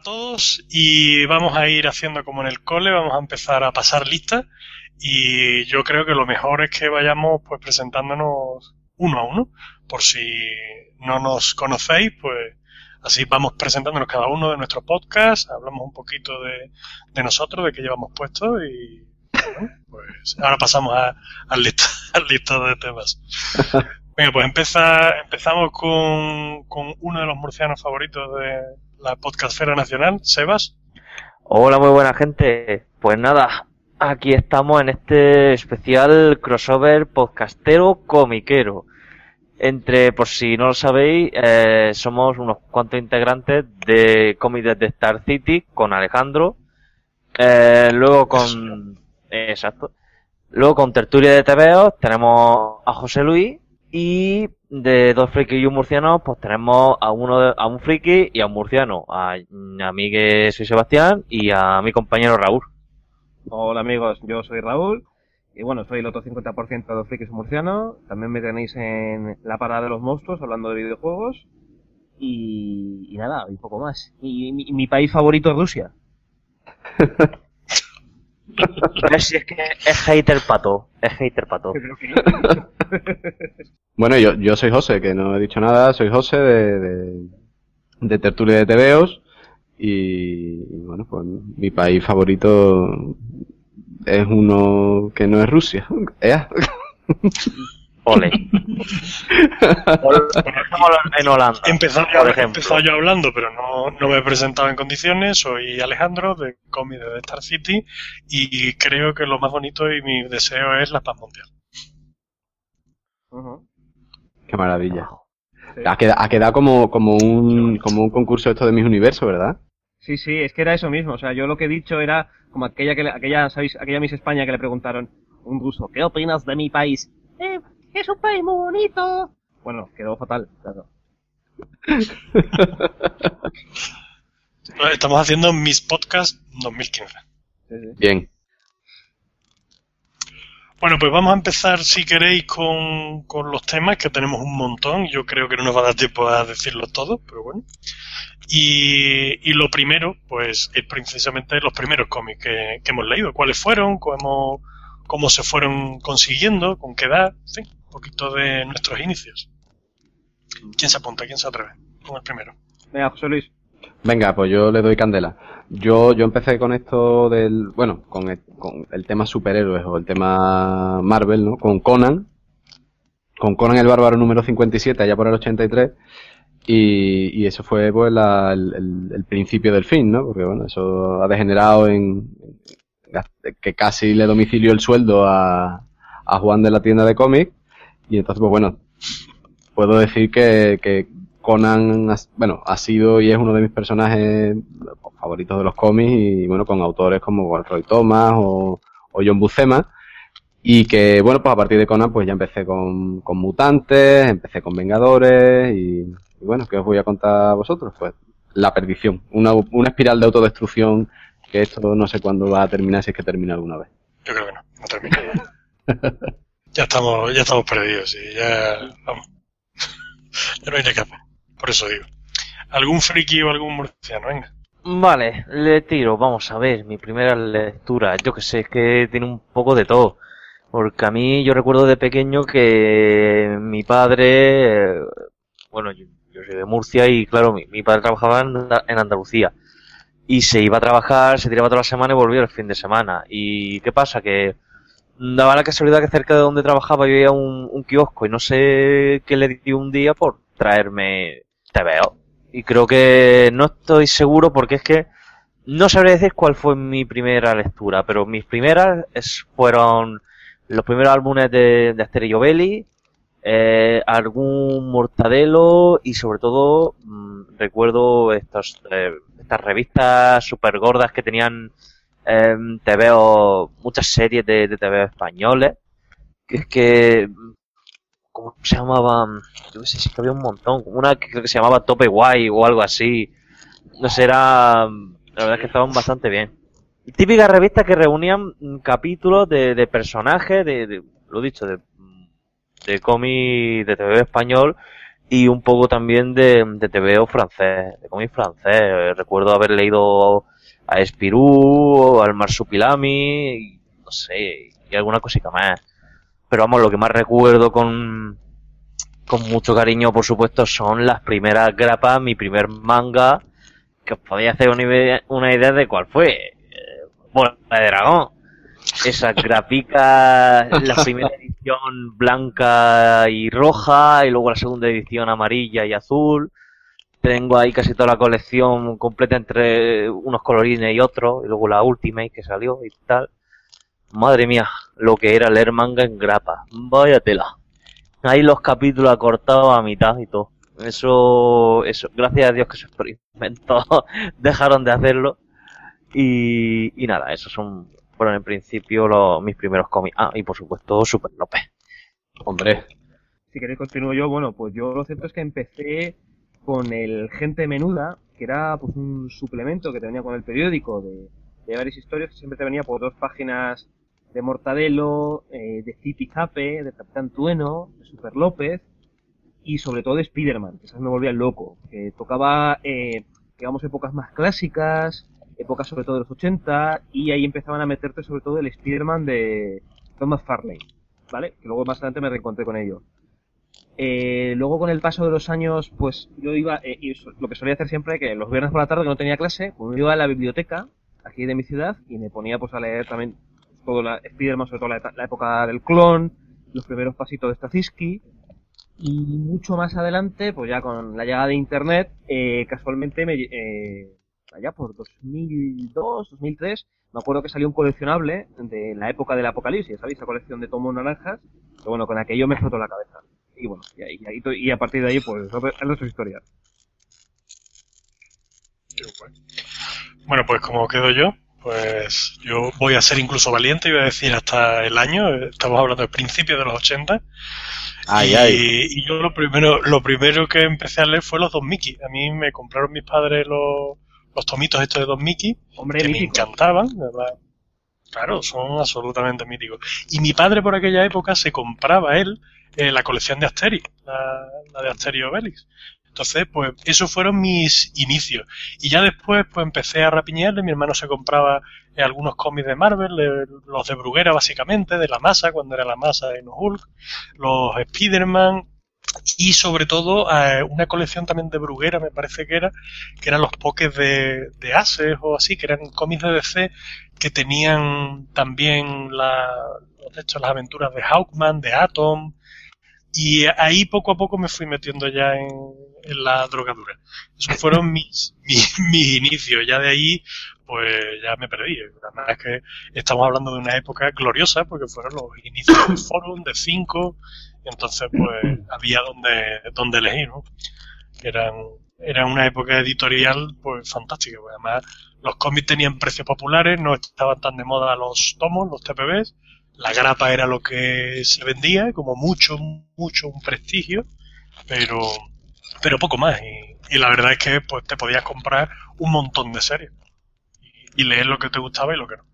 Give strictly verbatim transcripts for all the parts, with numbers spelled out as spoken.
todos y vamos a ir haciendo como en el cole, vamos a empezar a pasar listas y yo creo que lo mejor es que vayamos pues presentándonos uno a uno, por si no nos conocéis, pues así vamos presentándonos cada uno de nuestros podcasts, hablamos un poquito de, de nosotros, de qué llevamos puesto y bueno, pues ahora pasamos a, al lista, al listado de temas. Venga, pues empieza, empezamos con, con uno de los murcianos favoritos de la podcastfera nacional, Sebas. Hola, muy buena gente. Pues nada, aquí estamos en este especial crossover podcastero comiquero. Entre, por si no lo sabéis, eh, somos unos cuantos integrantes de Cómics desde Star City con Alejandro. Eh, luego con... Eh, exacto. Luego con Tertulia de T V O tenemos a José Luis. Y de dos frikis y un murciano, pues tenemos a uno de, a un friki y a un murciano. A, a mí que soy Sebastián y a mi compañero Raúl. Hola amigos, yo soy Raúl. Y bueno, soy el otro cincuenta por ciento de dos frikis y un murciano. También me tenéis en la parada de los monstruos hablando de videojuegos. Y, y nada, y poco más. Y, y, mi, y mi país favorito es Rusia. A ver si es que es hater pato. Es hater pato. Bueno, yo, yo soy José, que no he dicho nada. Soy José de, de, de Tertulia de T V Os. Y, y bueno, pues mi país favorito es uno que no es Rusia. ¿Eh? Ole. En Holanda. He empezado, he empezado yo hablando, pero no, no me he presentado en condiciones. Soy Alejandro, de Cómics de Star City, y creo que lo más bonito y mi deseo es la paz mundial. Uh-huh. Qué maravilla. Sí. Ha quedado, ha quedado como, como, un, como un concurso esto de Miss Universo, ¿verdad? Sí, sí, es que era eso mismo. O sea, yo lo que he dicho era como aquella, que aquella, ¿sabéis? Aquella Miss España que le preguntaron un ruso, ¿qué opinas de mi país? Eh, es un país muy bonito. Bueno, quedó fatal, claro. Estamos haciendo Miss Podcast dos mil quince. Sí, sí. Bien. Bueno, pues vamos a empezar, si queréis, con, con los temas, que tenemos un montón. Yo creo que no nos va a dar tiempo a decirlo todo, pero bueno. Y, y lo primero, pues, es precisamente los primeros cómics que, que hemos leído. ¿Cuáles fueron? ¿Cómo, cómo se fueron consiguiendo? ¿Con qué edad? Sí, un poquito de nuestros inicios. ¿Quién se apunta? ¿Quién se atreve? Con el primero. Venga, José Luis. Venga, pues yo le doy candela. Yo yo empecé con esto del... Bueno, con el, con el tema superhéroes o el tema Marvel, ¿no? Con Conan. Con Conan el Bárbaro número cincuenta y siete, allá por el ochenta y tres. Y, y eso fue pues la, el, el, el principio del fin, ¿no? Porque bueno, eso ha degenerado en... que casi le domicilio el sueldo a, a Juan de la tienda de cómics. Y entonces, pues bueno, puedo decir que... que Conan, bueno, ha sido y es uno de mis personajes favoritos de los cómics y bueno, con autores como Roy Thomas o, o John Buscema, y que bueno, pues a partir de Conan pues ya empecé con, con Mutantes, empecé con Vengadores y, y bueno, ¿qué os voy a contar a vosotros? Pues la perdición, una, una espiral de autodestrucción que esto no sé cuándo va a terminar, si es que termina alguna vez. Yo creo que no, no termina. ya estamos, ya estamos perdidos y ya, vamos, ya no hay de capa. Por eso digo. ¿Algún friki o algún murciano? Venga. Vale, le tiro. Vamos a ver, mi primera lectura. Yo que sé, es que tiene un poco de todo. Porque a mí, yo recuerdo de pequeño que mi padre... Bueno, yo, yo soy de Murcia y claro, mi, mi padre trabajaba en, en Andalucía. Y se iba a trabajar, se tiraba toda la semana y volvía el fin de semana. ¿Y qué pasa? Que daba la casualidad que cerca de donde trabajaba yo había un, un kiosco y no sé qué le dio un día por traerme T V O. Y creo que no estoy seguro porque es que no sabré decir cuál fue mi primera lectura, pero mis primeras es, fueron los primeros álbumes de, de Asterix y Obelix, eh, algún Mortadelo y sobre todo mmm, recuerdo estos, eh, estas revistas super gordas que tenían eh, T V O, muchas series de, de T V O españoles, que es que... ¿Cómo se llamaba? Yo no sé si había un montón. Una que creo que se llamaba Tope Guay o algo así. No sé, era... La verdad es que estaban bastante bien. Típicas revistas que reunían capítulos de, de personajes, de, de... Lo dicho, de... De cómic de T V español. y un poco también de, de T V O francés, de cómic francés. Recuerdo haber leído a Spirou, al Marsupilami, y, no sé, y alguna cosita más. Pero vamos, lo que más recuerdo con, con mucho cariño, por supuesto, son las primeras grapas, mi primer manga, que os podéis hacer una idea, una idea de cuál fue. Eh, Bola de Dragón. Esas grapicas, la primera edición blanca y roja, y luego la segunda edición amarilla y azul. Tengo ahí casi toda la colección completa entre unos colorines y otros, y luego la Ultimate que salió y tal. Madre mía, lo que era leer manga en grapa. Vaya tela. Ahí los capítulos acortados a mitad y todo. Eso, eso, gracias a Dios que se experimentó, dejaron de hacerlo. Y, y nada, esos son, fueron en principio los, mis primeros cómics. Ah, y por supuesto Super López. Hombre. Si queréis continúo yo, bueno, pues yo lo cierto es que empecé con el Gente Menuda, que era pues un suplemento que te venía con el periódico de, de varias historias, que siempre te venía por dos páginas de Mortadelo, eh, de Zip y Zape, de Capitán Tueno, de Super López y sobre todo de Spiderman, que esas me volvían loco, que tocaba, eh, digamos, épocas más clásicas, épocas sobre todo de los ochenta, y ahí empezaban a meterte sobre todo el Spiderman de Tom McFarlane, ¿vale? Que luego más adelante me reencontré con ello. Eh, luego con el paso de los años, pues yo iba, eh, y lo que solía hacer siempre, que los viernes por la tarde que no tenía clase, pues me iba a la biblioteca aquí de mi ciudad y me ponía pues a leer también todo la Spiderman, sobre todo la, la época del clon, los primeros pasitos de Stacisky, y mucho más adelante, pues ya con la llegada de internet, eh, casualmente me, eh, allá por dos mil dos, dos mil tres, me acuerdo que salió un coleccionable de la época del apocalipsis, ¿sabéis? Esa colección de tomos naranjas, que bueno, con aquello me explotó la cabeza. Y bueno, y, ahí, y, ahí, y a partir de ahí, pues, el resto es historia. Bueno, pues como quedo yo, pues yo voy a ser incluso valiente y voy a decir hasta el año, estamos hablando del principio de los ochenta. Ay, y, ay. y yo lo primero, lo primero que empecé a leer fue los Don Mickey. A mí me compraron mis padres los, los tomitos estos de Don Mickey, Hombre, que mítico. me encantaban, ¿verdad? Claro, son absolutamente míticos. Y mi padre por aquella época se compraba él eh, la colección de Asterix, la, la de Asterix y Obelix. Entonces, pues, esos fueron mis inicios. Y ya después, pues, empecé a rapiñarle. Mi hermano se compraba eh, algunos cómics de Marvel, de, los de Bruguera, básicamente, de la Masa, cuando era la Masa de No Hulk, los Spiderman, y sobre todo eh, una colección también de Bruguera, me parece que era, que eran los pokés de, de Aces o así, que eran cómics de D C que tenían también la, de hecho, las aventuras de Hawkman, de Atom, y ahí poco a poco me fui metiendo ya en, en la drogadura. Esos fueron mis, mis, mis inicios. Ya de ahí, pues ya me perdí. Además es que estamos hablando de una época gloriosa, porque fueron los inicios del Forum, de Cinco, y entonces pues había donde, donde elegir, ¿no? Eran, era una época editorial pues fantástica. Pues, además, los cómics tenían precios populares, no estaban tan de moda los tomos, los T P Bs. La grapa era lo que se vendía, como mucho, mucho un prestigio, pero, pero poco más. Y, y la verdad es que pues te podías comprar un montón de series y, y leer lo que te gustaba y lo que no.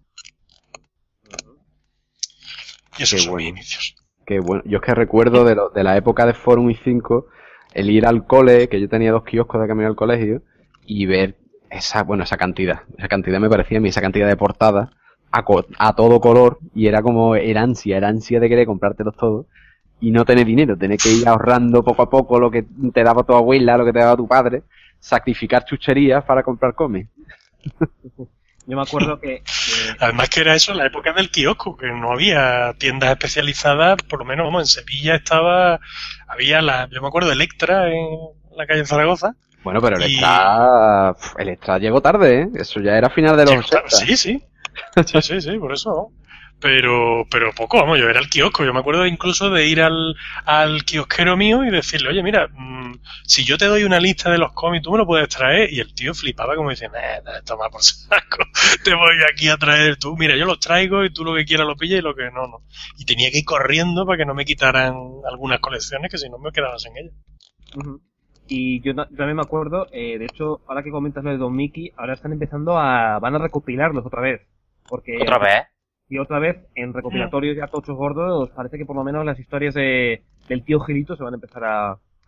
Y esos Qué son bueno. mis inicios. Qué bueno. Yo es que recuerdo de, lo, de la época de Forum y cinco, el ir al cole, que yo tenía dos kioscos de camino al colegio, y ver esa, bueno, esa cantidad. Esa cantidad me parecía a mí, esa cantidad de portadas. A, co- a todo color, y era como, era ansia, era ansia de querer comprártelos todos y no tener dinero, tener que ir ahorrando poco a poco lo que te daba tu abuela, lo que te daba tu padre, sacrificar chucherías para comprar cómics. Yo me acuerdo que, que... Además que era eso en la época del kiosco, que no había tiendas especializadas, por lo menos, vamos, en Sevilla estaba, había la, yo me acuerdo, Electra en la calle Zaragoza. Bueno, pero el y... Extra, el Extra llegó tarde, ¿eh? Eso ya era final de los ochenta. Sí, sí. Sí, sí, sí, por eso, ¿no? Pero, pero poco, vamos, yo era el kiosco. Yo me acuerdo incluso de ir al, al kiosquero mío y decirle, oye, mira, mmm, si yo te doy una lista de los cómics, tú me lo puedes traer. Y el tío flipaba como diciendo, eh, toma por saco, te voy aquí a traer tú. Mira, yo los traigo y tú lo que quieras lo pillas y lo que no, no. Y tenía que ir corriendo para que no me quitaran algunas colecciones, que si no me quedaba sin ellas. Uh-huh. Y yo, yo también me acuerdo, eh, de hecho, ahora que comentas lo de Don Mickey, ahora están empezando a, van a recopilarlos otra vez. Porque ¿Otra vez? Y otra vez, en recopilatorios ya tochos gordos, parece que por lo menos las historias de, del tío Gilito se van a empezar a,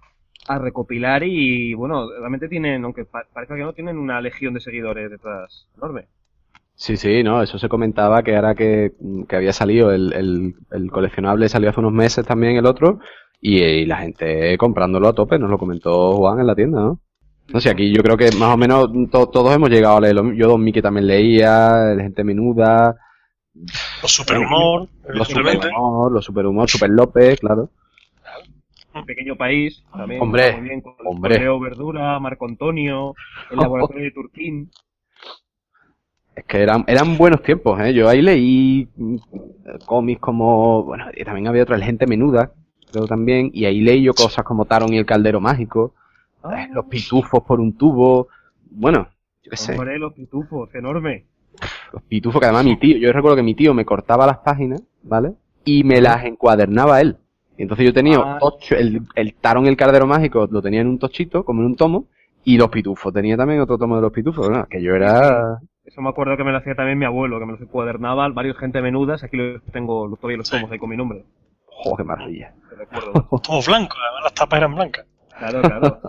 a recopilar y, bueno, realmente tienen, aunque pa parezca que no, tienen una legión de seguidores detrás enorme. Sí, sí, no, eso se comentaba que ahora que, que había salido el, el, el coleccionable, salió hace unos meses también el otro, y, y la gente comprándolo a tope, nos lo comentó Juan en la tienda, ¿no? No sé, aquí yo creo que más o menos to todos hemos llegado a leerlo. Yo Don Mickey también leía, la gente menuda, Los superhumor, los evidentemente. superhumor, los superhumor, Super López, claro. Un pequeño país, también Hombre, está muy bien, con, hombre. con Leo Verdura, Marco Antonio, el laboratorio de Turquín. Es que eran, eran buenos tiempos, ¿eh? Yo ahí leí mm, cómics como, bueno, y también había otra, el Gente Menuda, creo también, y ahí leí yo cosas como Taron y el Caldero Mágico, Ah, eh, los pitufos por un tubo, bueno, yo qué sé, hombre, los pitufos, enorme. los pitufos que además mi tío, yo recuerdo que mi tío me cortaba las páginas, ¿vale? Y me las encuadernaba él. Y entonces yo tenía Ah. tocho, el, el Taron y el Caldero Mágico lo tenía en un tochito, como en un tomo, y los pitufos tenía también otro tomo de los pitufos, ¿no? Que yo era... Eso me acuerdo que me lo hacía también mi abuelo, que me los encuadernaba, varios gente menudas, aquí los tengo los- todavía los tomos ahí con mi nombre. ¡Joder, qué maravilla! Te recuerdo. Todos blancos, además las tapas eran blancas. Claro, claro.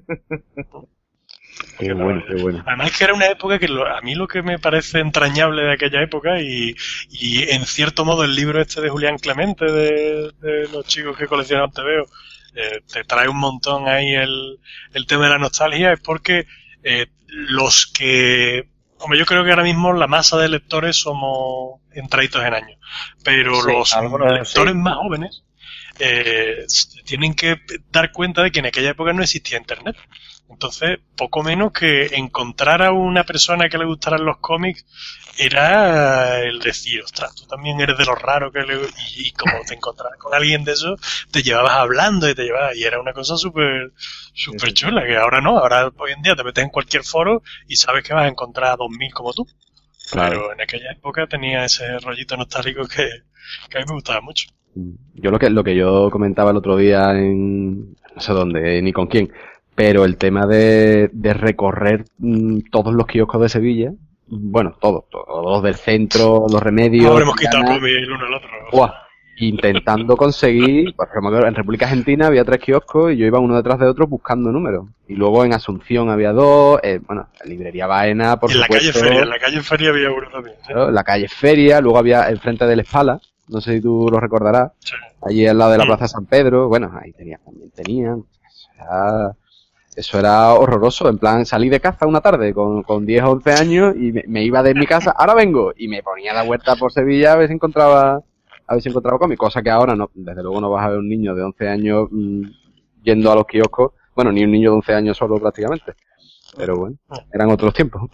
Qué bueno, qué bueno. Además es que era una época que lo- a mí lo que me parece entrañable de aquella época y, y en cierto modo el libro este de Julián Clemente de, de los chicos que coleccionan T V O eh, te trae un montón ahí el, el tema de la nostalgia, es porque eh, los que, hombre, yo creo que ahora mismo la masa de lectores somos entraditos en años, pero Sí, los algunos lectores sí. más jóvenes eh, tienen que dar cuenta de que en aquella época no existía internet. Entonces, poco menos que encontrar a una persona que le gustaran los cómics era el decir, ostras, tú también eres de los raros que le... Y, y como te encontrabas con alguien de eso, te llevabas hablando y te llevabas... Y era una cosa súper súper Sí, sí. chula, que ahora no, ahora hoy en día te metes en cualquier foro y sabes que vas a encontrar a dos mil como tú. Claro. Pero en aquella época tenía ese rollito nostálgico que, que a mí me gustaba mucho. Yo lo que, lo que yo comentaba el otro día en, no sé dónde, ni con quién, pero el tema de, de recorrer mm, todos los kioscos de Sevilla, bueno, todos, todos los del centro, los remedios, No habremos quitado Triana, cómics el uno al otro. ¡guau! Intentando conseguir, por ejemplo, en República Argentina había tres kioscos y yo iba uno detrás de otro buscando números. Y luego en Asunción había dos, eh, bueno, en Librería Baena, por Y en la supuesto. calle Feria, en la calle Feria había uno también. ¿sí? Claro, en la calle Feria, luego había enfrente del Espala, no sé si tú lo recordarás, Sí. allí al lado de la Mm. Plaza San Pedro, bueno, ahí tenías, también tenían, eso era, eso era horroroso, en plan, salí de casa una tarde con, con diez o once años y me, me iba de mi casa, ahora vengo, y me ponía la vuelta por Sevilla a ver si encontraba, a ver si encontraba cómic, cosa que ahora no, desde luego no vas a ver un niño de once años mm, yendo a los kioscos, bueno, ni un niño de once años solo prácticamente, pero bueno, eran otros tiempos.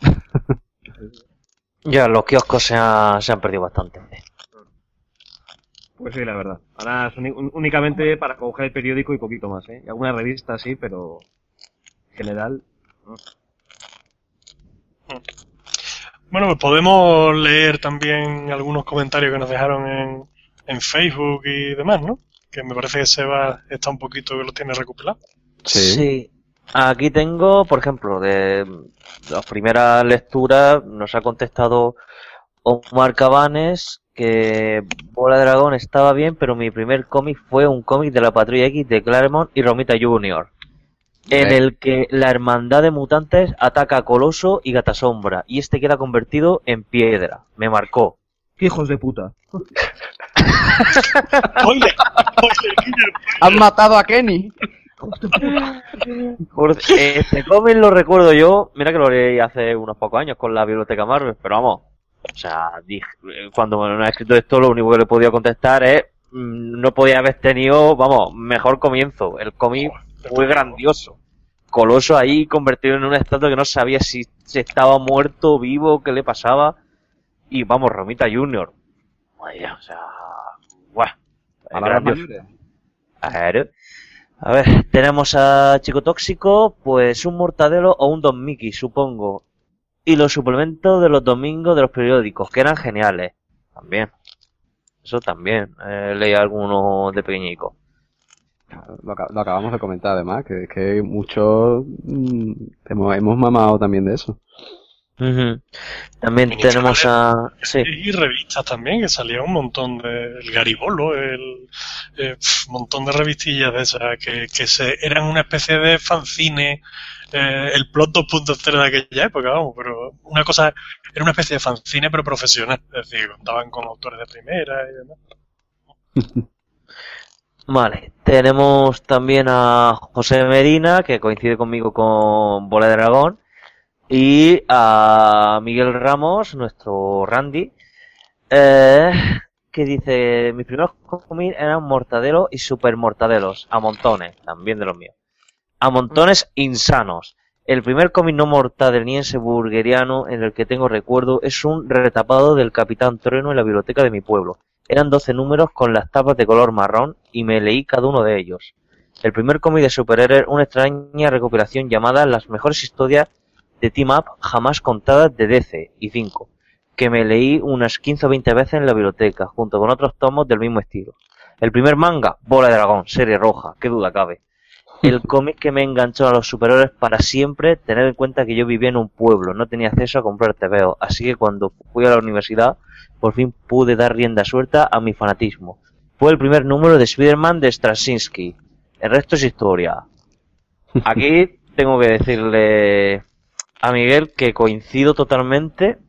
Ya, los kioscos se, ha- se han perdido bastante. Pues sí, la verdad. Ahora son uni- únicamente para coger el periódico y poquito más, ¿eh? Y alguna revista sí, pero en general... no. Bueno, pues podemos leer también algunos comentarios que nos dejaron en, en Facebook y demás, ¿no? Que me parece que Seba está un poquito que los tiene recopilados. Sí. Aquí tengo, por ejemplo, de las primeras lecturas, nos ha contestado Omar Cabanes que Bola de Dragón estaba bien, pero mi primer cómic fue un cómic de la Patrulla X de Claremont y Romita Junior, en Eh. el que la hermandad de mutantes ataca a Coloso y Gatasombra, y este queda convertido en piedra. Me marcó. ¡Qué hijos de puta! ¡Spoiler! ¡Spoiler, Guillermo! ¡Han matado a Kenny! Por- Este cómic lo recuerdo yo, mira que lo leí hace unos pocos años con la Biblioteca Marvel, pero vamos, o sea, dije, cuando me ha escrito esto lo único que le he podido contestar es, mm, no podía haber tenido, vamos, mejor comienzo. El cómic fue grandioso. Coloso ahí convertido en una estatua que no sabía si, si estaba muerto o vivo, qué le pasaba. Y vamos, Romita Junior. Vaya, o sea, guau. Palabras grandioso. mayores. Claro. A ver, tenemos a Chico Tóxico, pues un Mortadelo o un Don Mickey, supongo. Y los suplementos de los domingos de los periódicos, que eran geniales. También. Eso también. Eh, leí algunos de pequeñico. Lo, aca- lo acabamos de comentar además, que es que muchos mm, hemos, hemos mamado también de eso. Ujú. También Miniaturas tenemos a... Sí. y revistas también, que salía un montón de... El Garibolo, el... Eh, pf, montón de revistillas de esas, que, que se, eran una especie de fanzine, eh, el plot dos punto cero de aquella época, vamos, pero una cosa... Era una especie de fanzine, pero profesional, es decir, contaban con autores de primera y demás. Vale, tenemos también a José Medina, que coincide conmigo con Bola de Dragón, y a Miguel Ramos, nuestro Randy, eh, que dice, mis primeros cómics eran Mortadelo y Super Mortadelos, a montones, también de los míos, a montones insanos. El primer cómic no mortadeliense burgueriano en el que tengo recuerdo es un retapado del Capitán Trueno en la biblioteca de mi pueblo. Eran doce números con las tapas de color marrón y me leí cada uno de ellos. El primer cómic de superhéroes, una extraña recopilación llamada Las mejores historias de Team Up jamás contadas de D C y cinco, que me leí unas quince o veinte veces en la biblioteca, junto con otros tomos del mismo estilo. El primer manga, Bola de Dragón, serie roja, qué duda cabe. El cómic que me enganchó a los superhéroes para siempre, tener en cuenta que yo vivía en un pueblo, no tenía acceso a comprar T V O, así que cuando fui a la universidad, por fin pude dar rienda suelta a mi fanatismo. Fue el primer número de Spider-Man de Straczynski. El resto es historia. Aquí tengo que decirle a Miguel que coincido totalmente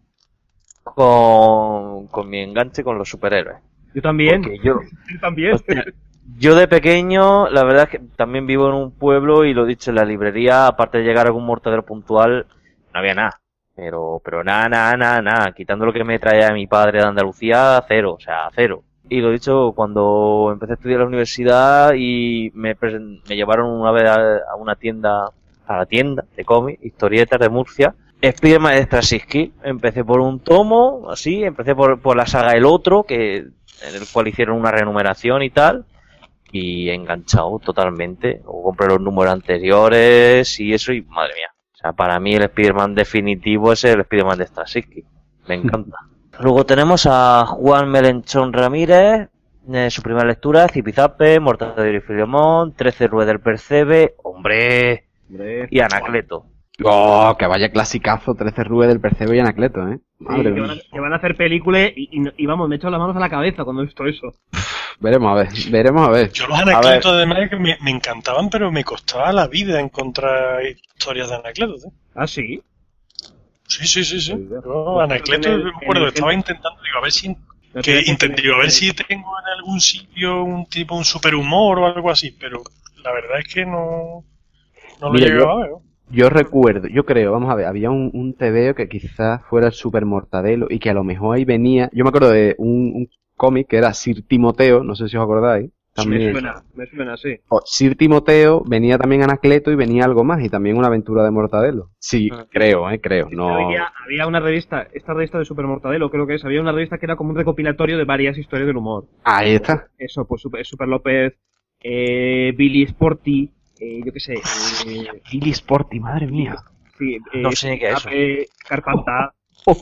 con, con mi enganche con los superhéroes. Yo también. Porque yo, Yo también. hostia, yo de pequeño, la verdad es que también vivo en un pueblo y lo dicho, en la librería, aparte de llegar a algún mortadelo puntual, no había nada. Pero, pero nada, nada, nada, nada. Quitando lo que me traía mi padre de Andalucía, cero, o sea, cero. Y lo dicho, cuando empecé a estudiar en la universidad y me, presen- me llevaron una vez a, a una tienda, a la tienda de cómics, historietas de Murcia, Spider-Man de Straczynski. Empecé por un tomo, así, empecé por, por la saga El Otro, que, en el cual hicieron una renumeración y tal, y enganchado totalmente. O compré los números anteriores y eso, y madre mía. O sea, para mí el Spider-Man definitivo es el Spider-Man de Straczynski. Me encanta. Luego tenemos a Juan Melenchón Ramírez, eh, su primera lectura, Zipizape, Mortadelo y Filemón, trece Rue del Percebe, hombre, Hombre, y Anacleto. Oh, que vaya clasicazo, trece Rue del Percebo y Anacleto, ¿eh? sí, Madre que, van a, mía. que van a hacer películas y, y, y vamos, me echo las manos a la cabeza cuando he visto eso. Veremos a ver, veremos a ver. Yo los Anacletos además que me, me encantaban, pero me costaba la vida encontrar historias de Anacletos, ¿eh? Ah, sí. Sí, sí, sí, sí. Pues, Yo, Anacleto, en el- me acuerdo, en el estaba centro- intentando, digo, a ver si, No que tiene que intent- tener- digo, a ver si tengo en algún sitio un tipo, un superhumor o algo así, pero la verdad es que no, no lo Mira, he llegado yo- a ver, ¿no? Yo recuerdo, yo creo, vamos a ver, había un, un tebeo que quizás fuera el Super Mortadelo y que a lo mejor ahí venía, yo me acuerdo de un, un cómic que era Sir Timoteo, no sé si os acordáis, Me también. suena, me suena, sí. O Sir Timoteo, venía también Anacleto y venía algo más y también una aventura de Mortadelo. Sí, Ah. creo, eh, creo, no. Había, había una revista, esta revista de Super Mortadelo, creo que es, había una revista que era como un recopilatorio de varias historias del humor. Ahí está. Eso, pues Super, Super López, eh, Billy Sporty, eh, yo qué sé, eh, Billy Sporty, madre mía. sí, eh, No sé ni qué es eso. eh, Carpanta,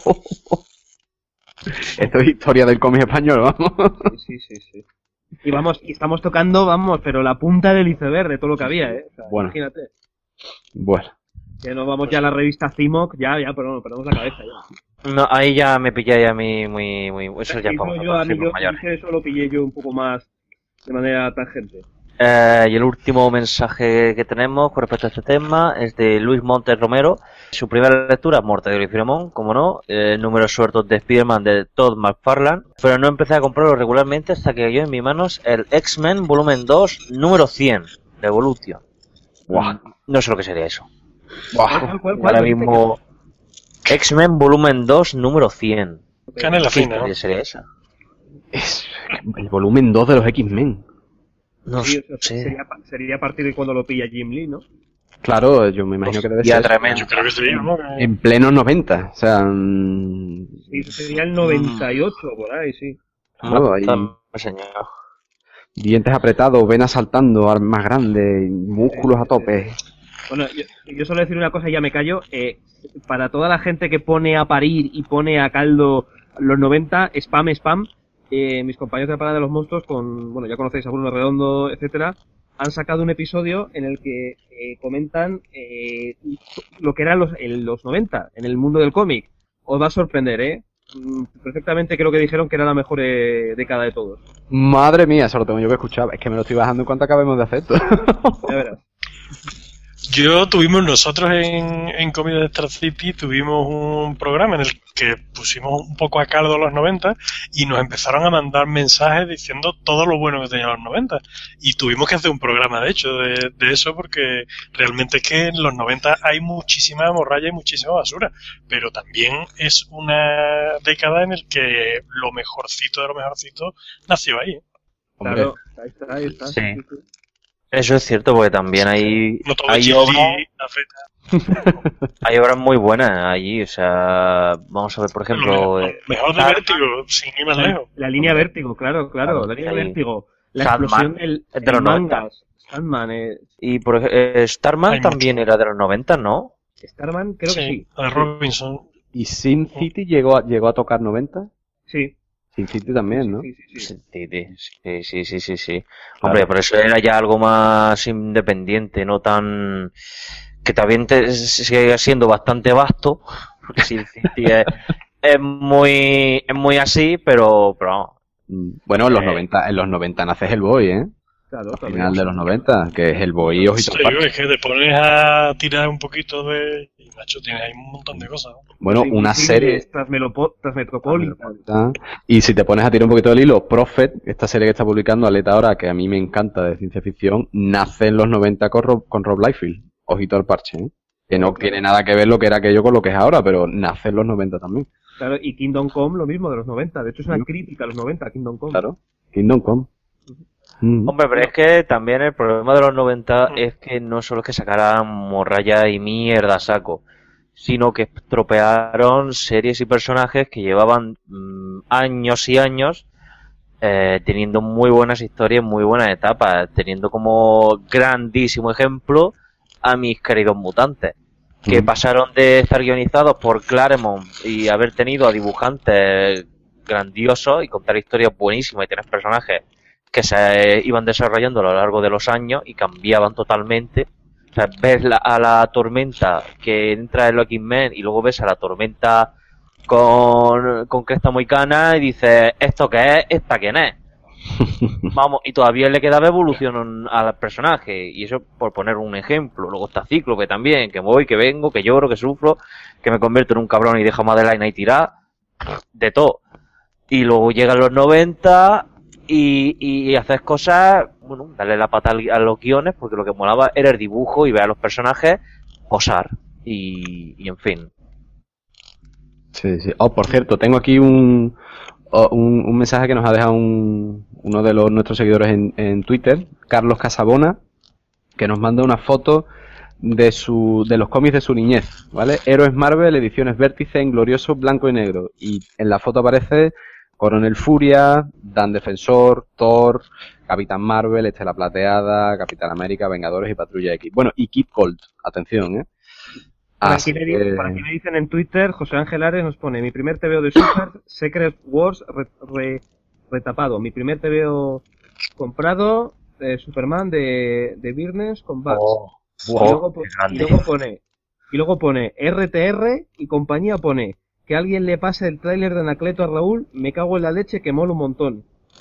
Esto es historia del cómic español, vamos. sí, sí, sí, sí. Y vamos, y estamos tocando, vamos, pero la punta del iceberg de todo lo que había, eh. O sea, Bueno. imagínate. Bueno. Que nos vamos ya a la revista Cimoc, ya, ya, pero no, perdemos la cabeza ya. No, ahí ya me pilláis a mí muy, muy, eso ya Eso vamos yo, a a mí, yo, mayores. eso lo pillé yo un poco más de manera tangente. Eh, y el último mensaje que tenemos con respecto a este tema es de Luis Montes Romero. Su primera lectura, Mortadelo y Filemón, como no, eh, números sueltos de Spider-Man de Todd McFarlane, pero no empecé a comprarlo regularmente hasta que cayó en mis manos el X-Men volumen dos, número cien, Revolution. Buah. No sé lo que sería eso. Buah. ¿Cuál, cuál, cuál? Ahora mismo, X-Men volumen dos, número cien. Canela ¿Qué fina, ¿no? historia sería esa? Es el volumen dos de los X-Men. No Sí, o sea, sé. sería, sería a partir de cuando lo pilla Jim Lee, ¿no? Claro, yo me imagino que debe Ya ser tremendo. Yo creo que sí, ¿no? Que- en pleno noventa. O sea, mm, Sí, eso sería el noventa y ocho, por ahí, sí. claro, ahí Mátame, señor. dientes apretados, venas saltando, armas grandes, músculos a tope. Bueno, yo, yo suelo decir una cosa y ya me callo. Eh, para toda la gente que pone a parir y pone a caldo los noventa, spam, spam, eh, mis compañeros de la Parada de los Monstruos, con, bueno, ya conocéis a Bruno Redondo, etcétera, han sacado un episodio en el que eh, comentan eh, lo que eran los, en los noventa en el mundo del cómic. Os va a sorprender, ¿eh? Perfectamente creo que dijeron que era la mejor eh, década de todos. Madre mía, eso lo tengo yo que escuchar. Es que me lo estoy bajando en cuanto acabemos de hacer esto. Ya verás. Yo tuvimos nosotros en, en Comida de Star City, tuvimos un programa en el que pusimos un poco a caldo los noventa y nos empezaron a mandar mensajes diciendo todo lo bueno que tenían los noventa. Y tuvimos que hacer un programa, de hecho, de, de eso, porque realmente es que en los noventa hay muchísima morralla y muchísima basura. Pero también es una década en el que lo mejorcito de lo mejorcito nació ahí. Claro, ahí está, ahí está. Sí. Eso es cierto, porque también hay, No todo hay, Chile, obras, Afeta. hay obras muy buenas allí. O sea, vamos a ver, por ejemplo, Lo eh, mejor de Sandman, Vértigo, sin ir más La, lejos. la línea Vértigo, claro, claro, Claro, la línea ahí. Vértigo. La Sandman, explosión del es de los noventa. mangas. Sandman, eh, y por ejemplo, eh, Starman Hay también mucho. era de los noventa, ¿no? Starman, creo que sí. la de Robinson. ¿Y Sin City llegó a, llegó a tocar noventa? Sí. Sin City también, ¿no? Sí, sí, sí. Sí, sí, sí, sí, sí, sí. Claro. Hombre, por eso era ya algo más independiente, no tan... que también te, sigue siendo bastante vasto, porque sí, sí, sí, es, es muy es muy así, pero, pero vamos. Mm, Bueno, en los Eh. noventa, en los noventa nace Hellboy, ¿eh? Claro, Al también. final de los noventa, que es Hellboy y Ojitos Sí, Parche. es que te pones a tirar un poquito de... Y, macho, tienes ahí un montón de cosas. ¿no? Bueno, Sí, una sí, serie... Transmelopo- Transmetropolitan. Ah, Y si te pones a tirar un poquito del hilo, Prophet, esta serie que está publicando Aleta ahora, que a mí me encanta de ciencia ficción, nace en los noventa con Rob, con Rob Liefeld, Ojito al Parche, ¿eh? Que no tiene nada que ver lo que era aquello con lo que es ahora, pero nace en los noventa también. Claro, y Kingdom Come lo mismo de los noventa. De hecho, es una Sí. crítica a los noventa, Kingdom Come. Claro. Kingdom Come. Mm. Hombre, pero es que también el problema de los noventa es que no solo es que sacaran morralla y mierda a saco, sino que estropearon series y personajes que llevaban mm, años y años eh, teniendo muy buenas historias, muy buenas etapas, teniendo como grandísimo ejemplo a mis queridos mutantes, que Mm. pasaron de estar guionizados por Claremont y haber tenido a dibujantes grandiosos y contar historias buenísimas y tener personajes que se iban desarrollando a lo largo de los años y cambiaban totalmente. O sea, ves la- a la Tormenta que entra en los X-Men y luego ves a la Tormenta con, con cresta muy cana y dices, ¿esto qué es? ¿Esta quién es? Vamos, y todavía le quedaba evolución al personaje, y eso por poner un ejemplo. Luego está Cíclope también, que voy, que vengo, que lloro, que sufro, que me convierto en un cabrón y dejo a Madeline ahí tirar, de todo. Y luego llegan los noventa y, y haces cosas, bueno, darle la pata al- a los guiones, porque lo que molaba era el dibujo y ver a los personajes posar, y, y en fin. Sí, sí. Oh, por cierto, tengo aquí un, oh, un, un mensaje que nos ha dejado un, uno de los, nuestros seguidores en, en Twitter, Carlos Casabona, que nos manda una foto de su de los cómics de su niñez, ¿vale? Héroes Marvel, ediciones Vértice en glorioso blanco y negro. Y en la foto aparece Coronel Furia, Dan Defensor, Thor, Capitán Marvel, Estela Plateada, Capitán América, Vengadores y Patrulla X. Bueno, y Kid Colt, atención, ¿eh? Por Así aquí, me, que- di- por aquí me dicen en Twitter, José Ángel Ares nos pone, mi primer T V O de Super, Secret Wars re- re- retapado. Mi primer T V O comprado, eh, Superman de, de Viernes con Bugs. Oh, y, luego, po- qué y grande. luego pone, y luego pone R T R y compañía pone, que alguien le pase el tráiler de Anacleto a Raúl, me cago en la leche que mola un montón.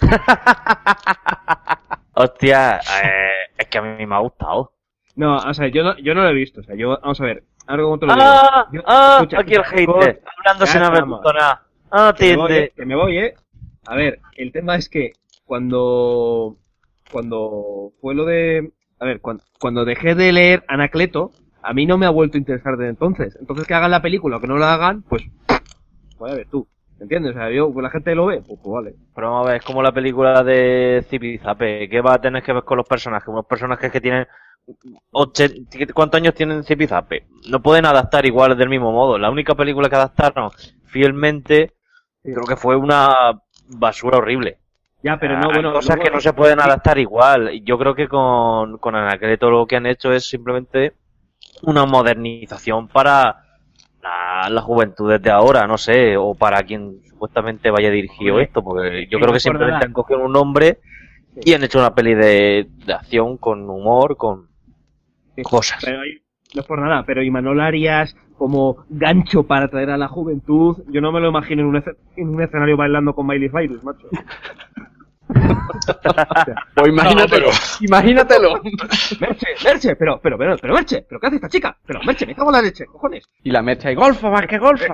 Hostia, eh, es que a mí me ha gustado. No, o sea, yo no, yo no lo he visto, o sea, yo, vamos a ver, ahora como te lo digo. Ah, Yo- ah, escucha, aquí el escucha, hater, hablando ya sin haber estamos. visto nada. Ah, Que me, voy, tiende. eh, que me voy, eh. A ver, el tema es que cuando cuando fue lo de, a ver, cuando, cuando dejé de leer Anacleto, a mí no me ha vuelto a interesar desde entonces. Entonces que hagan la película o que no la hagan, pues, pues a ver tú, ¿entiendes? O sea, yo, pues la gente lo ve, pues, pues vale. Pero vamos a ver, es como la película de Zipizape. ¿Qué va a tener que ver con los personajes? Unos personajes que tienen... ochen- ¿Cuántos años tienen Zipizape? No pueden adaptar igual del mismo modo. La única película que adaptaron fielmente, creo que fue una basura horrible. Ya, pero Ah, no, hay bueno, cosas luego- que no se pueden adaptar igual. Y yo creo que con, con Anacleto lo que han hecho es simplemente una modernización para la, la juventud desde ahora, no sé, o para quien supuestamente vaya dirigido Hombre, esto, porque yo ¿quién creo que se acordará? simplemente han cogido un nombre Y han hecho una peli de, de acción con humor, con cosas. Pero hay, no es por nada, pero Imanol Arias como gancho para atraer a la juventud, yo no me lo imagino en un, escen- en un escenario bailando con Miley Cyrus, macho. Pues imagínatelo, No, pero- imagínatelo. Merche, Merche, pero, pero, pero, pero, Merche, pero ¿qué hace esta chica? Pero, Merche, me cago en la leche, cojones. Y la mecha y golfa, más que golfa.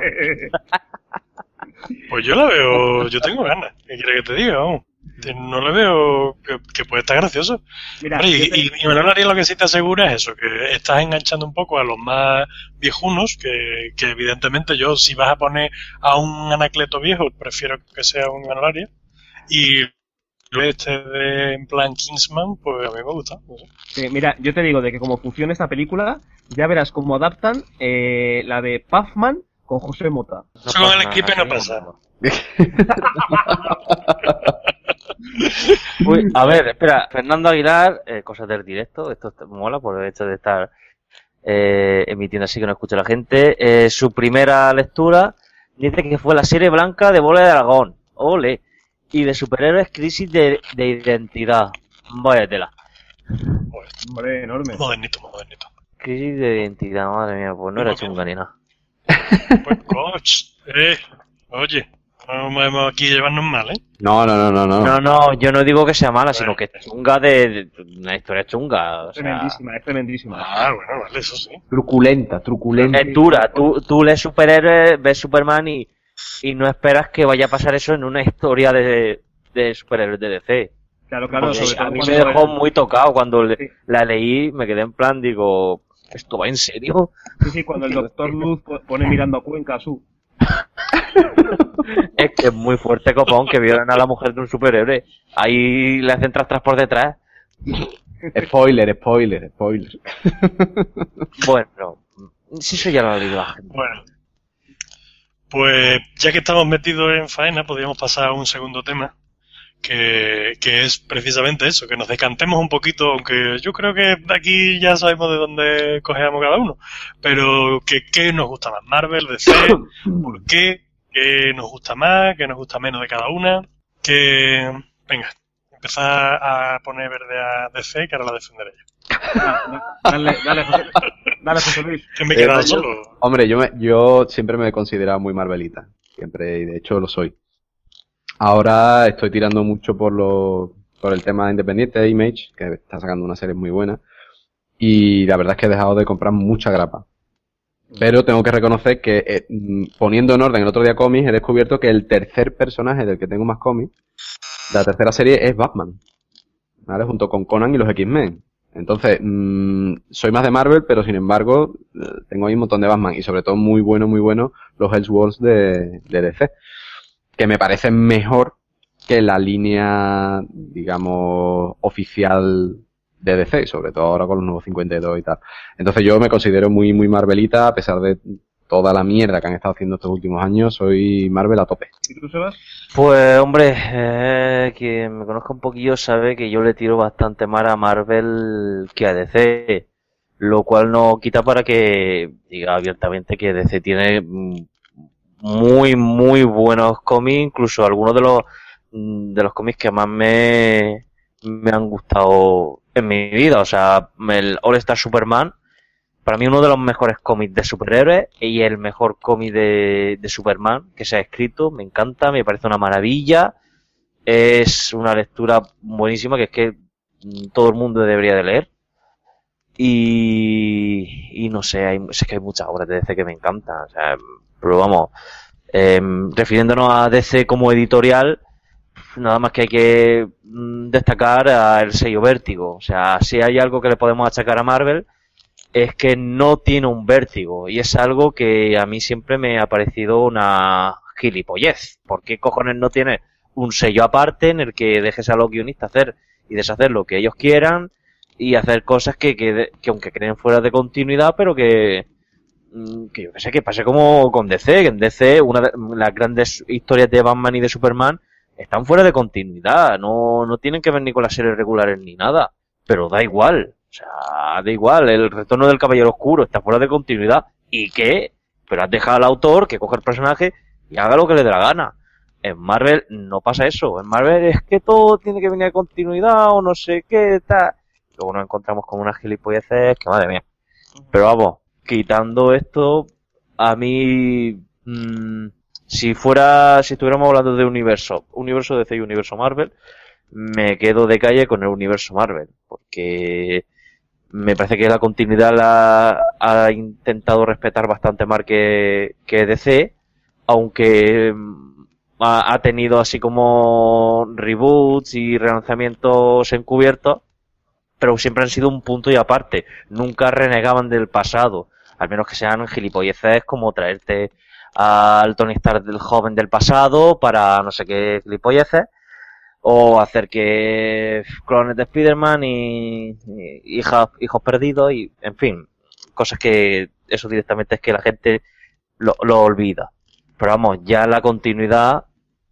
Pues yo la veo, yo tengo ganas. ¿Qué quieres que te diga? Vamos. No le veo que, que puede estar gracioso. Mira, Hombre, yo y, te- y, y Manuel Arias lo que sí te asegura es eso, que estás enganchando un poco a los más viejunos, que, que evidentemente yo, si vas a poner a un Anacleto viejo, prefiero que sea un Manuel Arias. Y este de en plan Kingsman, pues a mí me gusta. No sé. Sí, mira, yo te digo de que como funciona esta película, ya verás cómo adaptan eh, la de Puffman con José Mota. No Eso con pasa el equipo nada, no pasa. Uy, a ver, espera, Fernando Aguilar, eh, cosas del directo, esto está- mola por el hecho de estar eh, emitiendo así que no escucha la gente. Eh, su primera lectura dice que fue la serie blanca de Bola de Dragón, ole, y de superhéroes Crisis de, de Identidad, vaya tela. Joder, Hombre, enorme. modernito, modernito. Crisis de Identidad, madre mía, pues no era chunga ni nada. Pues coach, eh, oye, no vamos aquí a llevarnos mal, ¿eh? No, no, no, no, no. No, no, yo no digo que sea mala, sino que es chunga de, de una historia chunga, o Es sea, tremendísima, es tremendísima. Ah, bueno, vale, eso sí. Truculenta, truculenta. es dura. Tú, tú lees superhéroes, ves Superman y, y no esperas que vaya a pasar eso en una historia de, de superhéroes de D C. Claro, claro, Porque sobre a todo mí me cuando- dejó muy tocado cuando le- Sí. la leí, me quedé en plan, digo, ¿esto va en serio? Sí, sí, cuando el Doctor Luz po- pone mirando a Cuenca su. Es que es muy fuerte, copón, que violan a la mujer de un superhéroe. Ahí le hacen tras tras por detrás. Spoiler, spoiler, spoiler. Bueno, si eso ya lo ha leído la gente. Bueno, pues ya que estamos metidos en faena, podríamos pasar a un segundo tema, que, que es precisamente eso, que nos decantemos un poquito, aunque yo creo que de aquí ya sabemos de dónde cogeamos cada uno, pero que qué nos gusta más, Marvel, D C, por qué, qué nos gusta más, qué nos gusta menos de cada una, que... Venga, empezar a poner verde a D C, que ahora la defenderé yo. Ah, Dale, dale, José, dale, José Luis. Que me he Eh, quedado yo- solo. Hombre, yo, me, yo siempre me he considerado muy Marvelita. Siempre, y de hecho lo soy. Ahora estoy tirando mucho por lo, por el tema independiente de Image, que está sacando una serie muy buena. Y la verdad es que he dejado de comprar mucha grapa. Pero tengo que reconocer que eh, mm, poniendo en orden el otro día cómics, he descubierto que el tercer personaje del que tengo más cómics, la tercera serie es Batman. ¿Vale? Junto con Conan y los X-Men. Entonces, mmm, soy más de Marvel, pero sin embargo, eh, tengo ahí un montón de Batman. Y sobre todo muy bueno, muy bueno, los Elseworlds de, de D C. Que me parecen mejor que la línea, digamos, oficial de D C. Sobre todo ahora con los nuevos cincuenta y dos y tal. Entonces yo me considero muy, muy Marvelita, a pesar de toda la mierda que han estado haciendo estos últimos años. Soy Marvel a tope. ¿Y tú, Sebas? Pues hombre, eh, quien me conozca un poquillo sabe que yo le tiro bastante más a Marvel que a D C, lo cual no quita para que diga abiertamente que D C tiene mm, muy muy buenos cómics, incluso algunos de los mm, de los cómics que más me me han gustado en mi vida, o sea, el All Star Superman, para mí uno de los mejores cómics de superhéroes y el mejor cómic de, de Superman que se ha escrito, me encanta, me parece una maravilla, es una lectura buenísima que es que mm, todo el mundo debería de leer y, y no sé, hay, es que hay muchas obras de D C que me encantan, o sea, pero vamos, eh, refiriéndonos a D C como editorial, nada más que hay que mm, destacar a el sello Vértigo, o sea, si hay algo que le podemos achacar a Marvel es que no tiene un vértigo y es algo que a mí siempre me ha parecido una gilipollez. ¿Por qué cojones no tiene un sello aparte en el que dejes a los guionistas hacer y deshacer lo que ellos quieran y hacer cosas que, que, que aunque creen fuera de continuidad, pero que, que yo que sé, que pase como con D C, que en D C una de las grandes historias de Batman y de Superman están fuera de continuidad, no, no tienen que ver ni con las series regulares ni nada, pero da igual. O sea, da igual, el retorno del Caballero Oscuro está fuera de continuidad. ¿Y qué? Pero has dejado al autor que coja el personaje y haga lo que le dé la gana. En Marvel no pasa eso. En Marvel es que todo tiene que venir a continuidad o no sé qué, tal. Luego nos encontramos con unas gilipolleces que madre mía. Pero vamos, quitando esto, a mí, mmm, si fuera, si estuviéramos hablando de universo, universo D C y universo Marvel, me quedo de calle con el universo Marvel, porque me parece que la continuidad la ha intentado respetar bastante más que, que D C, aunque ha, ha tenido así como reboots y relanzamientos encubiertos, pero siempre han sido un punto y aparte. Nunca renegaban del pasado, al menos que sean gilipolleces como traerte al Tony Stark del joven del pasado para no sé qué gilipolleces, o hacer que clones de Spider-Man y, y hijos, hijos perdidos y, en fin, cosas que eso directamente es que la gente lo, lo olvida. Pero vamos, ya la continuidad,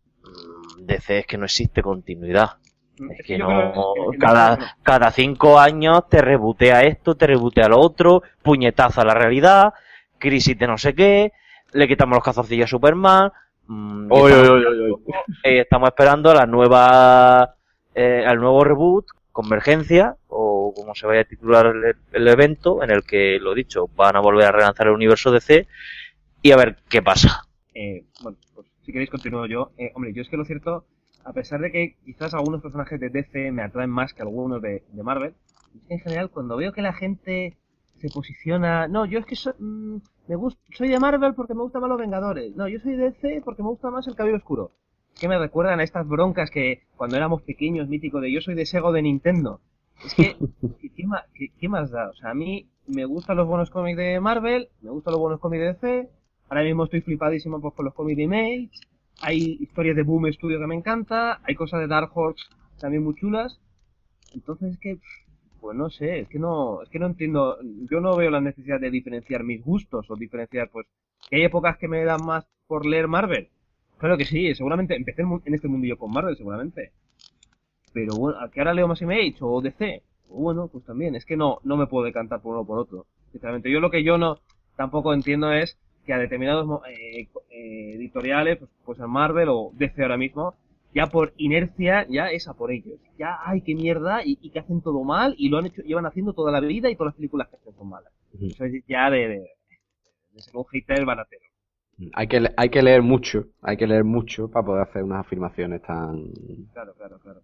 D C es que no existe continuidad. Es que no, cada, cada cinco años te rebotea esto, te rebotea lo otro, puñetazo a la realidad, crisis de no sé qué, le quitamos los calzoncillos a Superman, mmm, y Oy, estamos, oy, oy, oy. eh, estamos esperando la nueva, eh, al nuevo reboot, Convergencia, o como se vaya a titular el, el evento, en el que, lo dicho, van a volver a relanzar el universo D C, y a ver qué pasa. Eh, bueno, pues si queréis continúo yo. Eh, hombre, yo es que lo cierto, a pesar de que quizás algunos personajes de D C me atraen más que algunos de, de Marvel, es que en general cuando veo que la gente se posiciona, no, yo es que so, mmm, me gusta, soy de Marvel porque me gustan más los Vengadores, no, yo soy de D C porque me gusta más el Caballero Oscuro. Es que me recuerdan a estas broncas que cuando éramos pequeños, mítico de yo soy de Sega o de Nintendo. Es que, ¿qué, más, qué, ¿qué más da? O sea, a mí me gustan los buenos cómics de Marvel, me gustan los buenos cómics de D C, ahora mismo estoy flipadísimo pues, con los cómics de Image. Hay historias de Boom Studio que me encanta, hay cosas de Dark Horse también muy chulas. Entonces es que, pues no sé, es que no, es que no entiendo, yo no veo la necesidad de diferenciar mis gustos o diferenciar, pues, que hay épocas que me dan más por leer Marvel. Claro que sí, seguramente empecé en este mundillo con Marvel, seguramente. Pero bueno, ¿a que ahora leo más Image o D C? Bueno, pues también, es que no, no me puedo decantar por uno o por otro. Sinceramente, yo lo que yo no, tampoco entiendo es que a determinados eh, eh, editoriales, pues, pues en Marvel o D C ahora mismo, ya por inercia, ya es a por ellos. Ya, ay, qué mierda, y, y que hacen todo mal, y lo han hecho, llevan haciendo toda la vida, y todas las películas que hacen son malas. Uh-huh. Eso es ya de, de, de ser un hater baratero. Hay que, hay que leer mucho, hay que leer mucho para poder hacer unas afirmaciones tan... Claro, claro, claro.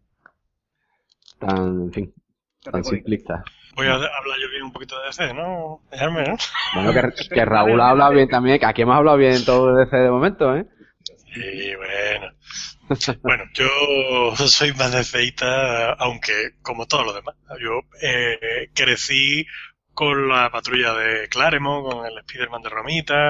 Tan, en fin, tan simplistas. Voy a hablar yo bien un poquito de D C, ¿no? Dejarme, ¿no? Bueno, que, que Raúl ha hablado bien también, que aquí hemos hablado bien todo de D C de momento, ¿eh? Sí, bueno. Bueno, yo soy más DCista, aunque como todos los demás. Yo eh, crecí con la patrulla de Claremont, con el Spider-Man de Romita,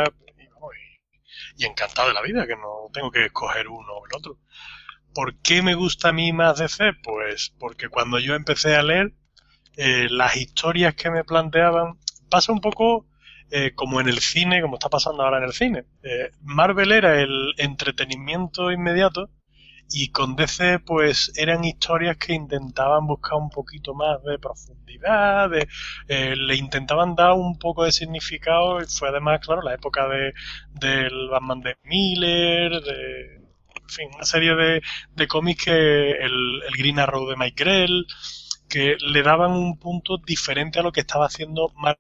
y, y encantado de la vida, que no tengo que escoger uno o el otro. ¿Por qué me gusta a mí más D C? Pues porque cuando yo empecé a leer, eh, las historias que me planteaban, pasa un poco eh, como en el cine, como está pasando ahora en el cine. Eh, Marvel era el entretenimiento inmediato y con D C pues eran historias que intentaban buscar un poquito más de profundidad, de, eh, le intentaban dar un poco de significado, y fue además, claro, la época de del Batman de Miller, de... en fin, una serie de, de cómics que el, el Green Arrow de Mike Grell, que le daban un punto diferente a lo que estaba haciendo Marvel,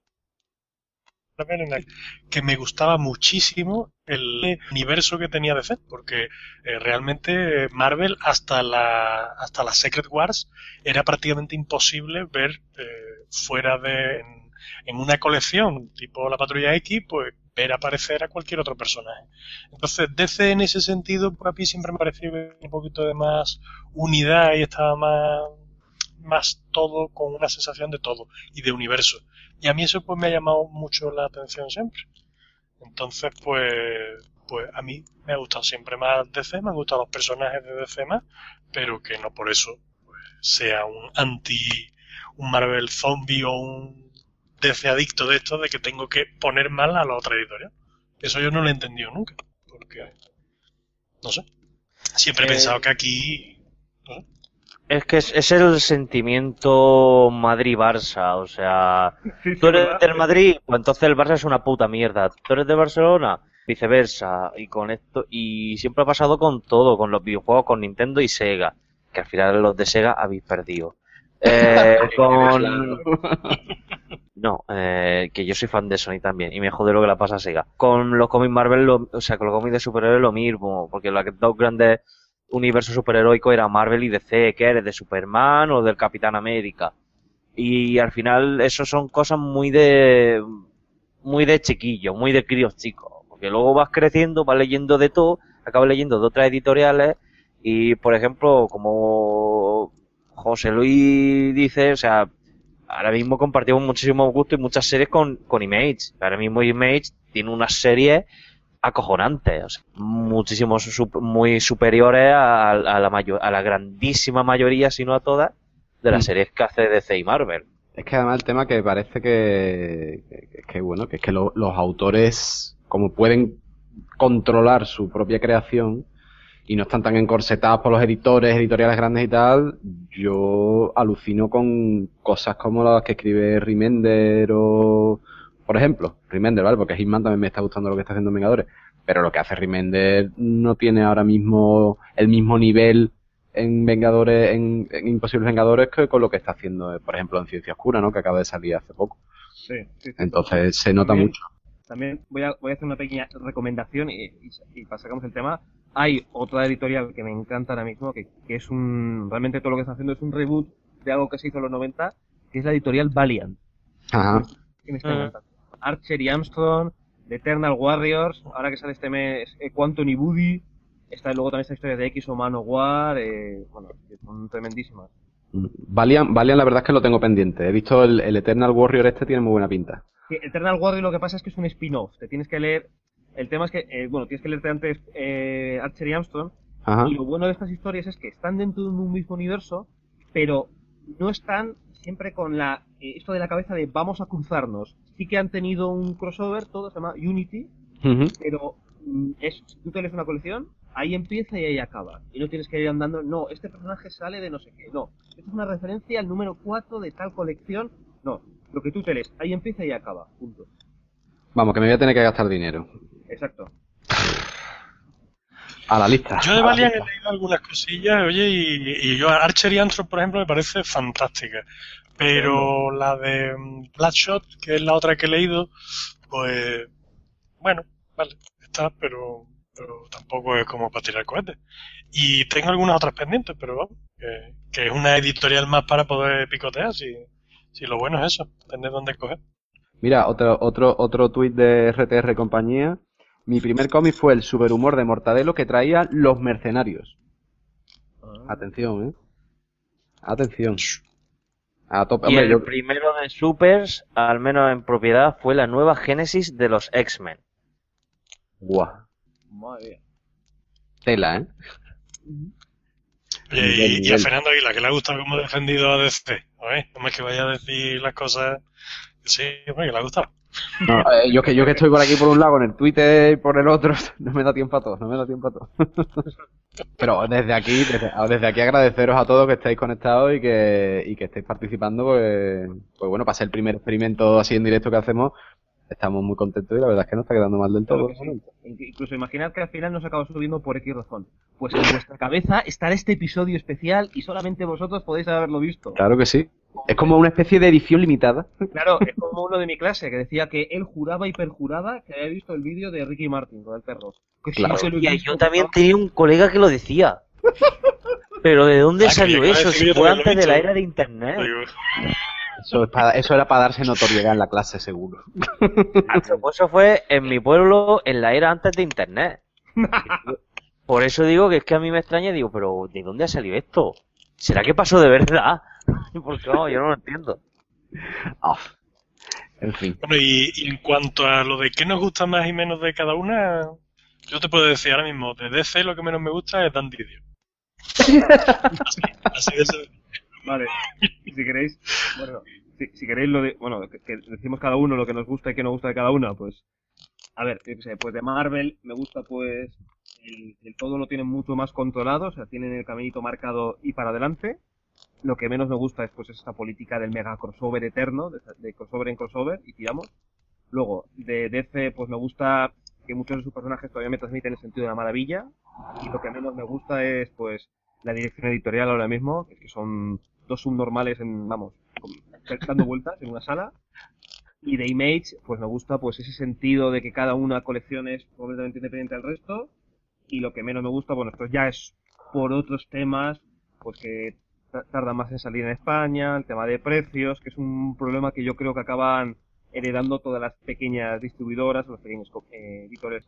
que me gustaba muchísimo el universo que tenía D C, porque eh, realmente Marvel hasta la hasta la Secret Wars era prácticamente imposible ver eh, fuera de en, en una colección tipo la Patrulla X, pues ver aparecer a cualquier otro personaje. Entonces D C en ese sentido, pues a mí siempre me pareció un poquito de más unidad y estaba más más todo, con una sensación de todo y de universo. Y a mí eso pues me ha llamado mucho la atención siempre. Entonces pues pues a mí me ha gustado siempre más D C, me han gustado los personajes de D C más, pero que no por eso pues, sea un anti, un Marvel zombie o un D C adicto de esto de que tengo que poner mal a la otra editorial. Eso yo no lo he entendido nunca, porque no sé, siempre he eh... pensado que aquí... ¿no sé? Es que es, es el sentimiento Madrid-Barça, o sea, tú eres del Madrid, pues entonces el Barça es una puta mierda. Tú eres de Barcelona, viceversa, y con esto, y siempre ha pasado con todo, con los videojuegos, con Nintendo y Sega, que al final los de Sega habéis perdido. Eh, con... No, eh, que yo soy fan de Sony también, y me jode lo que la pasa a Sega. Con los cómics Marvel, lo, o sea, con los cómics de superhéroes lo mismo, porque los dos grandes universos superheroicos eran Marvel y D C, que eres de Superman o del Capitán América. Y al final eso son cosas muy de muy de chiquillos, muy de críos chicos, porque luego vas creciendo, vas leyendo de todo, acabas leyendo de otras editoriales y, por ejemplo, como José Luis dice, o sea, ahora mismo compartimos muchísimos gustos y muchas series con, con Image. Ahora mismo Image tiene unas series acojonantes, o sea, muchísimos sup- muy superiores a, a la mayor, a la grandísima mayoría, si no a todas, de las series que hace D C y Marvel. Es que además el tema que parece que, que, que bueno, que es que lo, los autores, como pueden controlar su propia creación y no están tan encorsetados por los editores, editoriales grandes y tal, yo alucino con cosas como las que escribe Remender o, por ejemplo, Remender, ¿vale? Porque Hitman también me está gustando lo que está haciendo en Vengadores, pero lo que hace Remender no tiene ahora mismo el mismo nivel en Vengadores, en, en Imposibles Vengadores, que con lo que está haciendo, por ejemplo, en Ciencia Oscura, ¿no? Que acaba de salir hace poco. Sí, sí, sí. Entonces se nota también, mucho. También voy a, voy a hacer una pequeña recomendación y, y, y para sacamos el tema. Hay otra editorial que me encanta ahora mismo, que, que es un, realmente todo lo que está haciendo es un reboot de algo que se hizo en los noventa, que es la editorial Valiant. Ajá. Que me está encantando. Archer y Armstrong, The Eternal Warriors, ahora que sale este mes, eh, Quantum y Woody. Está luego también esta historia de X o Manowar, eh, bueno, que son tremendísimas. Valiant, Valiant la verdad es que lo tengo pendiente. He visto el, el Eternal Warrior este, tiene muy buena pinta. Sí, Eternal Warrior lo que pasa es que es un spin-off. Te tienes que leer, el tema es que, eh, bueno, tienes que leerte antes eh, Archer y Armstrong. Ajá. Y lo bueno de estas historias es que están dentro de un mismo universo, pero no están siempre con la eh, esto de la cabeza de vamos a cruzarnos. Sí que han tenido un crossover, todo se llama Unity, uh-huh. Pero mm, es, si tú te lees una colección, ahí empieza y ahí acaba. Y no tienes que ir andando, no, este personaje sale de no sé qué, no. Esto es una referencia al número cuatro de tal colección, no. Lo que tú te lees, ahí empieza y acaba, punto. Vamos, que me voy a tener que gastar dinero. Exacto. A la lista. Yo de Valiant he leído algunas cosillas, oye, y, y yo Archer y Armstrong, por ejemplo, me parece fantástica. Pero sí, la de Bloodshot, que es la otra que he leído, pues, bueno, vale, está, pero... pero tampoco es como para tirar cohetes. Y tengo algunas otras pendientes, pero vamos, que, que es una editorial más para poder picotear, si, si lo bueno es eso, tener dónde escoger. Mira, otro otro otro tuit de R T R compañía. Mi primer cómic fue el superhumor de Mortadelo que traía Los Mercenarios. Ah. Atención, ¿eh? Atención. A tope. Y Hombre, el yo... primero de Supers, al menos en propiedad, fue la nueva génesis de los X-Men. Guau. Madre mía. Tela, ¿eh? Oye, y, y a Fernando Aguilar, que le ha gustado cómo ha defendido a D C. ¿Eh? No es que vaya a decir las cosas... Sí, hombre, que le ha gustado. No, eh, yo, que, yo que estoy por aquí por un lado, en el Twitter y por el otro, no me da tiempo a todo, no me da tiempo a todo. Pero desde aquí, desde, desde aquí agradeceros a todos que estéis conectados y que, y que estéis participando, pues, pues bueno, para ser el primer experimento así en directo que hacemos, estamos muy contentos y la verdad es que no está quedando mal del todo. Claro sí. Incluso imaginad que al final nos acaba subiendo por X razón. Pues en vuestra cabeza estará este episodio especial y solamente vosotros podéis haberlo visto. Claro que sí. Es como una especie de edición limitada. Claro, es como uno de mi clase que decía que él juraba y perjuraba que había visto el vídeo de Ricky Martin con el perro. Que claro. Si y yo también tenía un colega que lo decía. Pero ¿de dónde ah, salió eso? Si fue antes de la era de internet. Eso, es para, eso era para darse notoriedad en la clase, seguro. Pues eso fue en mi pueblo en la era antes de internet. Por eso digo que es que a mí me extraña, digo, pero ¿de dónde ha salido esto? ¿Será que pasó de verdad? Porque no, yo no lo entiendo. Oh. En fin. Bueno, y, y en cuanto a lo de qué nos gusta más y menos de cada una, yo te puedo decir ahora mismo, de D C lo que menos me gusta es Dan Didio. así, así de eso. Vale, si queréis, bueno, si, si queréis lo de, bueno, que, que decimos cada uno lo que nos gusta y qué nos gusta de cada una, pues, a ver, yo qué sé, pues de Marvel me gusta pues, el, el todo lo tienen mucho más controlado, o sea, tienen el caminito marcado y para adelante. Lo que menos me gusta es pues esta política del mega crossover eterno, de, de crossover en crossover, y tiramos. Luego, de D C, pues me gusta que muchos de sus personajes todavía me transmiten el sentido de la maravilla, y lo que menos me gusta es, pues, la dirección editorial ahora mismo, que son dos subnormales en, vamos, dando vueltas en una sala. Y de Image, pues me gusta pues ese sentido de que cada una colección es completamente independiente del resto. Y lo que menos me gusta, bueno, esto ya es por otros temas, pues que tarda más en salir en España, el tema de precios, que es un problema que yo creo que acaban heredando todas las pequeñas distribuidoras o los pequeños eh, editores.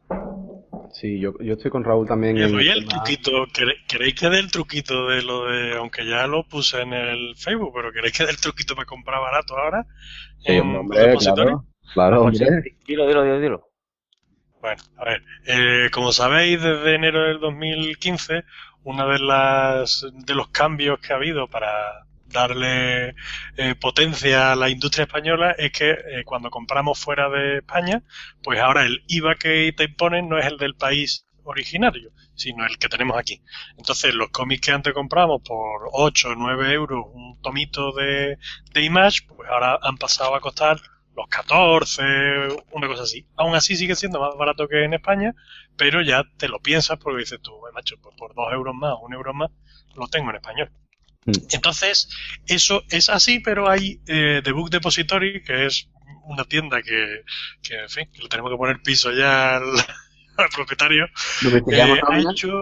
Sí, yo, yo estoy con Raúl también. Y en el, el el tema... truquito, ¿queréis que dé el truquito de lo de, aunque ya lo puse en el Facebook, pero queréis que dé el truquito para comprar barato ahora? Sí, en hombre, Depository? claro, claro, Pues sí, hombre. dilo, dilo, dilo, dilo. Bueno, a ver, eh, como sabéis, desde enero del dos mil quince, una de las de los cambios que ha habido para darle eh, potencia a la industria española es que eh, cuando compramos fuera de España, pues ahora el I V A que te imponen no es el del país originario, sino el que tenemos aquí. Entonces, los cómics que antes compramos por ocho o nueve euros, un tomito de, de Image, pues ahora han pasado a costar los catorce, una cosa así. Aún así sigue siendo más barato que en España, pero ya te lo piensas porque dices tú, macho, pues por dos euros más, un euro más, lo tengo en español. Mm. Entonces, eso es así, pero hay eh, The Book Depository, que es una tienda que, que, en fin, que le tenemos que poner piso ya al, al propietario. Eh, ha hecho,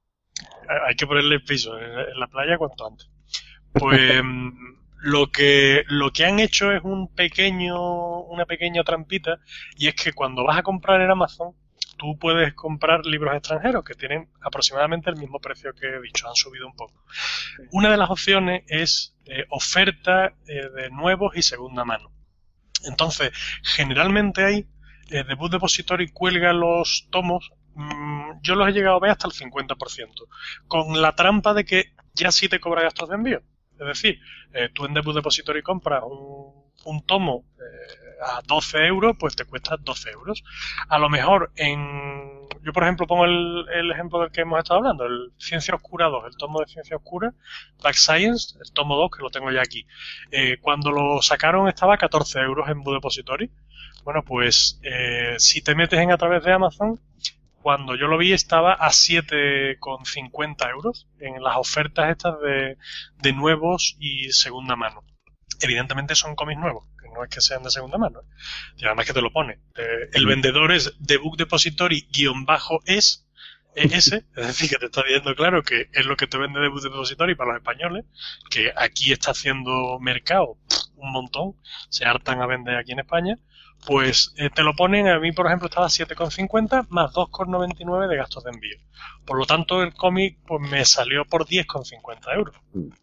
hay que ponerle piso en, en la playa cuanto antes. Pues... Lo que, lo que han hecho es un pequeño, una pequeña trampita, y es que cuando vas a comprar en Amazon, tú puedes comprar libros extranjeros que tienen aproximadamente el mismo precio que he dicho, han subido un poco. Una de las opciones es eh, oferta eh, de nuevos y segunda mano. Entonces, generalmente hay, eh, The Book Depository cuelga los tomos, mmm, yo los he llegado a ver hasta el cincuenta por ciento, con la trampa de que ya sí te cobra gastos de envío. Es decir, eh, tú en The Book Depository compras un, un tomo eh, a doce euros, pues te cuesta doce euros. A lo mejor en... Yo, por ejemplo, pongo el, el ejemplo del que hemos estado hablando, el Ciencia Oscura dos, el tomo de Ciencia Oscura, Black Science, el tomo dos, que lo tengo ya aquí. Eh, cuando lo sacaron estaba a catorce euros en Book Depository. Bueno, pues eh, si te metes en a través de Amazon... Cuando yo lo vi estaba a siete con cincuenta euros en las ofertas estas de, de nuevos y segunda mano. Evidentemente son cómics nuevos, que no es que sean de segunda mano, ¿eh? Y además que te lo pone. Eh, el vendedor es The Book Depository guión bajo es, es, es decir, que te está diciendo claro que es lo que te vende The Book Depository para los españoles, que aquí está haciendo mercado un montón, se hartan a vender aquí en España. Pues eh, te lo ponen, a mí por ejemplo estaba a siete con cincuenta más dos con noventa y nueve de gastos de envío. Por lo tanto el cómic pues me salió por diez con cincuenta euros.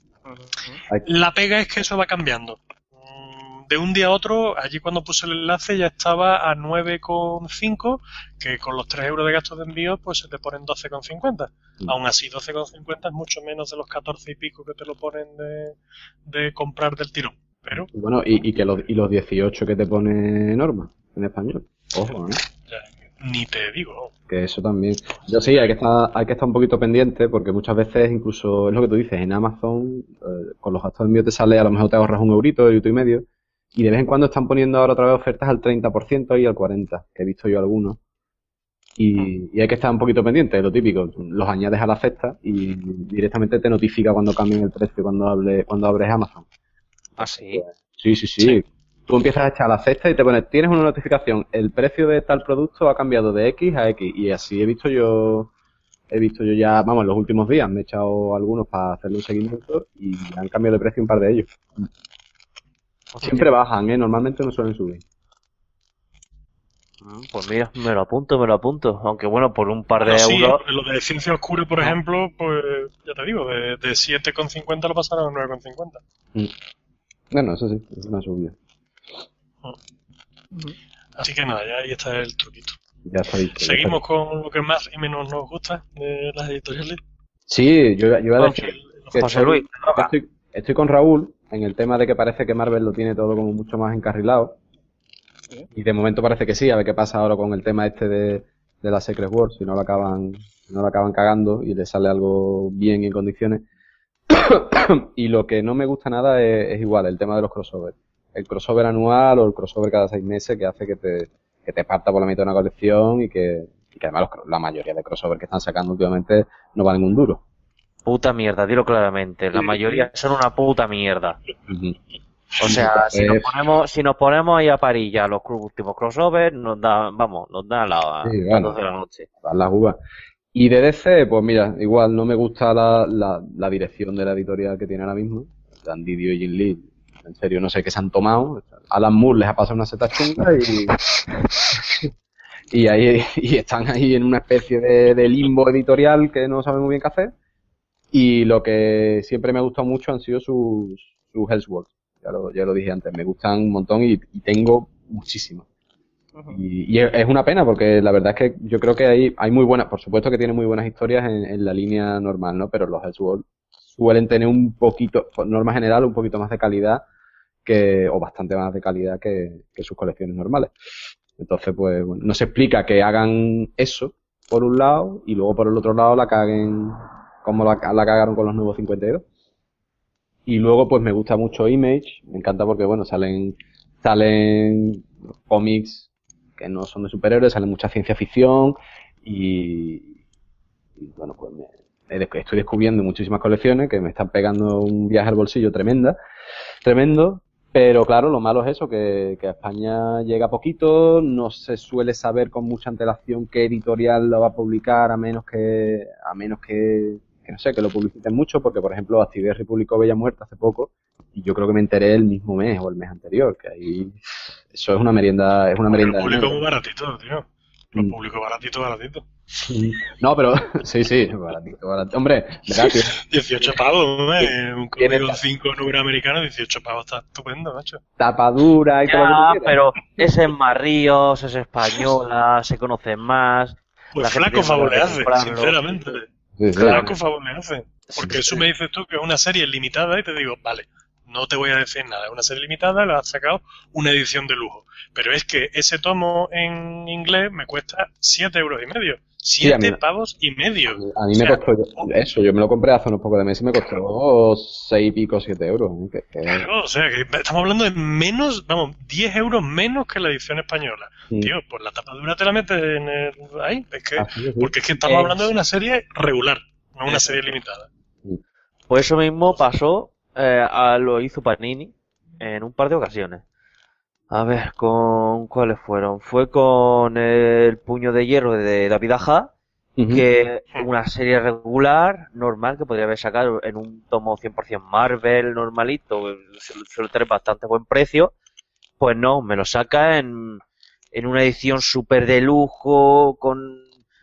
La pega es que eso va cambiando. De un día a otro, allí cuando puse el enlace ya estaba a nueve con cinco, que con los tres euros de gastos de envío pues se te ponen doce con cincuenta. Mm. Aún así doce con cincuenta es mucho menos de los catorce y pico que te lo ponen de, de comprar del tirón. Pero... Bueno, y, y que los, y los dieciocho que te pone Norma en español. Ojo, ¿eh? Ya, ni te digo. Que eso también. Yo sí, hay que estar, hay que estar un poquito pendiente porque muchas veces incluso es lo que tú dices, en Amazon eh, con los gastos de envío te sale, a lo mejor te ahorras un eurito, eurito y medio, y de vez en cuando están poniendo ahora otra vez ofertas al treinta por ciento y al cuarenta por ciento, que he visto yo algunos. Y, y hay que estar un poquito pendiente, lo típico, los añades a la cesta y directamente te notifica cuando cambien el precio cuando, hable, cuando abres Amazon. ¿Ah, sí? Sí, sí, sí, sí. Tú empiezas a echar la cesta y te pones, tienes una notificación, el precio de tal producto ha cambiado de X a X, y así he visto yo, he visto yo ya, vamos, en los últimos días me he echado algunos para hacerle un seguimiento y han cambiado de precio un par de ellos. Siempre bajan, ¿eh? Normalmente no suelen subir. Pues mira, me lo apunto, me lo apunto, aunque bueno, por un par de bueno, sí, euros... lo de Ciencia Oscura, por ejemplo, pues ya te digo, de, de siete con cincuenta lo pasaron a nueve con cincuenta. Mm. Bueno, eso sí, es una subida. Así que nada, ya ahí está el truquito. Ya está dicho. Seguimos está con lo que más y menos nos gusta de las editoriales. Sí, yo, yo iba a decir que José estoy, Luis, estoy, estoy con Raúl en el tema de que parece que Marvel lo tiene todo como mucho más encarrilado. ¿Sí? Y de momento parece que sí, a ver qué pasa ahora con el tema este de, de la Secret Wars, si no lo acaban, si no lo acaban cagando y le sale algo bien y en condiciones. Y lo que no me gusta nada es, es igual, el tema de los crossovers. El crossover anual o el crossover cada seis meses que hace que te, que te parta por la mitad de una colección y que, y que además los, la mayoría de crossovers que están sacando últimamente no valen un duro. Puta mierda, dilo claramente. La mayoría son una puta mierda. Uh-huh. O sea, si nos ponemos, si nos ponemos ahí a parilla los últimos crossovers, nos da, vamos, nos da la, sí, las bueno, doce de la noche. Dan las uvas. Y de D C, pues mira, igual no me gusta la, la, la dirección de la editorial que tiene ahora mismo. Dan Didio y Jim Lee, en serio, no sé qué se han tomado. Alan Moore les ha pasado una seta chunga y, y ahí, y están ahí en una especie de, de limbo editorial que no saben muy bien qué hacer. Y lo que siempre me ha gustado mucho han sido sus, sus Elseworlds. Ya lo, ya lo dije antes, me gustan un montón y, y tengo muchísimas. Uh-huh. Y, y es una pena porque la verdad es que yo creo que hay, hay muy buenas, por supuesto que tiene muy buenas historias en, en la línea normal, ¿no? Pero los Elseworlds suelen tener un poquito, por norma general, un poquito más de calidad que, o bastante más de calidad que, que sus colecciones normales. Entonces, pues, bueno, no se explica que hagan eso por un lado y luego por el otro lado la caguen como la, la cagaron con los nuevos cincuenta y dos. Y luego, pues me gusta mucho Image, me encanta porque, bueno, salen, salen cómics que no son de superhéroes, salen mucha ciencia ficción y, y bueno, pues me, estoy descubriendo muchísimas colecciones que me están pegando un viaje al bolsillo tremenda, tremendo, pero claro, lo malo es eso, que, que a España llega poquito, no se suele saber con mucha antelación qué editorial lo va a publicar a menos que, a menos que, que no sé, que lo publiciten mucho, porque por ejemplo Actividad publicó Bella Muerte hace poco y yo creo que me enteré el mismo mes o el mes anterior, que ahí eso es una merienda, es una merienda. Lo publicó muy baratito, tío. Lo publicó baratito, baratito. No, pero sí, sí, baratito, baratito. Hombre, gracias. dieciocho pavos, ¿eh? Un código cinco número americano, dieciocho pavos, está estupendo, macho. Tapadura y ya, todo lo que pero ese es más Ríos, es española, se conocen más. Pues flaco favor le hace, sinceramente. Sí, sí. Flaco favor le hace. Porque eso me dices tú que es una serie limitada y te digo, vale, no te voy a decir nada, es una serie limitada, le has sacado una edición de lujo. Pero es que ese tomo en inglés me cuesta siete euros y medio. siete sí, pavos y medio. A mí, a mí me o sea, costó eso, yo me lo compré hace unos pocos de meses y me costó seis y pico, siete euros. Que, que... Claro, o sea, que estamos hablando de menos, vamos, diez euros menos que la edición española. Sí. Tío, pues la tapadura te la metes en el, ahí, es que, sí, sí. Porque es que estamos es... hablando de una serie regular, no una serie limitada. Pues eso mismo pasó, eh, a lo hizo Panini en un par de ocasiones. A ver, ¿con cuáles fueron? Fue con el Puño de Hierro de David Aja, uh-huh. que una serie regular, normal, que podría haber sacado en un tomo cien por ciento Marvel normalito, suele tener bastante buen precio, pues no, me lo saca en, en una edición súper de lujo, con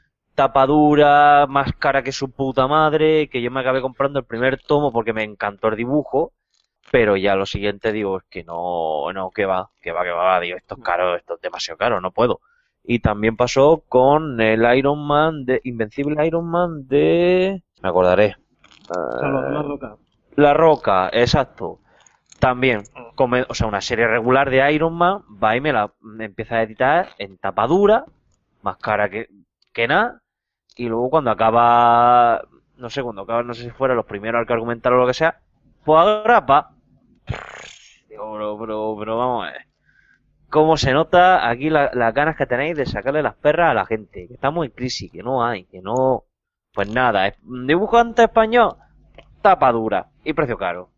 tapadura, más cara que su puta madre, que yo me acabé comprando el primer tomo porque me encantó el dibujo. Pero ya lo siguiente digo, es que no, no, que va, que va, que va, digo, esto es caro, esto es demasiado caro, no puedo. Y también pasó con el Iron Man, de Invencible Iron Man de... me acordaré. Uh, la Roca. La Roca, exacto. También, come, o sea, una serie regular de Iron Man, va y me la me empieza a editar en tapadura, más cara que, que nada, y luego cuando acaba, no sé, cuando acaba, no sé si fuera los primeros al que argumentar o lo que sea, pues agrapa. Digo, bro, bro, bro, vamos a ver. ¿Cómo se nota aquí la, las ganas que tenéis de sacarle las perras a la gente? Que estamos en crisis, que no hay, que no... Pues nada, es dibujante español, tapa dura y precio caro.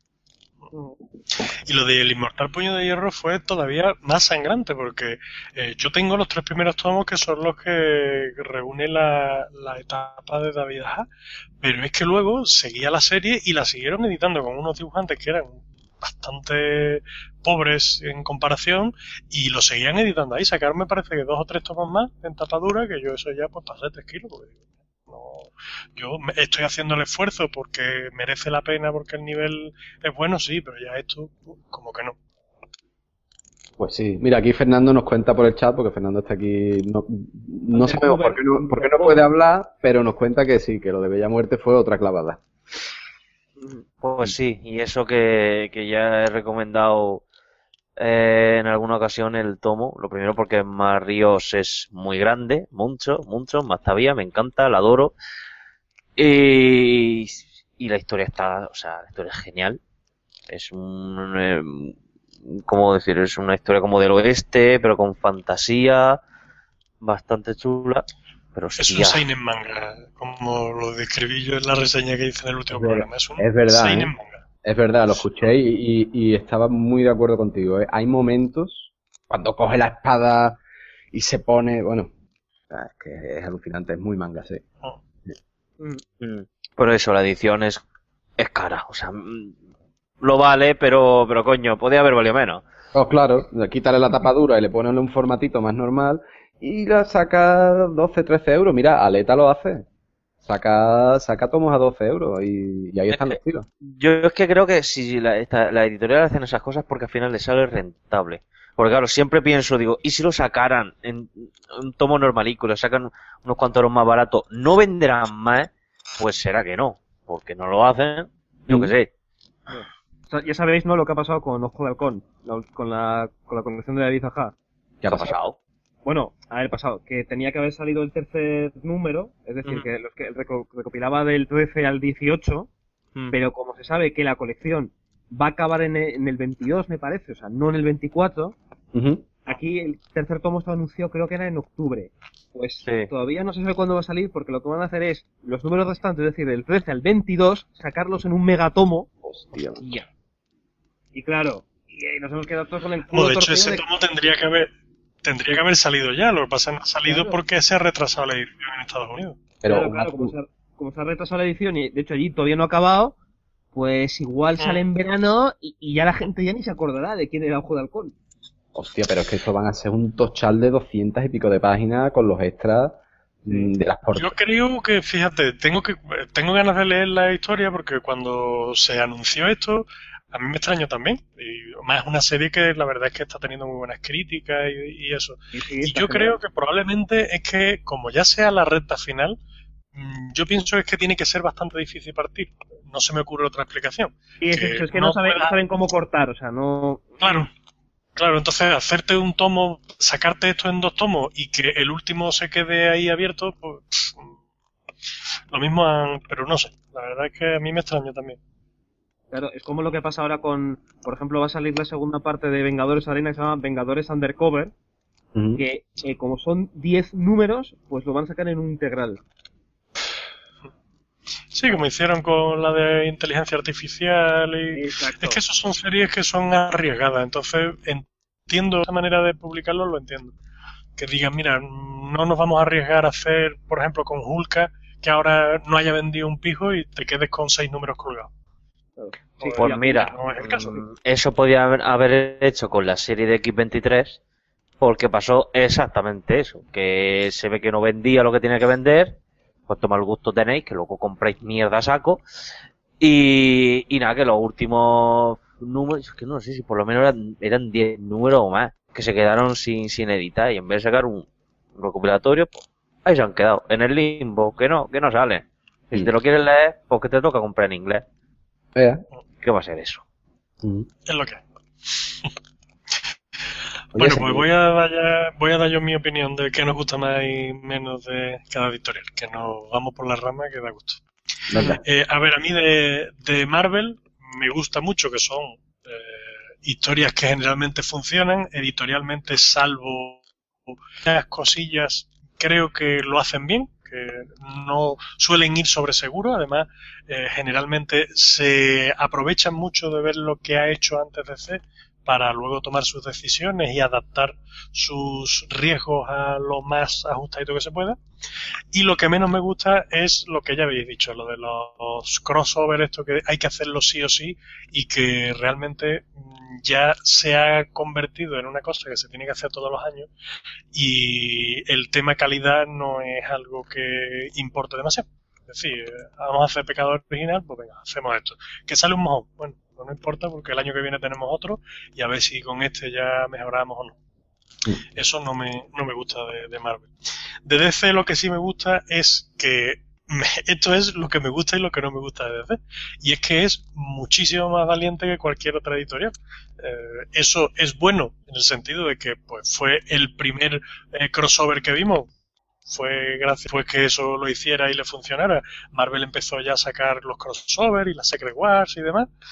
Y lo del Inmortal Puño de Hierro fue todavía más sangrante porque eh, yo tengo los tres primeros tomos que son los que reúnen la, la etapa de David Aja, pero es que luego seguía la serie y la siguieron editando con unos dibujantes que eran bastante pobres en comparación y lo seguían editando ahí. Sacaron me parece que dos o tres tomos más en tapadura, que yo eso ya pues pasé tres kilos porque no, yo estoy haciendo el esfuerzo porque merece la pena, porque el nivel es bueno, sí, pero ya esto como que no. Pues sí, mira, aquí Fernando nos cuenta por el chat, porque Fernando está aquí, no, no sabemos por qué no, por qué no puede hablar, pero nos cuenta que sí, que lo de Bella Muerte fue otra clavada. Pues sí, y eso que, que ya he recomendado eh, en alguna ocasión el tomo, lo primero porque Mar Ríos es muy grande, mucho, mucho, más todavía, me encanta, la adoro, y, y la historia está, o sea, la historia es genial, es un, eh, ¿cómo decir? Es una historia como del oeste, pero con fantasía, bastante chula. Pero Es un hostia, seinen manga, como lo describí yo en la reseña que hice en el último Es ver- programa. Es un es verdad, seinen ¿eh? manga. Es verdad, lo escuché y, y- y estaba muy de acuerdo contigo, ¿eh? Hay momentos cuando coge la espada y se pone, bueno, es que es alucinante, es muy manga, sí. Oh. mm, por eso la edición es, es cara. O sea, mm, lo vale, pero, pero coño, podía haber valido menos. Pues claro, quítale la tapadura y le ponen un formatito más normal y la saca doce, trece euros. Mira, Aleta lo hace. Saca, saca tomos a doce euros y, y ahí están los tiros. Yo es que creo que si la, esta- la editorial hacen esas cosas porque al final les sale rentable. Porque claro, siempre pienso, digo, ¿y si lo sacaran en un tomo normalico, lo sacan unos cuantos euros más baratos, no venderán más? Pues será que no, porque no lo hacen, yo qué sé. O sea, ya sabéis, ¿no? Lo que ha pasado con Ojo de Halcón, la- con la, con la colección de David Aja. ¿Qué ha pasado? Bueno, a ver, pasado, que tenía que haber salido el tercer número, es decir, Mm. que los que reco- recopilaba del trece al dieciocho, Mm. pero como se sabe que la colección va a acabar en el, en el veintidós, me parece, o sea, no en el veinticuatro, Ujú. aquí el tercer tomo está anunciado, creo que era en octubre. Pues Sí. todavía no se sabe cuándo va a salir, porque lo que van a hacer es los números restantes, es decir, del trece al veintidós, sacarlos en un megatomo. Hostia. Y claro, y, eh, nos hemos quedado todos con el culo Bueno, de hecho, torcido ese de- tomo tendría que haber tendría que haber salido ya. Lo que pasa es que no ha salido Claro. porque se ha retrasado la edición en Estados Unidos. Pero claro, una- claro, como se, ha, como se ha retrasado la edición y de hecho allí todavía no ha acabado, pues igual Mm. sale en verano y, y ya la gente ya ni se acordará de quién era Ojo de Halcón. hostia, pero es que esto van a ser un tochal de doscientas y pico de páginas con los extras mm, de las Yo portadas. creo que, fíjate, tengo que tengo ganas de leer la historia porque cuando se anunció esto, a mí me extrañó también. Y más una serie que la verdad es que está teniendo muy buenas críticas y, y eso. Y, sí, Y está yo genial. creo que probablemente es que, como ya sea la recta final, mm, yo pienso es que tiene que ser bastante difícil partir. No se me ocurre otra explicación. Y es, que eso, es que no no, saben, no pueda- saben cómo cortar, o sea, no... Claro, claro, entonces hacerte un tomo, sacarte esto en dos tomos y que el último se quede ahí abierto, pues pff, lo mismo han, pero no sé, la verdad es que a mí me extrañó también. Claro, es como lo que pasa ahora con, por ejemplo, va a salir la segunda parte de Vengadores Arena que se llama Vengadores Undercover, Ujú. que eh, como son diez números, pues lo van a sacar en un integral. Sí, como hicieron con la de inteligencia artificial y... Exacto. Es que esas son series que son arriesgadas, entonces entiendo esa manera de publicarlo, lo entiendo. Que digan, mira, no nos vamos a arriesgar a hacer, por ejemplo, con Hulka, que ahora no haya vendido un pijo y te quedes con seis números colgados. Sí, Pues ya- mira, no es el caso. mm, eso podía haber, haber hecho con la serie de equis veintitrés, porque pasó exactamente eso, que se ve que no vendía lo que tenía que vender, cuanto mal gusto tenéis, que luego compráis mierda a saco, y, y nada, que los últimos números, es que no sé si por lo menos eran, eran diez números o más, que se quedaron sin, sin editar, y en vez de sacar un recopilatorio, pues ahí se han quedado, en el limbo, que no, que no salen. Y si te lo quieres leer, pues que te toca comprar en inglés. Vea. ¿Qué va a ser eso? Ujú. Es lo que es. Oye, Bueno, sí, pues voy a dar ya- voy a dar yo mi opinión de qué nos gusta más y menos de cada editorial, que nos vamos por la rama que da gusto. venga. Eh, a ver, a mí de, de Marvel me gusta mucho que son eh, historias que generalmente funcionan, editorialmente, salvo unas cosillas, creo que lo hacen bien, que no suelen ir sobre seguro, además eh, generalmente se aprovechan mucho de ver lo que ha hecho antes D C para luego tomar sus decisiones y adaptar sus riesgos a lo más ajustadito que se pueda. Y lo que menos me gusta es lo que ya habéis dicho, lo de los crossover, esto que hay que hacerlo sí o sí y que realmente mm, ya se ha convertido en una cosa que se tiene que hacer todos los años y el tema calidad no es algo que importe demasiado. Es decir, eh, vamos a hacer pecado original, pues venga, hacemos esto. Que sale un mojón, bueno, pues no importa porque el año que viene tenemos otro y a ver si con este ya mejoramos o no. Eso no me, no me gusta de, de Marvel. De D C lo que sí me gusta es que me- esto es lo que me gusta y lo que no me gusta de D C. Y es que es muchísimo más valiente que cualquier otra editorial. Eh, eso es bueno en el sentido de que pues fue el primer eh, crossover que vimos. Fue gracias pues que eso lo hiciera y le funcionara. Marvel empezó ya a sacar los crossover y las Secret Wars y demás.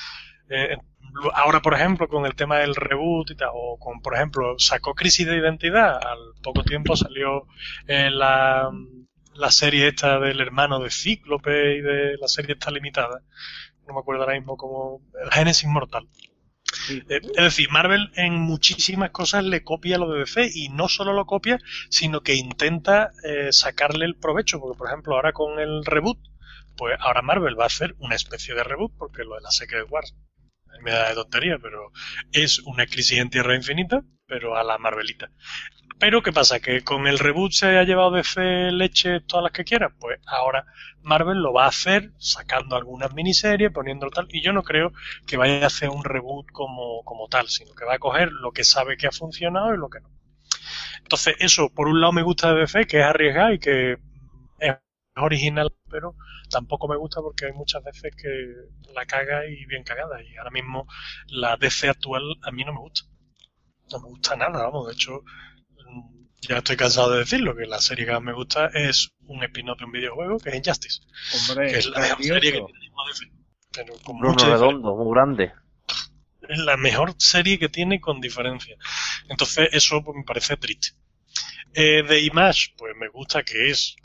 Eh, ahora, por ejemplo, con el tema del reboot y tal, o con, por ejemplo, sacó Crisis de Identidad, al poco tiempo salió eh, la, la serie esta del hermano de Cíclope y de la serie esta limitada, no me acuerdo ahora mismo como el Génesis Mortal. Sí. Eh, es decir, Marvel en muchísimas cosas le copia lo de D C, y no solo lo copia, sino que intenta eh, sacarle el provecho, porque por ejemplo ahora con el reboot, pues ahora Marvel va a hacer una especie de reboot, porque lo de la Secret Wars me da de tontería, pero es una Crisis en Tierra Infinita, pero a la Marvelita. Pero ¿qué pasa? Que con el reboot se ha llevado D C leche todas las que quiera. Pues ahora Marvel lo va a hacer sacando algunas miniseries, poniéndolo tal, y yo no creo que vaya a hacer un reboot como, como tal, sino que va a coger lo que sabe que ha funcionado y lo que no. Entonces eso, por un lado me gusta de D C, que es arriesgar y que es original, pero tampoco me gusta porque hay muchas veces que la caga y bien cagada, y ahora mismo la D C actual a mí no me gusta. No me gusta nada, vamos, de hecho ya estoy cansado de decirlo, que la serie que más me gusta es un spin-off de un videojuego, que es Injustice. Hombre, que es la mejor grandioso. serie que tiene D C. Pero con Bruno mucha diferencia. Redondo, muy grande. Es la mejor serie que tiene con diferencia. Entonces eso pues, me parece triste. Eh, de Image, pues me gusta que es,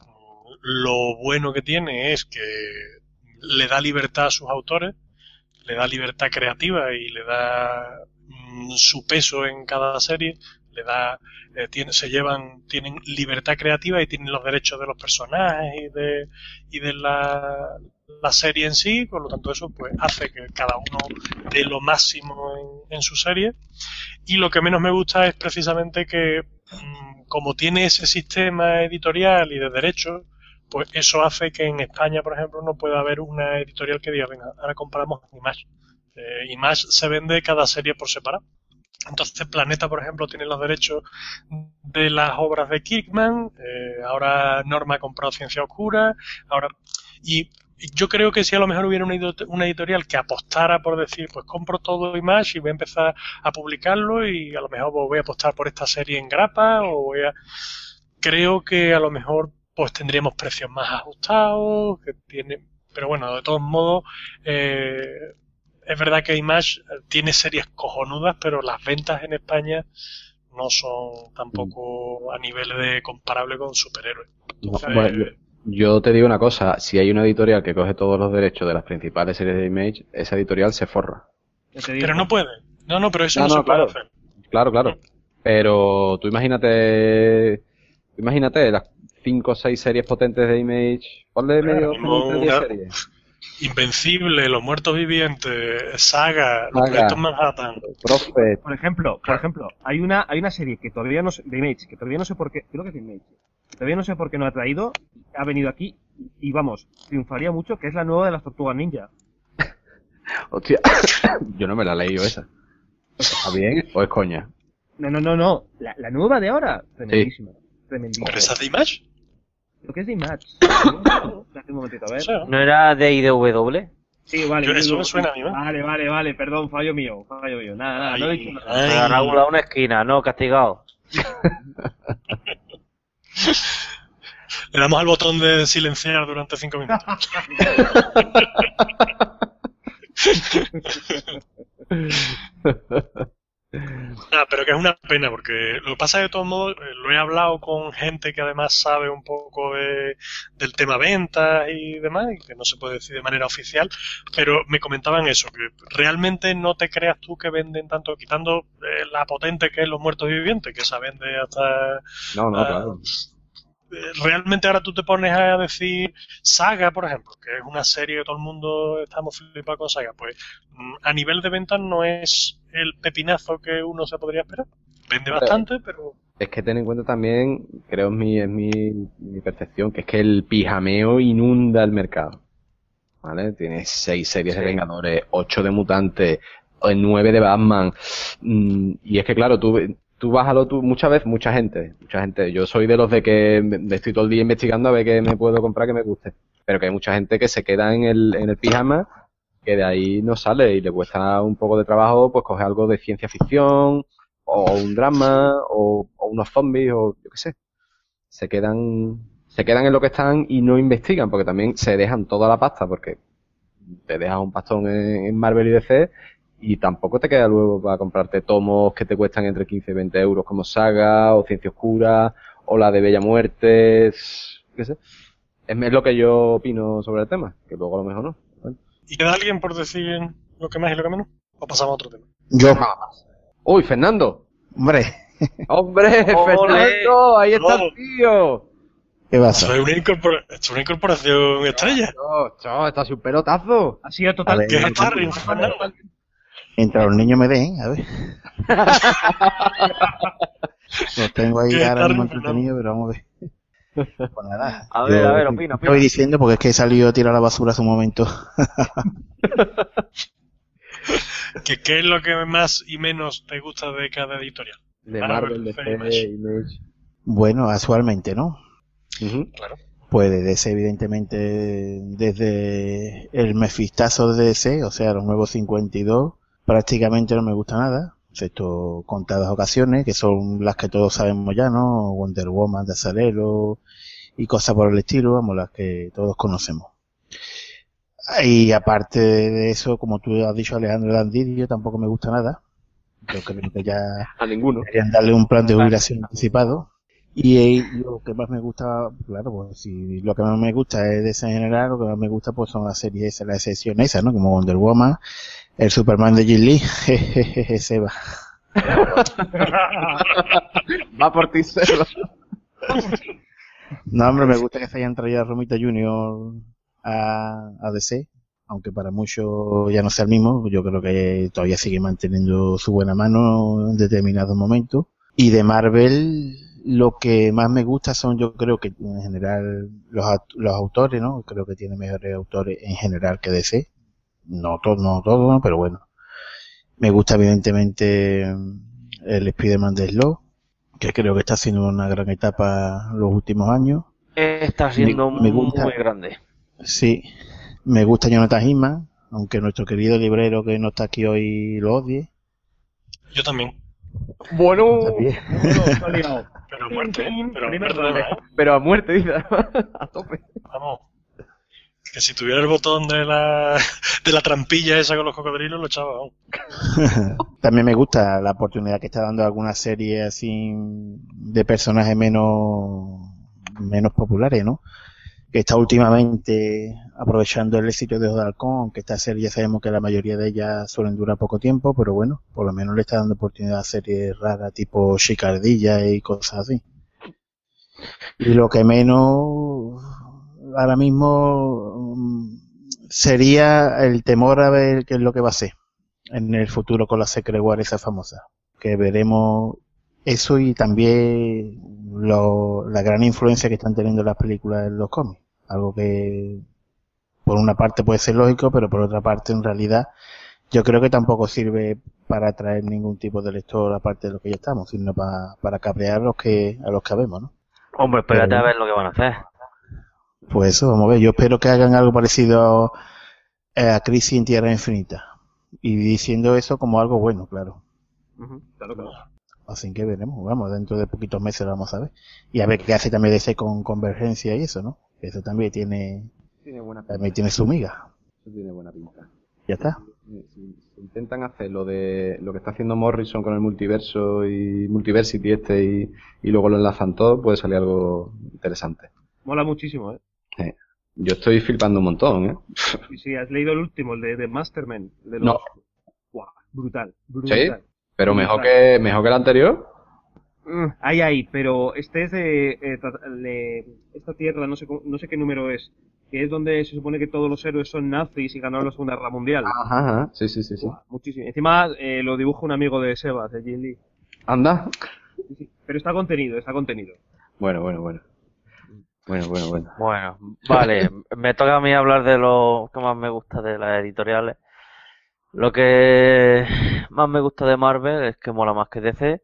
lo bueno que tiene es que le da libertad a sus autores, le da libertad creativa y le da mm, su peso en cada serie, le da eh, tiene, se llevan tienen libertad creativa y tienen los derechos de los personajes y de y de la, la serie en sí, por lo tanto eso pues hace que cada uno dé lo máximo en, en su serie. Y lo que menos me gusta es precisamente que mmm, como tiene ese sistema editorial y de derechos, pues eso hace que en España, por ejemplo, no pueda haber una editorial que diga, venga, ahora compramos Image. Eh, Image se vende cada serie por separado. Entonces Planeta, por ejemplo, tiene los derechos de las obras de Kirkman, eh, ahora Norma ha comprado Ciencia Oscura, ahora y yo creo que si a lo mejor hubiera una, una editorial que apostara por decir, pues compro todo Image y voy a empezar a publicarlo y a lo mejor voy a apostar por esta serie en grapa o voy a... Creo que a lo mejor pues tendríamos precios más ajustados, que tiene... pero bueno, de todos modos... Eh, es verdad que Image tiene series cojonudas, pero las ventas en España no son tampoco a nivel de comparable con superhéroes. Entonces, No, bueno, yo, yo te digo una cosa, si hay una editorial que coge todos los derechos de las principales series de Image, esa editorial se forra. pero no puede. No, no, pero eso no, no, no se puede claro, hacer. Claro, claro. Pero tú imagínate, imagínate las cinco o seis series potentes de Image, ponle medio diez series. Invencible, Los Muertos Vivientes, Saga, Los Saga. Proyectos Manhattan. Prophet. Por ejemplo, por ejemplo, hay una hay una serie que todavía no sé, de Image, que todavía no sé por qué, creo que es de Image, que todavía no sé por qué no ha traído, ha venido aquí y vamos, triunfaría mucho, que es la nueva de las Tortugas Ninja. Hostia, yo no me la he leído esa. ¿Está bien o es coña? No, no, no, no, la, la nueva de ahora, tremendísima, tremendísima. ¿Pero esa es de Image? Lo que es de Image. Un momentito, a ver. Sí, ¿no? ¿No era de I D W? Sí, vale. Yo- eso yo- me suena a mí, ¿no? Vale, vale, vale, perdón, fallo mío, fallo mío. Nada, nada, no he Ay, dicho nada. ay. Venga, Raúl, a una esquina, no, castigado. Le damos al botón de silenciar durante cinco minutos. Ah, pero que es una pena, porque lo que pasa es que de todos modos eh, lo he hablado con gente que además sabe un poco de, del tema ventas y demás, y que no se puede decir de manera oficial, pero me comentaban eso, que realmente no te creas tú que venden tanto, quitando eh, la potente que es Los Muertos Vivientes, que esa vende hasta... No, no, ah, claro. eh, realmente ahora tú te pones a decir Saga, por ejemplo, que es una serie que todo el mundo estamos flipados con Saga, pues mm, a nivel de ventas no es el pepinazo que uno se podría esperar. Vende Hombre. bastante, pero Es que ten en cuenta también, creo es mi, es mi, mi percepción, que es que el pijameo inunda el mercado. ¿Vale? Tienes seis series Sí. de Vengadores, ocho de Mutantes, eh, nueve de Batman. Mm, y es que claro, tú, tú bájalo tú, muchas veces, mucha gente, mucha gente, yo soy de los de que me- estoy todo el día investigando a ver qué me puedo comprar que me guste. Pero que hay mucha gente que se queda en el, en el pijama, que de ahí no sale y le cuesta un poco de trabajo, pues coger algo de ciencia ficción, o un drama, o, o unos zombies, o yo qué sé. Se quedan, se quedan en lo que están y no investigan, porque también se dejan toda la pasta, porque te dejas un pastón en, en Marvel y D C y tampoco te queda luego para comprarte tomos que te cuestan entre quince y veinte euros como Saga o Ciencia Oscura o la de Bella Muerte, qué sé. Es lo que yo opino sobre el tema, que luego a lo mejor no. Bueno. ¿Y queda alguien por decir lo que más y lo que menos? ¿O pasamos a otro tema? Yo. Nada más. ¡Uy, Fernando! Hombre, ¡Hombre, Fernando! ¡Ahí está el tío! ¿qué Esto pasa? es una, incorpora- esto es una incorporación estrella. ¡Chao, chao! ¡Está un pelotazo! Ha sido A total. ver, ¿Qué es no, Starring, no, Fernando? Mientras los niños me den, a ver. Los tengo ahí ¿Qué ahora tal, mismo Fernando? entretenidos, pero vamos a ver. Pues nada. A ver, yo a ver, opina, opina. Estoy diciendo porque es que he salido a tirar la basura hace un momento. ¿Qué, ¿Qué es lo que más y menos te gusta de cada editorial? De Marvel, Marvel, de D C, C, Image. Image. Bueno, actualmente, ¿no? Ujú. Claro. Pues de D C, evidentemente, desde el mefistazo de D C, o sea, los nuevos cincuenta y dos, prácticamente no me gusta nada, excepto contadas ocasiones, que son las que todos sabemos ya, ¿no? Wonder Woman de Azarelo y cosas por el estilo, vamos, las que todos conocemos. Y aparte de eso, como tú has dicho, Alejandro Dandidio, tampoco me gusta nada. Yo creo que ya A ninguno. deberían darle un plan de jubilación anticipado. Y eh, lo que más me gusta, claro, pues si lo que más me gusta es de ese en general, lo que más me gusta pues son las series esas, las excepciones esas, ¿no? Como Wonder Woman, el Superman de Jim Lee, jejeje, Seba. Va por ti, Seba. No, hombre, me gusta que se hayan traído a Romita Junior a, a D C, aunque para muchos ya no sea el mismo, yo creo que todavía sigue manteniendo su buena mano en determinados momentos. Y de Marvel, lo que más me gusta son, yo creo que en general, los, aut- los autores, ¿no? Creo que tiene mejores autores en general que D C. No todo, no todo, ¿no? Pero bueno. Me gusta evidentemente el Spider-Man de Slow, que creo que está haciendo una gran etapa los últimos años. Está siendo Me- me gusta. muy grande. Sí, me gusta Jonathan Hickman, aunque nuestro querido librero que no está aquí hoy lo odie. Yo también. Bueno, También. Bueno, me ha liado. Pero a muerte, ¿eh? Pero a Primer muerte, round. ¿eh? pero a muerte, dice. A tope. Vamos. Que si tuviera el botón de la, de la trampilla esa con los cocodrilos, lo echaba. Vamos. También me gusta la oportunidad que está dando alguna serie así de personajes menos menos populares, ¿no? Que está últimamente aprovechando el éxito de Ojo de Halcón, aunque esta serie ya sabemos que la mayoría de ellas suelen durar poco tiempo, pero bueno, por lo menos le está dando oportunidad a series raras tipo Chicardilla y cosas así. Y lo que menos ahora mismo mm, sería el temor a ver qué es lo que va a ser en el futuro con la Secret War esa famosa, que veremos eso y también lo, la gran influencia que están teniendo las películas en los cómics, algo que por una parte puede ser lógico, pero por otra parte en realidad yo creo que tampoco sirve para atraer ningún tipo de lector aparte de lo que ya estamos, sino para, para cabrear a los que a los que vemos, ¿no? Hombre, espérate Pero- a ver lo que van a hacer. Pues eso, vamos a ver, yo espero que hagan algo parecido a, a Crisis en Tierra Infinita, y diciendo eso como algo bueno, claro. Ujú, claro, claro. Así que veremos, vamos, dentro de poquitos meses lo vamos a ver. Y a ver qué hace también D C con Convergencia y eso, ¿no? Que eso también tiene, Tiene buena pinta. también tiene su miga. Eso tiene buena pinta. Ya está. Si, si intentan hacer lo de lo que está haciendo Morrison con el multiverso y Multiversity este y, y luego lo enlazan todo, puede salir algo interesante. Mola muchísimo, ¿eh? Yo estoy flipando un montón, ¿eh? Y si has leído el último, el de, de Masterman. De los... No. Buah, brutal, brutal. Pero mejor que mejor que el anterior. Mm, Ahí, ahí, pero este es de, eh, tra- de esta tierra, no sé, cómo- no sé qué número es, que es donde se supone que todos los héroes son nazis y ganaron la Segunda Guerra Mundial. Ajá, ajá. Sí, sí, sí, sí. Buah, muchísimo. Encima eh, lo dibuja un amigo de Sebas, de Jim Lee. Anda. Sí, sí. Pero está contenido, está contenido. Bueno, bueno, bueno. Bueno, bueno, bueno. Bueno, vale, me toca a mí hablar de lo que más me gusta de las editoriales. Lo que más me gusta de Marvel es que mola más que D C.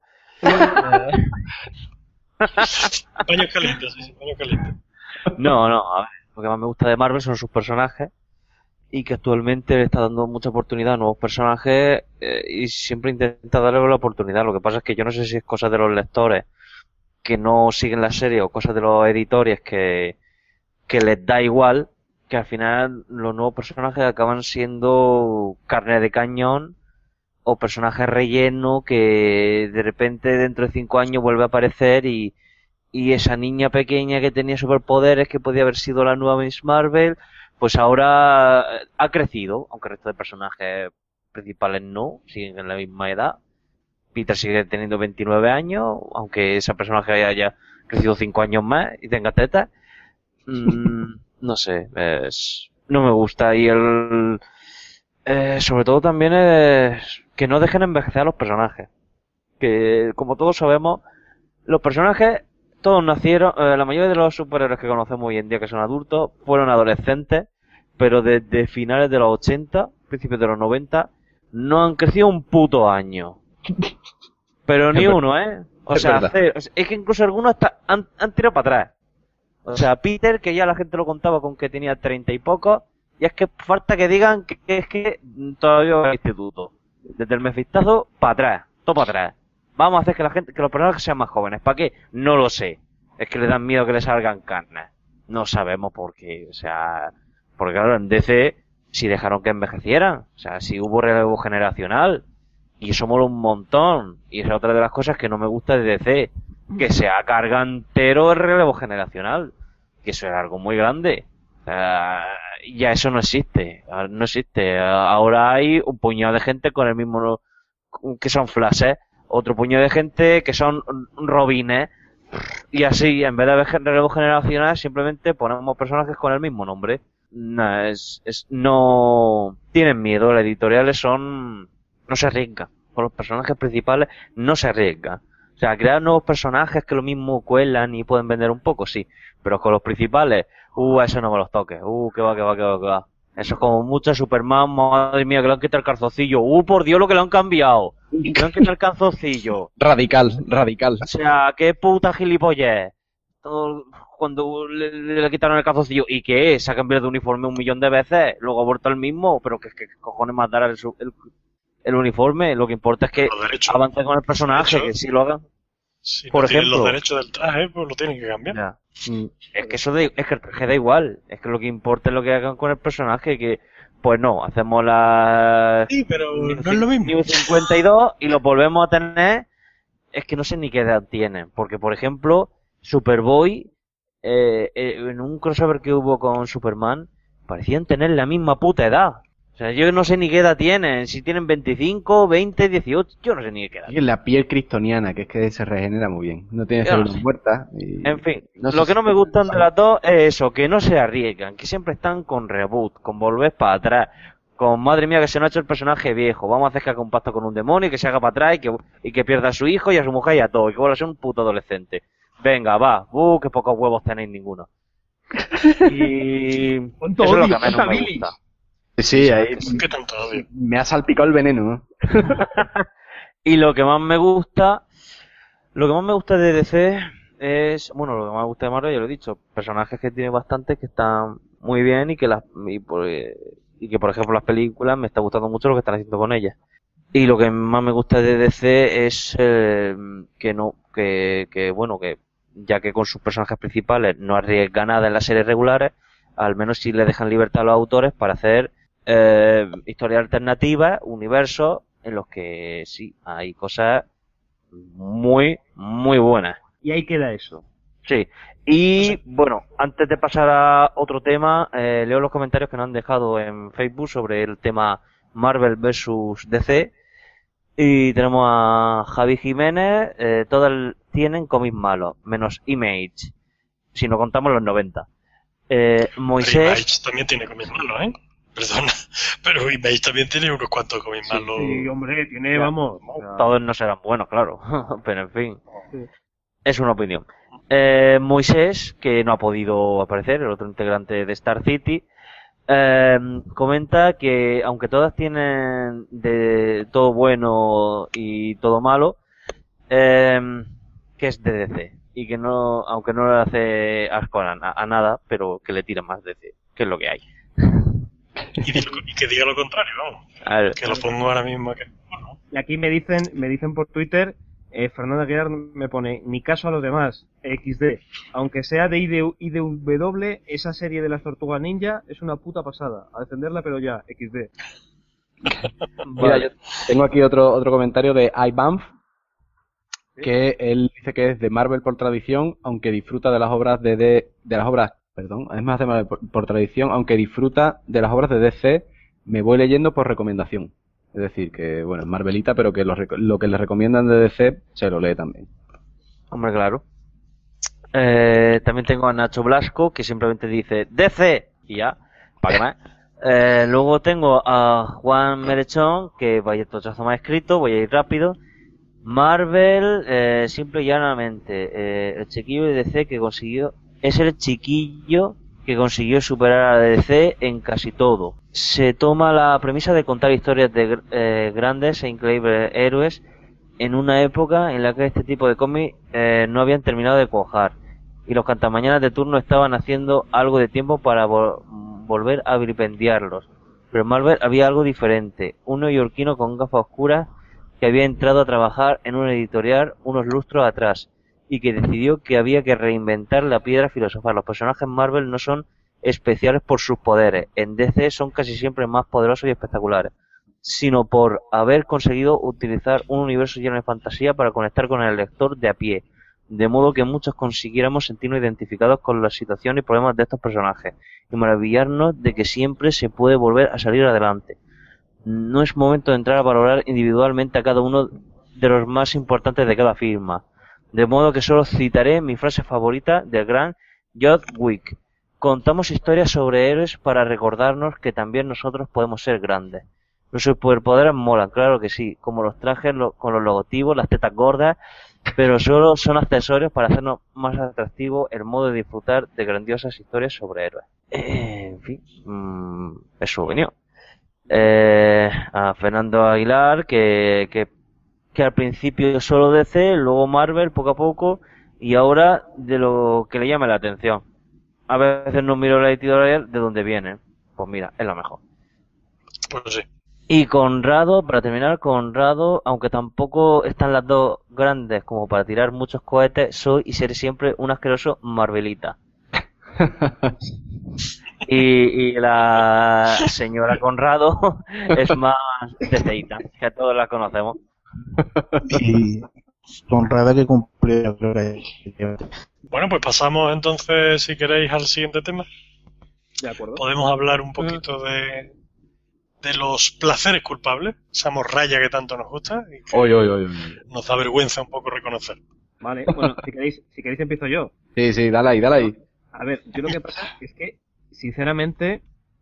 Paños calientes, sí, sí, paños calientes. No, no, a ver, lo que más me gusta de Marvel son sus personajes y que actualmente le está dando mucha oportunidad a nuevos personajes eh, y siempre intenta darle la oportunidad. Lo que pasa es que yo no sé si es cosa de los lectores que no siguen la serie o cosas de los editores que, que les da igual, que al final los nuevos personajes acaban siendo carne de cañón o personajes relleno que de repente dentro de cinco años vuelve a aparecer y, y esa niña pequeña que tenía superpoderes que podía haber sido la nueva Miss Marvel, pues ahora ha crecido, aunque el resto de personajes principales no, siguen en la misma edad. Peter sigue teniendo veintinueve años, aunque esa personaje haya crecido cinco años más y tenga tetas. Mm, no sé, es, no me gusta. Y el, eh, sobre todo también es que no dejen envejecer a los personajes. Que, como todos sabemos, los personajes, todos nacieron, eh, la mayoría de los superhéroes que conocemos hoy en día que son adultos, fueron adolescentes, pero desde finales de los ochenta, principios de los noventa, no han crecido un puto año. Pero ni uno, ¿eh? O Es sea, verdad. cero. Es que incluso algunos hasta han, han tirado para atrás. O sea, Peter, que ya la gente lo contaba con que tenía treinta y poco, y es que falta que digan que, que es que todavía va al instituto. Desde el mefistazo para atrás, todo para atrás. Vamos a hacer que la gente, que los personajes sean más jóvenes. ¿Para qué? No lo sé. Es que le dan miedo que le salgan carnes. No sabemos por qué. O sea, porque claro, en D C si dejaron que envejecieran. O sea, si hubo relevo generacional. Y eso mola un montón. Y esa es otra de las cosas que no me gusta de D C. Que se carga entero el relevo generacional. Que eso es algo muy grande. O sea, ya eso no existe. No existe. Ahora hay un puñado de gente con el mismo, que son flashes. Otro puñado de gente que son robines. Y así, en vez de haber relevo generacional, simplemente ponemos personajes con el mismo nombre. No, es, es, no, tienen miedo. Las editoriales son, no se arriesgan. Con los personajes principales no se arriesgan. O sea, crear nuevos personajes que lo mismo cuelan y pueden vender un poco, sí. Pero con los principales, uh, eso no me los toques. Uh, que va, que va, que va, que va. Eso es como mucho Superman, madre mía, que le han quitado el calzoncillo. Uh, por Dios, lo que le han cambiado. Que le han quitado el calzoncillo. Radical, radical. O sea, qué puta gilipollez. Todo, cuando le, le, le quitaron el calzoncillo. ¿Y qué es? Se ha cambiado de uniforme un millón de veces. Luego ha vuelto al mismo. Pero que, que cojones más dará el, el, el uniforme. Lo que importa es que avance con el personaje. Que si lo hagan. Si por no tienen ejemplo, los derechos del traje, pues lo tienen que cambiar. Ya. Es que eso de, es que el traje da igual. Es que lo que importa es lo que hagan con el personaje. Que, pues no, hacemos la. Sí, pero no es lo mismo. New cincuenta y dos y lo volvemos a tener. Es que no sé ni qué edad tienen. Porque, por ejemplo, Superboy, eh, eh, en un crossover que hubo con Superman, parecían tener la misma puta edad. O sea, yo no sé ni qué edad tienen. Si tienen veinticinco, veinte, dieciocho, yo no sé ni qué edad. Y la piel kristoniana, que es que se regenera muy bien. No tiene células sí. muertas. Y... En fin, no lo sé que no si- me gustan de las dos es eso, que no se arriesgan, que siempre están con reboot, con volver para atrás, con madre mía que se nos ha hecho el personaje viejo, vamos a hacer que haga un pacto con un demonio y que se haga para atrás y que, y que pierda a su hijo y a su mujer y a todo, y que vuelva a ser un puto adolescente. Venga, va, uh, que pocos huevos tenéis ninguno. Y Cuánto eso es lo odio, que menos cuánta me bilis. gusta. Sí, ahí ¿Por qué tanto odio? me ha salpicado el veneno, ¿no? Y lo que más me gusta, lo que más me gusta de D C es, bueno, lo que más me gusta de Marvel, ya lo he dicho, personajes que tiene bastantes que están muy bien y que las, y, por, y que por ejemplo las películas me está gustando mucho lo que están haciendo con ellas. Y lo que más me gusta de D C es eh, que no, que, que bueno, que ya que con sus personajes principales no arriesga nada en las series regulares, al menos sí le dejan libertad a los autores para hacer eh, historias alternativas, universos en los que sí hay cosas muy, muy buenas. Y ahí queda eso. Sí. Y bueno, antes de pasar a otro tema, eh, leo los comentarios que nos han dejado en Facebook sobre el tema Marvel versus D C. Y tenemos a Javi Jiménez, eh, todas tienen cómics malos, menos Image, si no contamos los noventa. Eh, Pero Moisés, Image también tiene cómics malos, ¿eh? Perdona. Pero Image también tiene unos cuantos cómics malos. Sí, hombre, tiene, Ya. vamos. o sea, todos no serán buenos, claro, pero en fin, sí. es una opinión. Eh, Moisés, que no ha podido aparecer, el otro integrante de Star City, eh, comenta que aunque todas tienen de todo bueno y todo malo, eh, que es de D C y que no, aunque no le hace asco a, a nada, pero que le tira más D C, que es lo que hay. Y, di- y que diga lo contrario, vamos. A ver, Que lo pongo ahora mismo aquí. Bueno, Y aquí me dicen, me dicen por Twitter Eh, Fernanda Aguilar me pone, ni caso a los demás, equis de. Aunque sea de I D W, esa serie de las Tortugas Ninja es una puta pasada. A defenderla, pero ya, equis de. Mira, yo tengo aquí otro otro comentario de iBanf, que él dice que es de Marvel por tradición, aunque disfruta de las obras de, de, de las obras, perdón, es más de Marvel por, por tradición, aunque disfruta de las obras de D C, me voy leyendo por recomendación. Es decir, que bueno, es Marvelita, pero que lo, lo que le recomiendan de D C se lo lee también. Hombre, claro. Eh, también tengo a Nacho Blasco, que simplemente dice D C y ya, para qué más. Eh, luego tengo a Juan Merechón, que vaya tochazo más escrito, voy a ir rápido. Marvel, eh, simple y llanamente, eh, el chiquillo de D C que consiguió, es el chiquillo que consiguió superar a D C en casi todo. Se toma la premisa de contar historias de eh, grandes e increíbles héroes en una época en la que este tipo de cómics eh, no habían terminado de cuajar y los cantamañanas de turno estaban haciendo algo de tiempo para vo volver a vilipendiarlos. Pero en Marvel había algo diferente, un neoyorquino con gafas oscuras que había entrado a trabajar en una editorial unos lustros atrás y que decidió que había que reinventar la piedra filosofal. Los personajes Marvel no son especiales por sus poderes, en D C son casi siempre más poderosos y espectaculares, sino por haber conseguido utilizar un universo lleno de fantasía para conectar con el lector de a pie, de modo que muchos consiguiéramos sentirnos identificados con la situación y problemas de estos personajes y maravillarnos de que siempre se puede volver a salir adelante. No es momento de entrar a valorar individualmente a cada uno de los más importantes de cada firma, de modo que solo citaré mi frase favorita del gran John Wick: contamos historias sobre héroes para recordarnos que también nosotros podemos ser grandes. Los superpoderes molan, claro que sí, como los trajes lo, con los logotipos, las tetas gordas, pero solo son accesorios para hacernos más atractivo el modo de disfrutar de grandiosas historias sobre héroes. Eh, en fin, mmm, es su opinión. Eh, a Fernando Aguilar, que, que, que al principio solo D C, luego Marvel poco a poco, y ahora de lo que le llama la atención. A veces no miro la editorial de dónde viene. Pues mira, es lo mejor. Pues sí. Y Conrado, para terminar, Conrado, aunque tampoco están las dos grandes como para tirar muchos cohetes, soy y seré siempre un asqueroso Marvelita. y, y la señora Conrado es más DCita, que todos la conocemos. Y Conrado que cumplió, creo que... Bueno, pues pasamos entonces, si queréis, al siguiente tema. De acuerdo. Podemos hablar un poquito de, de los placeres culpables, esa morralla que tanto nos gusta y que Oy, oy, oy, oy. nos da vergüenza un poco reconocer. Vale, bueno, si queréis, si queréis empiezo yo. Sí, sí, dale ahí, dale ahí. A ver, yo lo que pasa es que, sinceramente,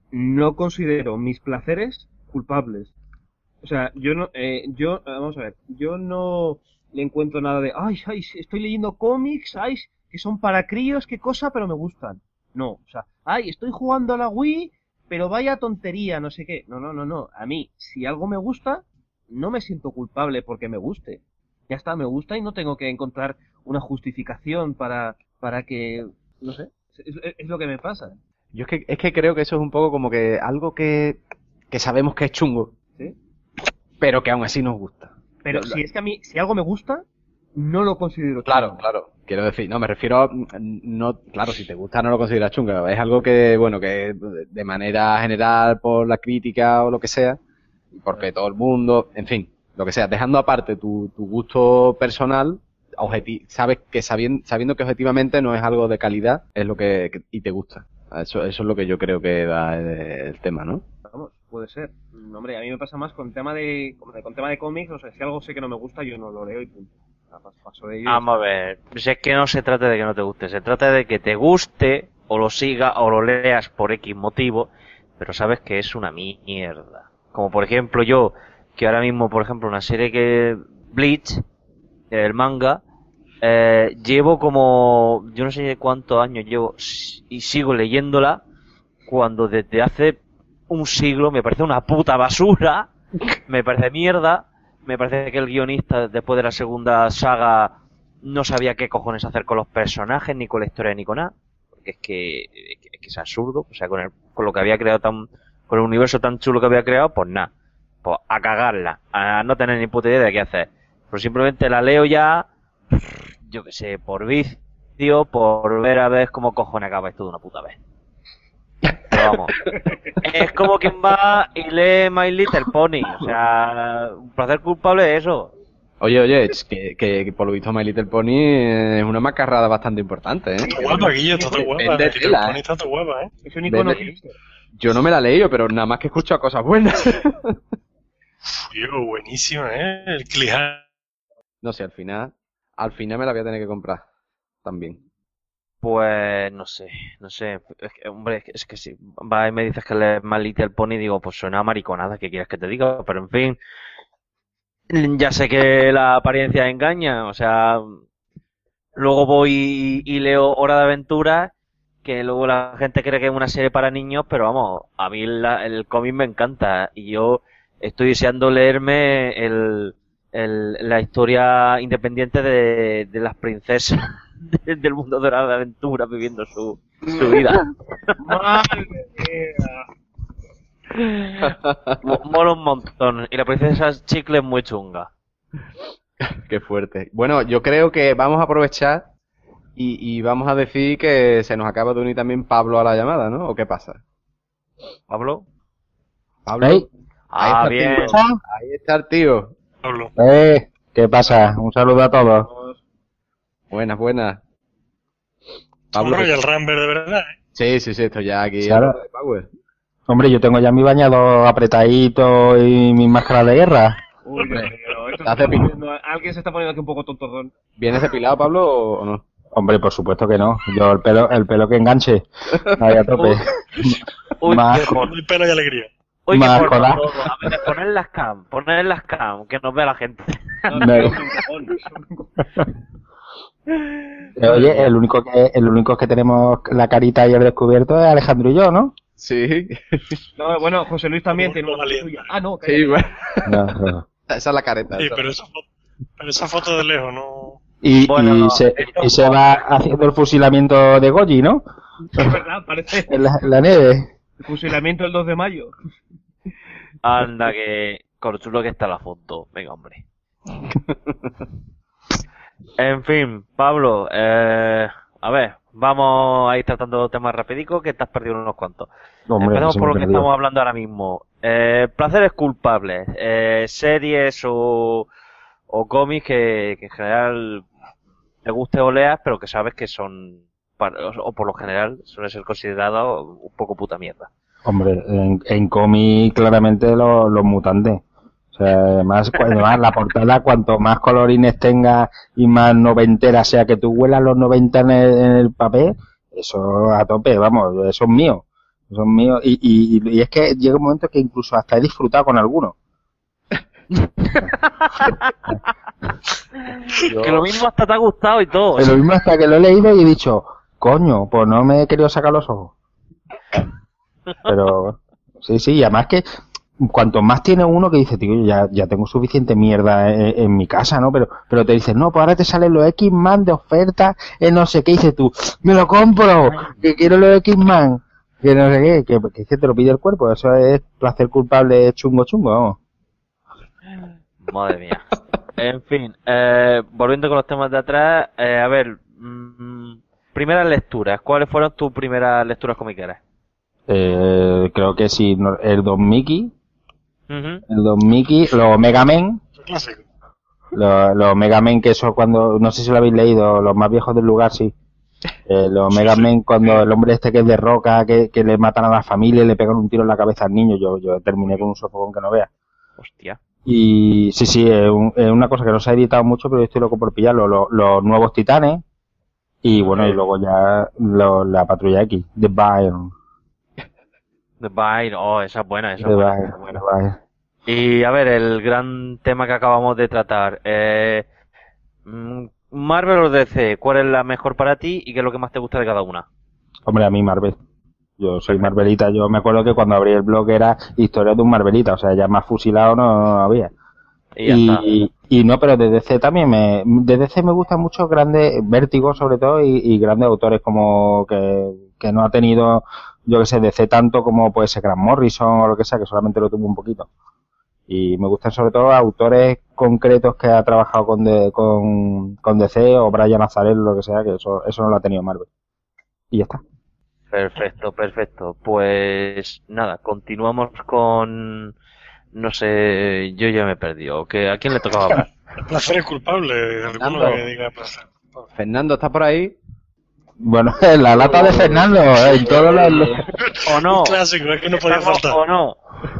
no considero mis placeres culpables. O sea, yo no, eh, yo, vamos a ver, yo no le encuentro nada de, ay, ay, estoy leyendo cómics, ay, que son para críos, qué cosa, pero me gustan. No, o sea, ay, estoy jugando a la Wii, pero vaya tontería, no sé qué. No, no, no, no. A mí, si algo me gusta, no me siento culpable porque me guste. Ya está, me gusta y no tengo que encontrar una justificación para, para que, no sé, es, es, es lo que me pasa. Yo es que, es que creo que eso es un poco como que algo que, que sabemos que es chungo, ¿Sí? pero que aún así nos gusta. Pero Lo- si es que a mí, si algo me gusta, no lo considero Claro, chungo. claro. Quiero decir, no, me refiero a, no, claro, si te gusta no lo consideras chunga. Es algo que, bueno, que de manera general por la crítica o lo que sea, porque todo el mundo, en fin, lo que sea, dejando aparte tu, tu gusto personal, objeti- sabes que sabiendo, sabiendo que objetivamente no es algo de calidad, es lo que, que- y te gusta. Eso, eso es lo que yo creo que da el, el tema, ¿no? Vamos, puede ser. Mm, Hombre, a mí me pasa más con tema de, con, con tema de cómics, o sea, si algo sé que no me gusta, yo no lo leo y punto. O sea, pas- paso de ello. y Vamos a ver, si es que no se trata de que no te guste, se trata de que te guste, o lo siga, o lo leas por X motivo, pero sabes que es una mierda. Como por ejemplo yo, que ahora mismo, por ejemplo, una serie que Bleach, el manga, eh, llevo como, yo no sé cuántos años llevo, y sigo leyéndola, cuando desde hace un siglo me parece una puta basura, me parece mierda, me parece que el guionista después de la segunda saga no sabía qué cojones hacer con los personajes, ni con la historia, ni con nada, porque es que, es que, es que es absurdo, o sea, con, el, con lo que había creado tan, con el universo tan chulo que había creado, pues nada, pues a cagarla, a no tener ni puta idea de qué hacer. pero simplemente la leo ya, yo que sé, por vicio, por ver a ver cómo cojones acaba esto de una puta vez. Pero vamos, es como quien va y lee My Little Pony, o sea, un placer culpable es eso. Oye, oye, es que, que, que por lo visto My Little Pony es una macarrada bastante importante, ¿eh? Está guapa, Guillo, está todo guapa. My Vende Little tela, Pony ¿eh? está todo guapa, ¿eh? Es un icono Vende- hipster. Yo no me la he leído, pero nada más que he escuchado cosas buenas. Tío, buenísima, ¿eh? El cliffhanger. No sé, al final, al final me la voy a tener que comprar también. Pues no sé, no sé, es que, hombre, es que, es que si vas y me dices que lees My Little Pony, digo, pues suena a mariconada, ¿qué quieres que te diga? Pero en fin, ya sé que la apariencia engaña, o sea, luego voy y, y leo Hora de Aventura, que luego la gente cree que es una serie para niños, pero vamos, a mí la- el cómic me encanta y yo estoy deseando leerme el, el- la historia independiente de, de las princesas del mundo de Hora de Aventura viviendo su, su vida. Madre mía. Mo- Mola un montón y la princesa Chicle es muy chunga. Qué fuerte. Bueno, yo creo que vamos a aprovechar y, y vamos a decir que se nos acaba de unir también Pablo a la llamada, ¿no? ¿O qué pasa? ¿Pablo? Pablo. ¿Hey? Ahí Ah, está el bien. tío. Ahí está el tío. Pablo. Eh, ¿qué pasa? Un saludo a todos. Buenas, buenas. Un Pablo. Royal Rumble de verdad, ¿eh? Sí, sí, sí, estoy ya aquí. Claro. de Power. Hombre, yo tengo ya mi bañador apretadito y mi máscara de guerra. Uy, Dios mío, esto se Hace está pin- poniendo- alguien se está poniendo aquí un poco tontozón. ¿Vienes depilado, Pablo, o o no? Hombre, por supuesto que no. Yo el pelo, el pelo que enganche. Ahí a tope. Uy, Más- qué for- El pelo y alegría. uy, qué más forma cola. todo. A ver, poner las cam, poner las cam, que nos vea la gente. No, No. no, es un cojón. Eh, Oye, el único que, el único que tenemos la carita ahí al descubierto es Alejandro y yo, ¿no? Sí. No, bueno, José Luis también No, tiene no una valiente. suya. Ah, no, Sí, cállate. bueno. No, no. Esa es la careta. Sí, esa. pero esa foto, pero esa foto de lejos, ¿no? Y, Bueno, y, se, y se va haciendo el fusilamiento de Goji, ¿no? Es verdad, parece En la, en la nieve. el fusilamiento el dos de mayo. Anda, que con lo chulo que está la foto. Venga, hombre. En fin, Pablo, eh, a ver, vamos a ir tratando temas rapidicos que te has perdido unos cuantos. Hombre, Empezamos se por me lo que perdió. estamos hablando ahora mismo. Eh, placeres culpables, eh, series o, o cómics que, que en general te guste o leas, pero que sabes que son, para- o por lo general, suelen ser considerados un poco puta mierda. Hombre, en, en cómic claramente los, los mutantes. O sea, además, cu- además la portada, cuanto más colorines tenga y más noventera sea, que tú huelas los noventa en el, en el papel, eso a tope, vamos, eso es mío. Eso es mío. Y, y, y es que llega un momento que incluso hasta he disfrutado con algunos. Yo- Que lo mismo hasta te ha gustado y todo. Lo mismo hasta que lo he leído y he dicho, coño, pues no me he querido sacar los ojos. Pero, sí, sí, y además que cuanto más tiene uno que dice, tío, ya, ya tengo suficiente mierda en, en mi casa, ¿no? Pero, pero te dices, no, pues ahora te salen los X-Man de oferta, en no sé qué, y dices tú, me lo compro, que quiero los X-Man, que no sé qué, que, que es que te lo pide el cuerpo, eso es placer culpable chungo chungo, vamos. Madre mía. En fin, eh, volviendo con los temas de atrás, eh, a ver, mm, primeras lecturas. ¿Cuáles fueron tus primeras lecturas comiqueras? Eh, creo que sí, no- el Don Mickey, Ujú. el Don Mickey, los Mega Men, Es un clásico. Los, los Mega Men, que eso cuando, no sé si lo habéis leído, los más viejos del lugar, sí. Eh, los Sí, Mega sí. Men, cuando el hombre este que es de roca, que, que le matan a la familia y le pegan un tiro en la cabeza al niño, yo, yo terminé con un sofocón que no vea. Hostia. Y sí, sí, es, un- es una cosa que no se ha editado mucho, pero yo estoy loco por pillarlo. Los, los nuevos Titanes, y bueno, y luego ya lo- la Patrulla X, The Byron. The Bind, oh, esa es buena, esa The es buena, esa Byron, es buena. The Byron. Y a ver, el gran tema que acabamos de tratar. Eh, mm, Marvel o D C, ¿cuál es la mejor para ti y qué es lo que más te gusta de cada una? Hombre, a mí Marvel. Yo soy Marvelita. Yo me acuerdo que cuando abrí el blog era historia de un Marvelita. O sea, ya más fusilado no, no había. Y ya está. Y, y no, pero de D C también me, de D C me gustan mucho grandes, Vértigo sobre todo, y, y grandes autores como que, que no ha tenido, yo que sé, D C tanto como puede ser Grant Morrison o lo que sea, que solamente lo tuvo un poquito. Y me gustan sobre todo autores concretos que ha trabajado con, de, con, con D C o Brian Azzarello, lo que sea, que eso, eso no lo ha tenido Marvel. Y ya está. Perfecto, perfecto. Pues nada, continuamos con... No sé, yo ya me he perdido. ¿Qué- ¿A quién le tocaba hablar? El placer es culpable. Alguno Fernando. que diga placer. Fernando, ¿estás por ahí? Bueno, la lata de Fernando, eh, en todos los... ¿O no? Un clásico, es que no podía ¿Estamos faltar. ¿O no?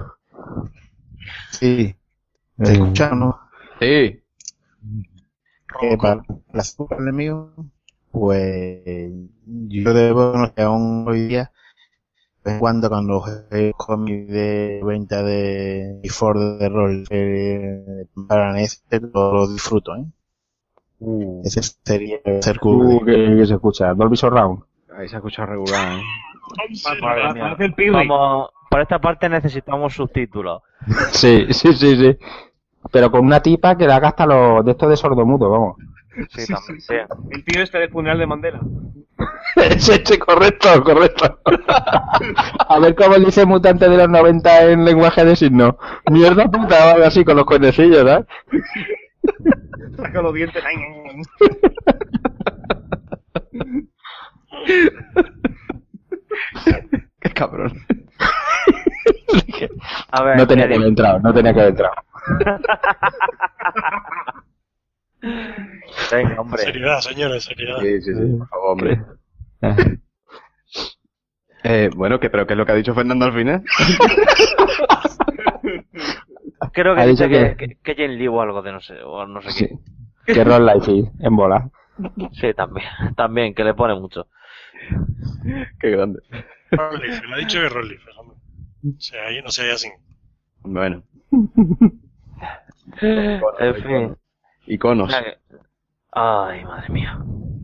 Sí. ¿Se escucha o no? Sí. Eh, para la super enemigo, pues yo debo no sé, aún hoy día, pues cuando con los cómics de venta de Ford de rol eh, para este lo, lo disfruto, ¿eh? Uh, Ese sería ser uh, cool. que, que se escucha, Dolby Surround. Ahí se ha escuchado regular, ¿eh? Madre mía. Parece el Piwik. Vamos, para esta parte necesitamos subtítulos. Sí, sí, sí, sí. Pero con una tipa que le haga hasta los de estos de sordomudo, vamos. Sí, también. Sí. El tío este del funeral de Mandela. Es este, correcto, correcto. A ver cómo le dice mutante de los noventa en lenguaje de signos. Mierda puta, o algo así, con los cuernecillos, ¿verdad? Saca los dientes. Qué cabrón. A ver, No tenía que mira, haber entrado, no tenía que haber entrado. venga, hombre. Seriedad, señores, seriedad. Sí, sí, sí, por favor, hombre. Eh, bueno, ¿qué, pero ¿qué es lo que ha dicho Fernando al final? Creo que Ha dice dicho que, que- que, que Jane Lee o algo de no sé, o no sé Sí. qué. Que Ron Life en bola. Sí, también, también, que le pone mucho. Qué grande. Rollifer, le ha dicho que Rollifer, hombre. O sea, ahí no se así. Bueno. En fin. Iconos. Mira que- Ay, madre mía.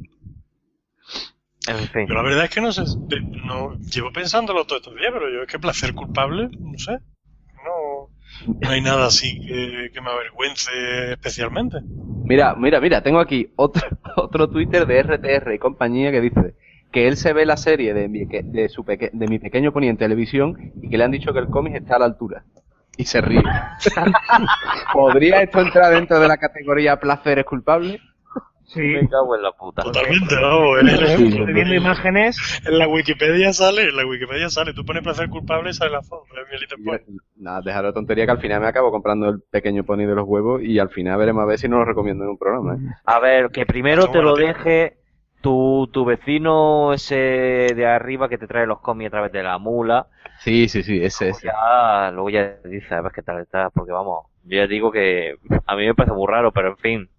En fin. Pero la verdad es que no sé, de- no, llevo pensándolo todos estos días, pero yo es que placer culpable, no sé. No, no hay nada así que, que me avergüence especialmente. Mira, mira, mira, tengo aquí otro, otro Twitter de R T R y compañía que dice que él se ve la serie de mi, que- de, su peque- de mi pequeño pony en televisión y que le han dicho que el cómic está a la altura. Y se ríe. ¿Podría esto entrar dentro de la categoría placer es culpable? Sí. Me cago en la puta. Totalmente, vamos, es el ejemplo. Estoy viendo imágenes. En la Wikipedia sale, en la Wikipedia sale, tú pones placer culpable y sale la foto de Mielita Y yo- Pony. Nada, dejar de tontería que al final me acabo comprando el pequeño pony de los huevos y al final veremos a ver si no lo recomiendo en un programa. ¿eh? A ver, que primero te lo deje tu, tu vecino ese de arriba que te trae los cómics a través de la mula. Sí, sí, sí, ese, Luego ese. ya, luego ya dices, a ver qué tal está, porque vamos, yo ya digo que a mí me parece muy raro, pero en fin.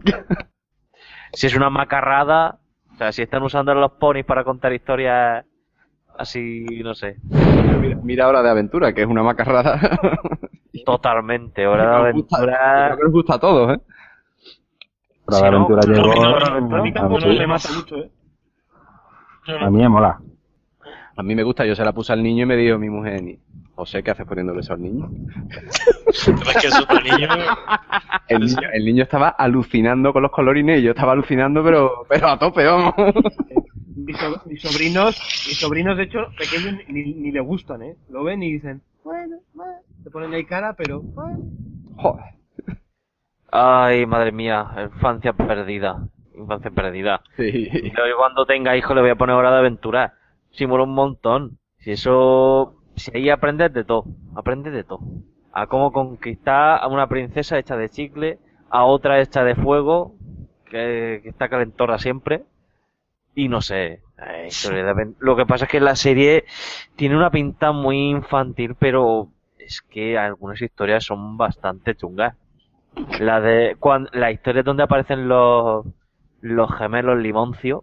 Si es una macarrada, o sea, si están usando los ponis para contar historias así, no sé. Mira, mira Hora de Aventura, que es una macarrada. Totalmente, Hora de Nos gusta- Aventura. Creo que nos gusta a todos, ¿eh? Pero Si la no, aventura no, llegó. no, no, A mí a ver, tampoco sí. me mata mucho, ¿eh? Yo A no. mí me mola. A mí me gusta, yo se la puse al niño y me dijo mi mujer, ni- José, ¿qué haces poniéndole eso al niño? Es que eso para niños, El niño, el niño estaba alucinando con los colorines y yo estaba alucinando, pero, pero a tope, vamos. Mis, so- mis sobrinos, mis sobrinos de hecho, pequeños, ni, ni le gustan, ¿eh? Lo ven y dicen, bueno, bueno. Se ponen ahí cara, pero, bueno. Joder. Ay, madre mía, infancia perdida. Infancia perdida. Sí. Yo cuando tenga hijos le voy a poner Hora de Aventura. Si mola un montón. Si eso... Si ahí aprendes de todo. Aprendes de todo. A cómo conquistar a una princesa hecha de chicle, a otra hecha de fuego, que, que está calentora siempre. Y no sé. eh, historia de aven- Lo que pasa es que la serie tiene una pinta muy infantil, pero es que algunas historias son bastante chungas. La de cuando, la historia donde aparecen los los gemelos Limoncio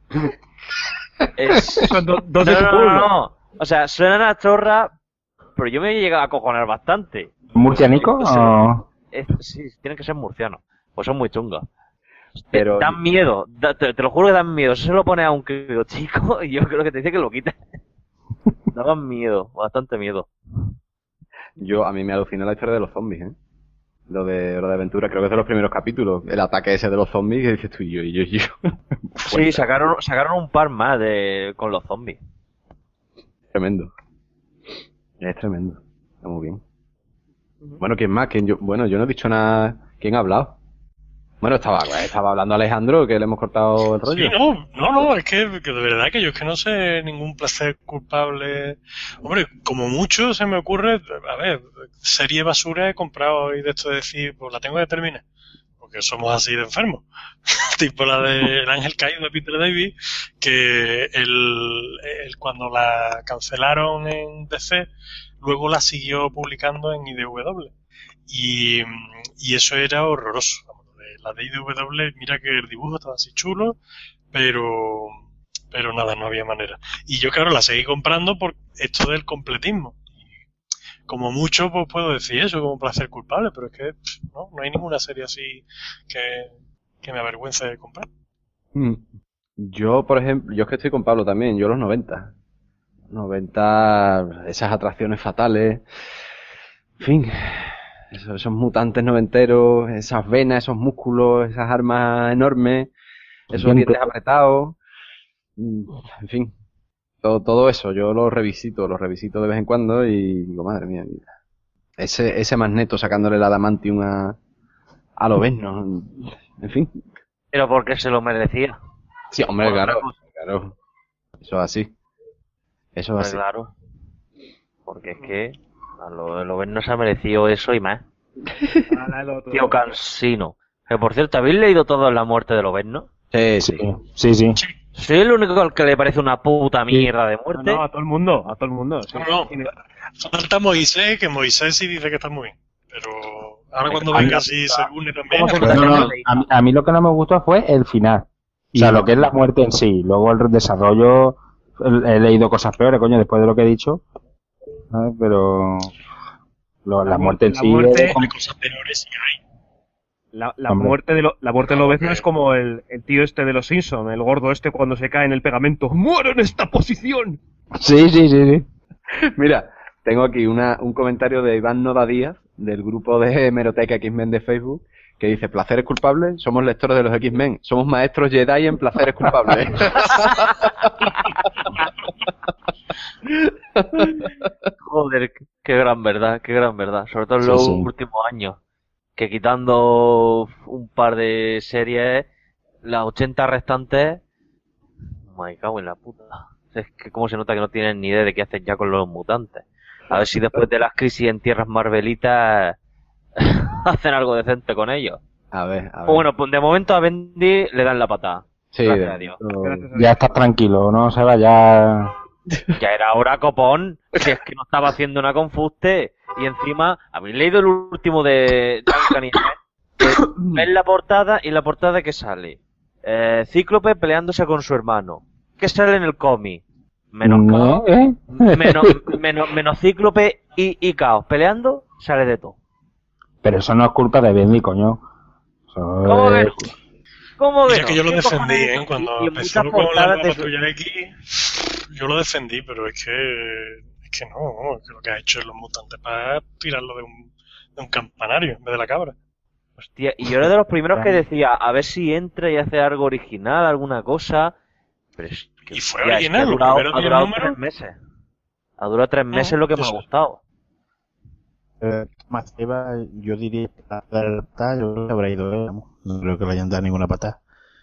es Son do- dos no, de tu no, no, pueblo. no. O sea, suenan a chorra, pero yo me he llegado a acojonar bastante. ¿Murcianico Sí. o...? Es- sí, tienen que ser murcianos, pues son muy chungos. Pero- Dan miedo, da- te, te lo juro que dan miedo. Eso se lo pones a un crío chico y yo creo que te dice que lo quites. Daban miedo, bastante miedo. Yo, a mí me alucinó la historia de los zombies, ¿eh? Lo de Hora de Aventura, creo que es de los primeros capítulos. El ataque ese de los zombies, que dices tú y yo, y yo, y yo. Sí, sacaron, sacaron un par más de con los zombies. Tremendo. Es tremendo. Está muy bien. Bueno, ¿quién más? ¿Quién yo? Bueno, yo no he dicho nada. ¿Quién ha hablado? Bueno, estaba, estaba hablando Alejandro, que le hemos cortado el rollo. Sí, no, no, no, es que, que de verdad que yo es que no sé ningún placer culpable. Hombre, como mucho se me ocurre, a ver, serie basura he comprado y de esto de decir, pues la tengo que terminar. Porque somos así de enfermos. Tipo la de El Ángel Caído de Peter David, que el, el, cuando la cancelaron en D C, luego la siguió publicando en I D W. Y, y eso era horroroso. La de I D W, mira que el dibujo estaba así chulo, pero pero nada, no había manera. Y yo, claro, la seguí comprando por esto del completismo. Y como mucho, pues puedo decir eso como placer culpable, pero es que pff, no, no hay ninguna serie así que, que me avergüence de comprar. Mm. Yo, por ejemplo, yo es que estoy con Pablo también, yo los noventa. noventa, esas atracciones fatales, en fin... Esos, esos mutantes noventeros, esas venas, esos músculos, esas armas enormes, esos dientes apretados, en fin, todo, todo eso yo lo revisito, lo revisito de vez en cuando y digo, madre mía, mira, ese, ese Magneto sacándole el adamantium a, a Lobezno, en fin. Pero porque se lo merecía. Sí, hombre, por claro, claro, eso es así, eso es así. Claro, porque es que a lo, Lobezno se ha merecido eso y más. Tío cansino. Que por cierto, ¿habéis leído todo en La muerte de Lobezno? Sí, sí, sí, sí. ¿Soy el único al que le parece una puta mierda de muerte? No, no, a todo el mundo, a todo el mundo. Sí. No, no, falta Moisés, que Moisés sí dice que está muy bien. Pero ahora cuando venga así se une también. No, no, a, mí, a mí lo que no me gustó fue el final. O sea, lo que es la muerte en sí. Luego el desarrollo, he, he leído cosas peores, coño, después de lo que he dicho. ¿Sabes? Pero... Lo, la, la muerte en la sí muerte, es como... cosas peores sí hay. La, la muerte de lo, la muerte de Lobezno es como el, el tío este de los Simpsons, el gordo este cuando se cae en el pegamento. ¡Muero en esta posición! Sí, sí, sí, sí. Mira, tengo aquí una, un comentario de Iván Noda Díaz, del grupo de Hemeroteca X-Men de Facebook, que dice, ¿placeres culpables? Somos lectores de los X-Men. Somos maestros Jedi en placeres culpables. Joder, qué gran verdad, qué gran verdad. Sobre todo en Sí, los sí. últimos años. Que quitando un par de series, las ochenta restantes... Me cago en la puta. Es que como se nota que no tienen ni idea de qué hacen ya con los mutantes. A ver si después de las crisis en tierras marvelitas hacen algo decente con ellos. A ver, a ver. Pues bueno, pues de momento a Bendy le dan la patada. Sí, Gracias de- a Dios. Gracias a Ya Dios. estás tranquilo, ¿no? Se va ya... Ya era hora, copón. Si es que no estaba haciendo una con fuste. Y encima, habéis leído el último de Duncan y Head, que ves la portada y la portada que sale. Eh, Cíclope peleándose con su hermano. ¿Qué sale en el cómic? Menos ¿No? Caos. ¿Eh? Menos, menos, menos Cíclope y, y Caos. Peleando, sale de todo. Pero eso no es culpa de Bendy, coño. Eso ¿Cómo es- que no? ¿Cómo que Mira no? que yo lo ¿Qué defendí, cojones? ¿eh? Cuando Y- y en empezó muchas con la portadas nueva de- patrulla X, yo lo defendí, pero es que, es que no, no, es que lo que ha hecho es los mutantes para tirarlo de un, de un campanario en vez de la cabra. Hostia, y yo era de los primeros que decía, a ver si entra y hace algo original, alguna cosa. Pero es que, Y fue hostia, es original, que ha los durado, primeros ha diez durado números. tres meses. Ha durado tres meses lo que me ha eso. gustado. Eh, más Eva, yo diría que la verdad, yo creo que habrá ido él, vamos. No creo que le hayan dado ninguna patada.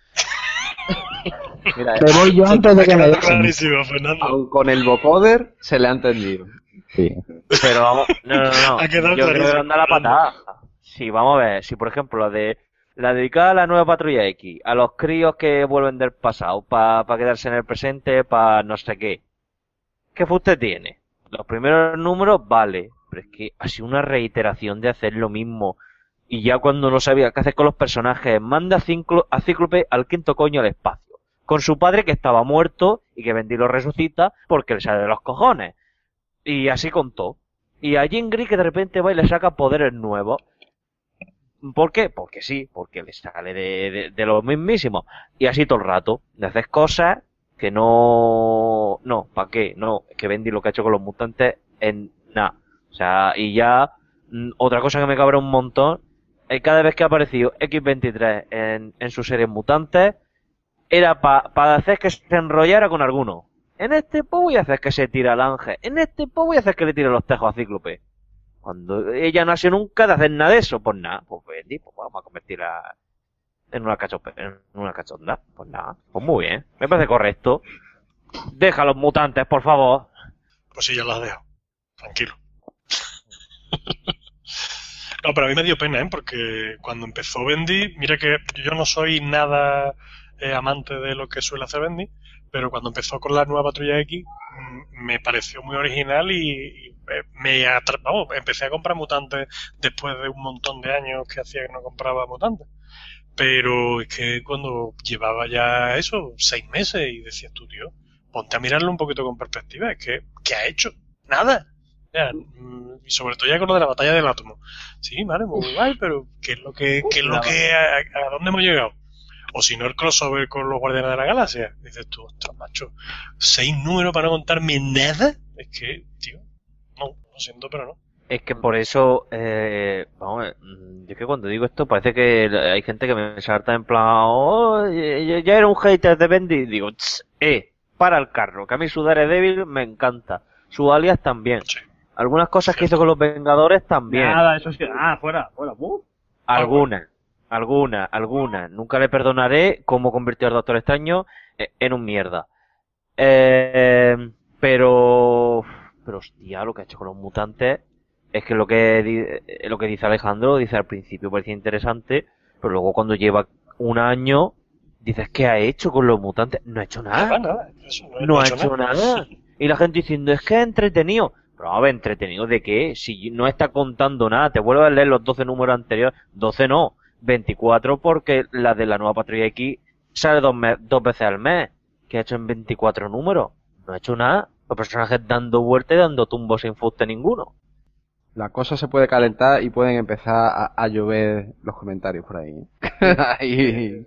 Mira, Me voy yo antes de que me Quedado dejen. clarísimo, Fernando. aun con el vocoder se le ha entendido. Sí. Pero vamos, no, no, no. Ha quedado Yo creo que clarísimo, le han dado la patada. Sí, vamos a ver. Si por ejemplo la de la dedicada a la nueva patrulla X, a los críos que vuelven del pasado, para pa quedarse en el presente, para no sé qué. ¿Qué fuste tiene? Los primeros números, vale. Pero es que ha sido una reiteración de hacer lo mismo. Y ya cuando no sabía qué hacer con los personajes, manda a, Cíclo- a Cíclope al quinto coño al espacio. Con su padre que estaba muerto y que Bendy lo resucita porque le sale de los cojones. Y así contó. Y a Jean Grey que de repente va y le saca poderes nuevos. ¿Por qué? Porque sí, porque le sale de, de, de lo mismísimo. Y así todo el rato. Le haces cosas que no... No, ¿para qué? No, es que Bendy lo que ha hecho con los mutantes es nada. O sea, y ya... mm, Otra cosa que me cabrea un montón es cada vez que ha aparecido equis veintitrés en, en sus series mutantes era para pa hacer que se enrollara con alguno. En este pues voy a hacer que se tire al ángel. En este pues voy a hacer que le tire los tejos a Cíclope. Cuando ella no ha sido nunca de hacer nada de eso, pues nada, pues Bendy, pues vamos a convertirla en una cachope, en una cachonda. Pues nada, pues muy bien, me parece correcto. Deja a los mutantes, por favor. Pues sí, ya los dejo. Tranquilo. No, pero a mí me dio pena, ¿eh? Porque cuando empezó Bendy, mira que yo no soy nada eh, amante de lo que suele hacer Bendy, pero cuando empezó con la nueva Patrulla X, me pareció muy original y, y me atra- vamos, empecé a comprar mutantes después de un montón de años que hacía que no compraba mutantes. Pero es que cuando llevaba ya eso, seis meses, y decías tú, tío, ponte a mirarlo un poquito con perspectiva, es que, ¿qué ha hecho? Nada. Ya, y sobre todo ya con lo de la batalla del átomo. Sí, vale, muy guay, pero ¿qué es lo que, qué es lo que, a, a dónde hemos llegado? O si no, el crossover con los Guardianes de la Galaxia. Dices tú, ostras, macho, seis números para no contarme nada. Es que, tío, no, lo siento, pero no. Es que por eso, eh, vamos, yo es que cuando digo esto parece que hay gente que me salta en plan, oh, ya, ya era un hater de Bendy. Y digo, eh, para el carro, que a mí su Daredevil me encanta. Su alias también. Sí. Algunas cosas que hizo con los Vengadores también. Nada, eso sí. Ah, fuera, fuera. Uh. Algunas, algunas, algunas. Nunca le perdonaré cómo convirtió al Doctor Extraño en un mierda. Eh, pero, pero hostia, lo que ha hecho con los mutantes es que lo que, lo que dice Alejandro, dice al principio parecía interesante, pero luego cuando lleva un año, dices, ¿qué ha hecho con los mutantes? No ha hecho nada. No, nada. Eso no, no ha hecho nada. nada. Y la gente diciendo, es que es entretenido. Pero a ver, ¿entretenido de qué? Si no está contando nada, te vuelvo a leer los doce números anteriores. doce no, veinticuatro, porque la de la nueva Patrulla X sale dos, me- dos veces al mes. ¿Qué ha hecho en veinticuatro números? No ha hecho nada. Los personajes dando vueltas y dando tumbos sin fuste ninguno. La cosa se puede calentar y pueden empezar a, a llover los comentarios por ahí. Ahí.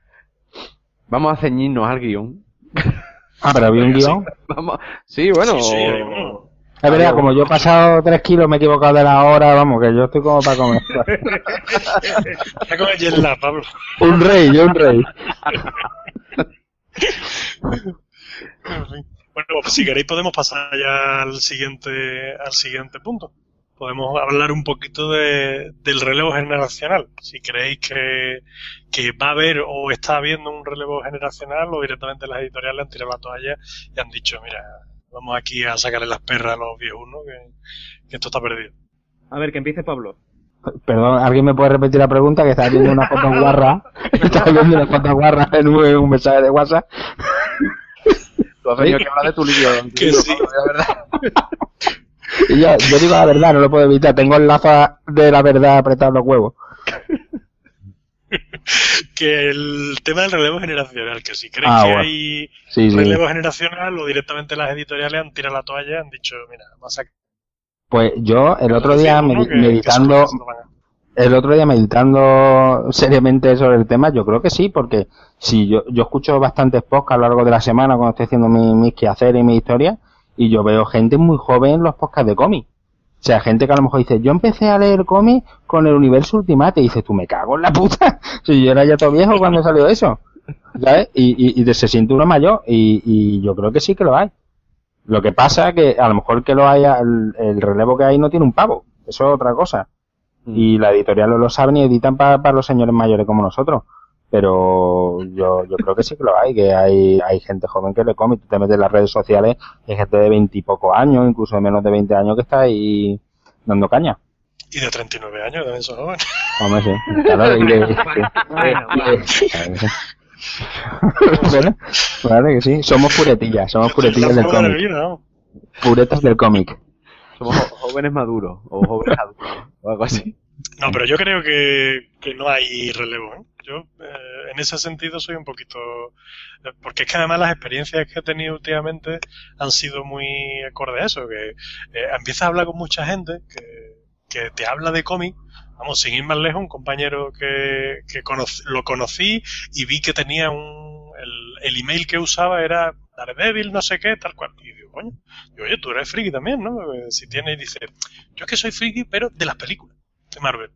Vamos a ceñirnos al guión. Ah, pero había un guión. Vamos. Sí, bueno. Sí, sí, bueno. Es verdad, como yo he pasado tres kilos, me he equivocado de la hora, vamos, que yo estoy como para comer. Ya con el jet lag, Pablo. Un rey, yo un rey. Bueno, pues si queréis podemos pasar ya al siguiente, al siguiente punto. Podemos hablar un poquito de, del relevo generacional. Si creéis que, que va a haber o está habiendo un relevo generacional, o directamente las editoriales han tirado la toalla y han dicho, mira, vamos aquí a sacarle las perras a los viejunos, que, que esto está perdido. A ver, que empiece Pablo. Perdón, ¿alguien me puede repetir la pregunta? Que estaba viendo una foto guarra. Estaba viendo una foto guarra en un, un mensaje de WhatsApp. Tú has venido que hablar de tu libro. Que libro, sí. Pablo, la verdad. Y yo, yo digo la verdad, no lo puedo evitar. Tengo el lazo de la verdad apretado en los huevos. Que el tema del relevo generacional, que si creéis Ah, que bueno. hay Sí, sí. relevo generacional, o directamente las editoriales han tirado la toalla y han dicho, mira, vamos a sacar. Pues yo el otro día ¿no? medi- Que- meditando, que se lo van a- el otro día meditando seriamente sobre el tema, yo creo que sí, porque si yo, yo escucho bastantes podcasts a lo largo de la semana cuando estoy haciendo mi- mis quehaceres y mi historia, y yo veo gente muy joven en los podcasts de cómic. O sea, gente que a lo mejor dice, yo empecé a leer cómic con el universo Ultimate, y dices, tú me cago en la puta, si yo era ya todo viejo cuando salió eso, ¿sabes? Y, y, y se siente uno mayor, y, y yo creo que sí que lo hay. Lo que pasa es que a lo mejor que lo haya, el, el relevo que hay no tiene un pavo, eso es otra cosa. Y la editorial lo saben y editan para pa los señores mayores como nosotros. Pero yo, yo creo que sí que lo hay, que hay, hay gente joven que le come. Tú te metes en las redes sociales, hay gente de veintipocos años, incluso de menos de veinte años que está ahí dando caña. Y de treinta y nueve años también son jóvenes. Hombre, sí. Claro, y de, y de- Bueno, y de- Bueno, vale que sí. Somos puretillas, somos puretillas del La forma de cómic. vida, ¿no? Puretas del cómic. Somos jo- jóvenes maduros o jóvenes adultos o algo así. No, pero yo creo que, que no hay relevo, ¿eh? Yo, eh, en ese sentido, soy un poquito... eh, Porque es que además las experiencias que he tenido últimamente han sido muy acorde a eso, que eh, empiezas a hablar con mucha gente que, que te habla de cómic. Vamos, sin ir más lejos, un compañero que, que conoc- lo conocí y vi que tenía un... El, el email que usaba era Daredevil, no sé qué, tal cual. Y digo, coño, y, oye, tú eres friki también, ¿no? Eh, Si tienes, dice, yo es que soy friki, pero de las películas de Marvel.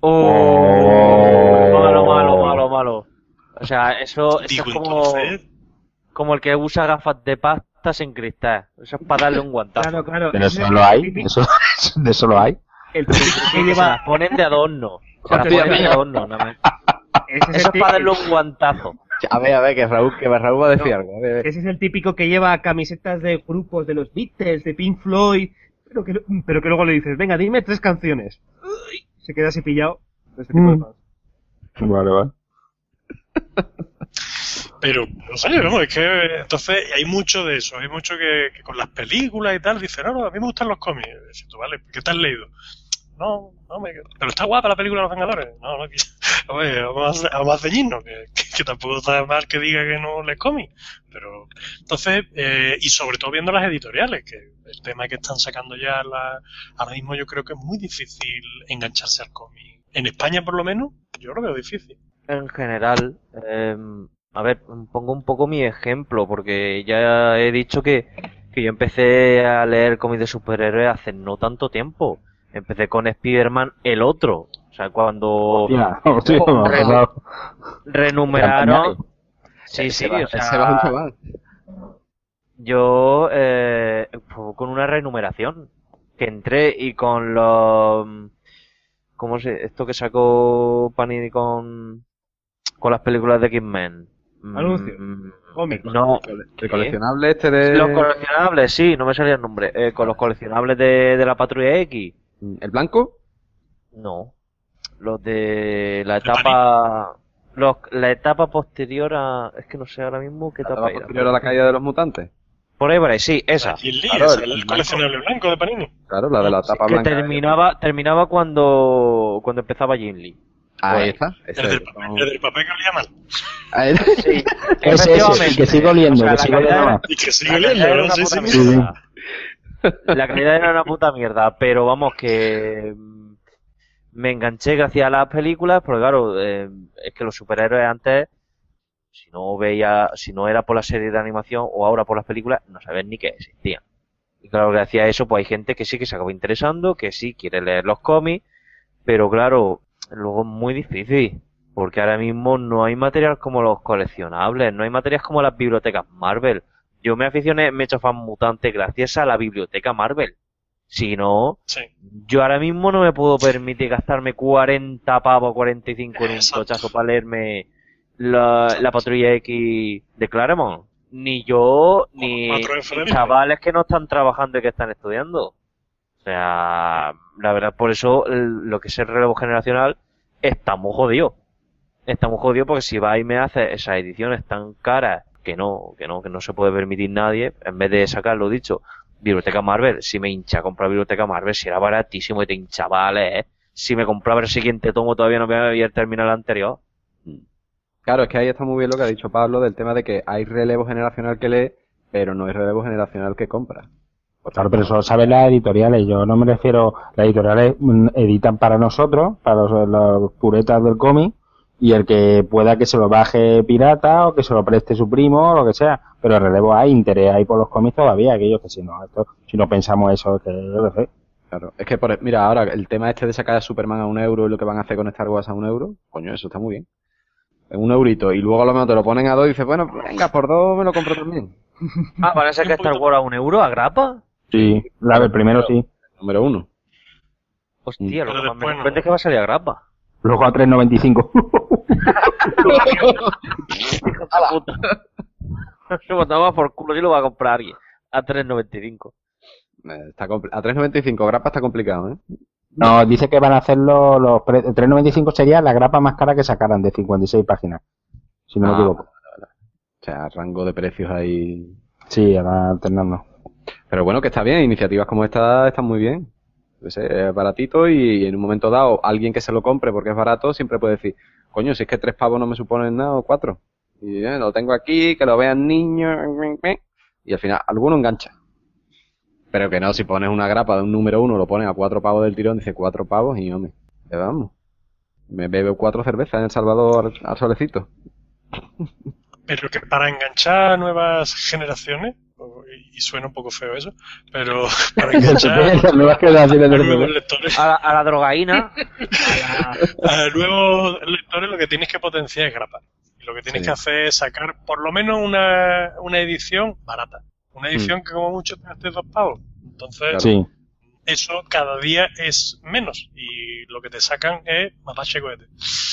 Oh, malo, malo, malo, malo. O sea, eso, eso Digo, es como, entonces... como el que usa gafas de pasta sin cristal. Eso es para darle un guantazo. claro, claro. Pero eso no lo hay, eso, de eso lo hay. El típico que Se lleva... las ponen de adorno. Se las Hostia, ponen de mira. adorno, nada más. Ese es, Eso el es para tí- darle un guantazo. A ver, a ver, que Raúl, que Raúl va a decir No. algo. A ver, a ver. ese es el típico que lleva camisetas de grupos de los Beatles, de Pink Floyd, pero que, pero que luego le dices, venga, dime tres canciones. Uy, se queda así pillado. De este tipo de Mm. fans. Vale, vale. Pero, no sé, vamos, es que entonces hay mucho de eso, hay mucho que, que con las películas y tal, dicen, no, no, a mí me gustan los cómics. Y dices tú, vale, ¿qué te has leído? No, no, me, pero está guapa la película de los Vengadores. No, no, que, oye, vamos a, vamos a ceñirnos, que, que, que tampoco está mal que diga que no lees cómics. Pero, entonces, eh, y sobre todo viendo las editoriales, que el tema que están sacando ya la, ahora mismo yo creo que es muy difícil engancharse al cómic. En España, por lo menos, yo lo veo difícil. En general, eh, a ver, pongo un poco mi ejemplo, porque ya he dicho que, que yo empecé a leer cómics de superhéroes hace no tanto tiempo. Empecé con Spider-Man el otro. O sea, cuando Hostia, hostia, me ha re- pasado. renumeraron... Sí, Ese sí, va- o sea, ese va un chaval. yo eh, fue con una renumeración que entré y con los... ¿Cómo se...? Esto que sacó Panini con... con las películas de X-Men. Mm, Anuncios. Cómics. No, El coleccionable este de... los coleccionables, sí, no me salía el nombre. Eh, con los coleccionables de, de la Patrulla X. ¿El blanco? No. Los de la etapa... Los, la etapa posterior a... Es que no sé ahora mismo qué ¿La etapa etapa era. posterior a la caída de los mutantes? Por ahí, por ahí, sí, esa. Y el Lee, Claro, es el el, blanco. coleccionable blanco de Panini. Claro, la de la tapa Que blanca. terminaba, terminaba cuando, cuando empezaba Jim Lee. Ahí está. El Ese del, es. papel, el del papel que olía mal. Ahí- Sí, Ese, ese, y que sigue oliendo, O sea, que la sigue oliendo calidad- más. Y que La sigue calidad oliendo, era ¿no? una Sí, puta sí, mierda. sí. La calidad era una puta mierda, pero vamos que mm, me enganché gracias a las películas, porque claro, eh, es que los superhéroes antes, si no veía, si no era por la serie de animación o ahora por las películas, no sabían ni que existían. Y claro, gracias a eso, pues hay gente que sí que se acabó interesando, que sí quiere leer los cómics, pero claro, luego es muy difícil, porque ahora mismo no hay material como los coleccionables, no hay materiales como las bibliotecas Marvel. Yo me aficioné, me he hecho fan mutante gracias a la biblioteca Marvel. Si no, Sí. yo ahora mismo no me puedo permitir gastarme cuarenta pavos, cuarenta y cinco en un Exacto. tochazo para leerme la, la Patrulla X de Claremont. Ni yo, ni Cuatro F. chavales que no están trabajando y que están estudiando. O sea, la verdad, por eso el- lo que es el relevo generacional estamos jodidos. Estamos jodidos porque si va y me hace esas ediciones tan caras que no, que no, que no se puede permitir nadie, en vez de sacar lo dicho, Biblioteca Marvel, si me hincha a comprar Biblioteca Marvel, si era baratísimo y te hinchaba a leer, si me compraba el siguiente tomo todavía no me había terminado el anterior. Claro, es que ahí está muy bien lo que ha dicho Pablo del tema de que hay relevo generacional que lee, pero no hay relevo generacional que compra. Por Claro, pero eso lo saben las editoriales. Yo no me refiero, las editoriales mm, editan para nosotros, para los, los puretas del cómic, y el que pueda que se lo baje pirata o que se lo preste su primo o lo que sea. Pero el relevo hay, interés hay por los cómics todavía, aquellos que si no, esto, si no pensamos eso, que yo qué sé. Claro, es que por, mira, ahora el tema este de sacar a Superman a un euro y lo que van a hacer con Star Wars a un euro, coño, eso está muy bien. En un eurito, y luego a lo mejor te lo ponen a dos y dices, bueno, venga, por dos me lo compro también. Ah, parece que Star Wars a un euro a grapa. Sí, la del primero sí. Número uno. Hostia, lo Pero que más me después no. sorprende es que va a salir a grapa. Luego a tres noventa y cinco. Puta. Se botaba por culo, yo lo voy a comprar a alguien. A tres noventa y cinco. Eh, Está compl- a tres noventa y cinco, grapa está complicado, ¿eh? No, dice que van a hacerlo los pre- tres noventa y cinco sería la grapa más cara que sacaran de cincuenta y seis páginas. Si no me Ah, equivoco. O sea, rango de precios ahí. Sí, van alternando. Pero bueno, que está bien, iniciativas como esta están muy bien. Yo sé, es baratito y en un momento dado, alguien que se lo compre porque es barato siempre puede decir, coño, si es que tres pavos no me suponen nada, o cuatro. Y eh, lo tengo aquí, que lo vean niños, y al final alguno engancha. Pero que no, si pones una grapa de un número uno, lo pones a cuatro pavos del tirón, dice cuatro pavos y hombre, ya vamos. Me bebo cuatro cervezas en El Salvador al solecito. Pero que para enganchar a nuevas generaciones, o- y y suena un poco feo eso, pero para enganchar a Me vas a quedar así de nuevos nervioso. lectores, A la, a la drogaína. a la- a nuevos lectores lo que tienes que potenciar es grapa. Y lo que tienes Sí. que hacer es sacar por lo menos una, una edición barata. Una edición que como mucho te gastes dos pavos. Entonces, Sí. eso cada día es menos y lo que te sacan es mapache cohete.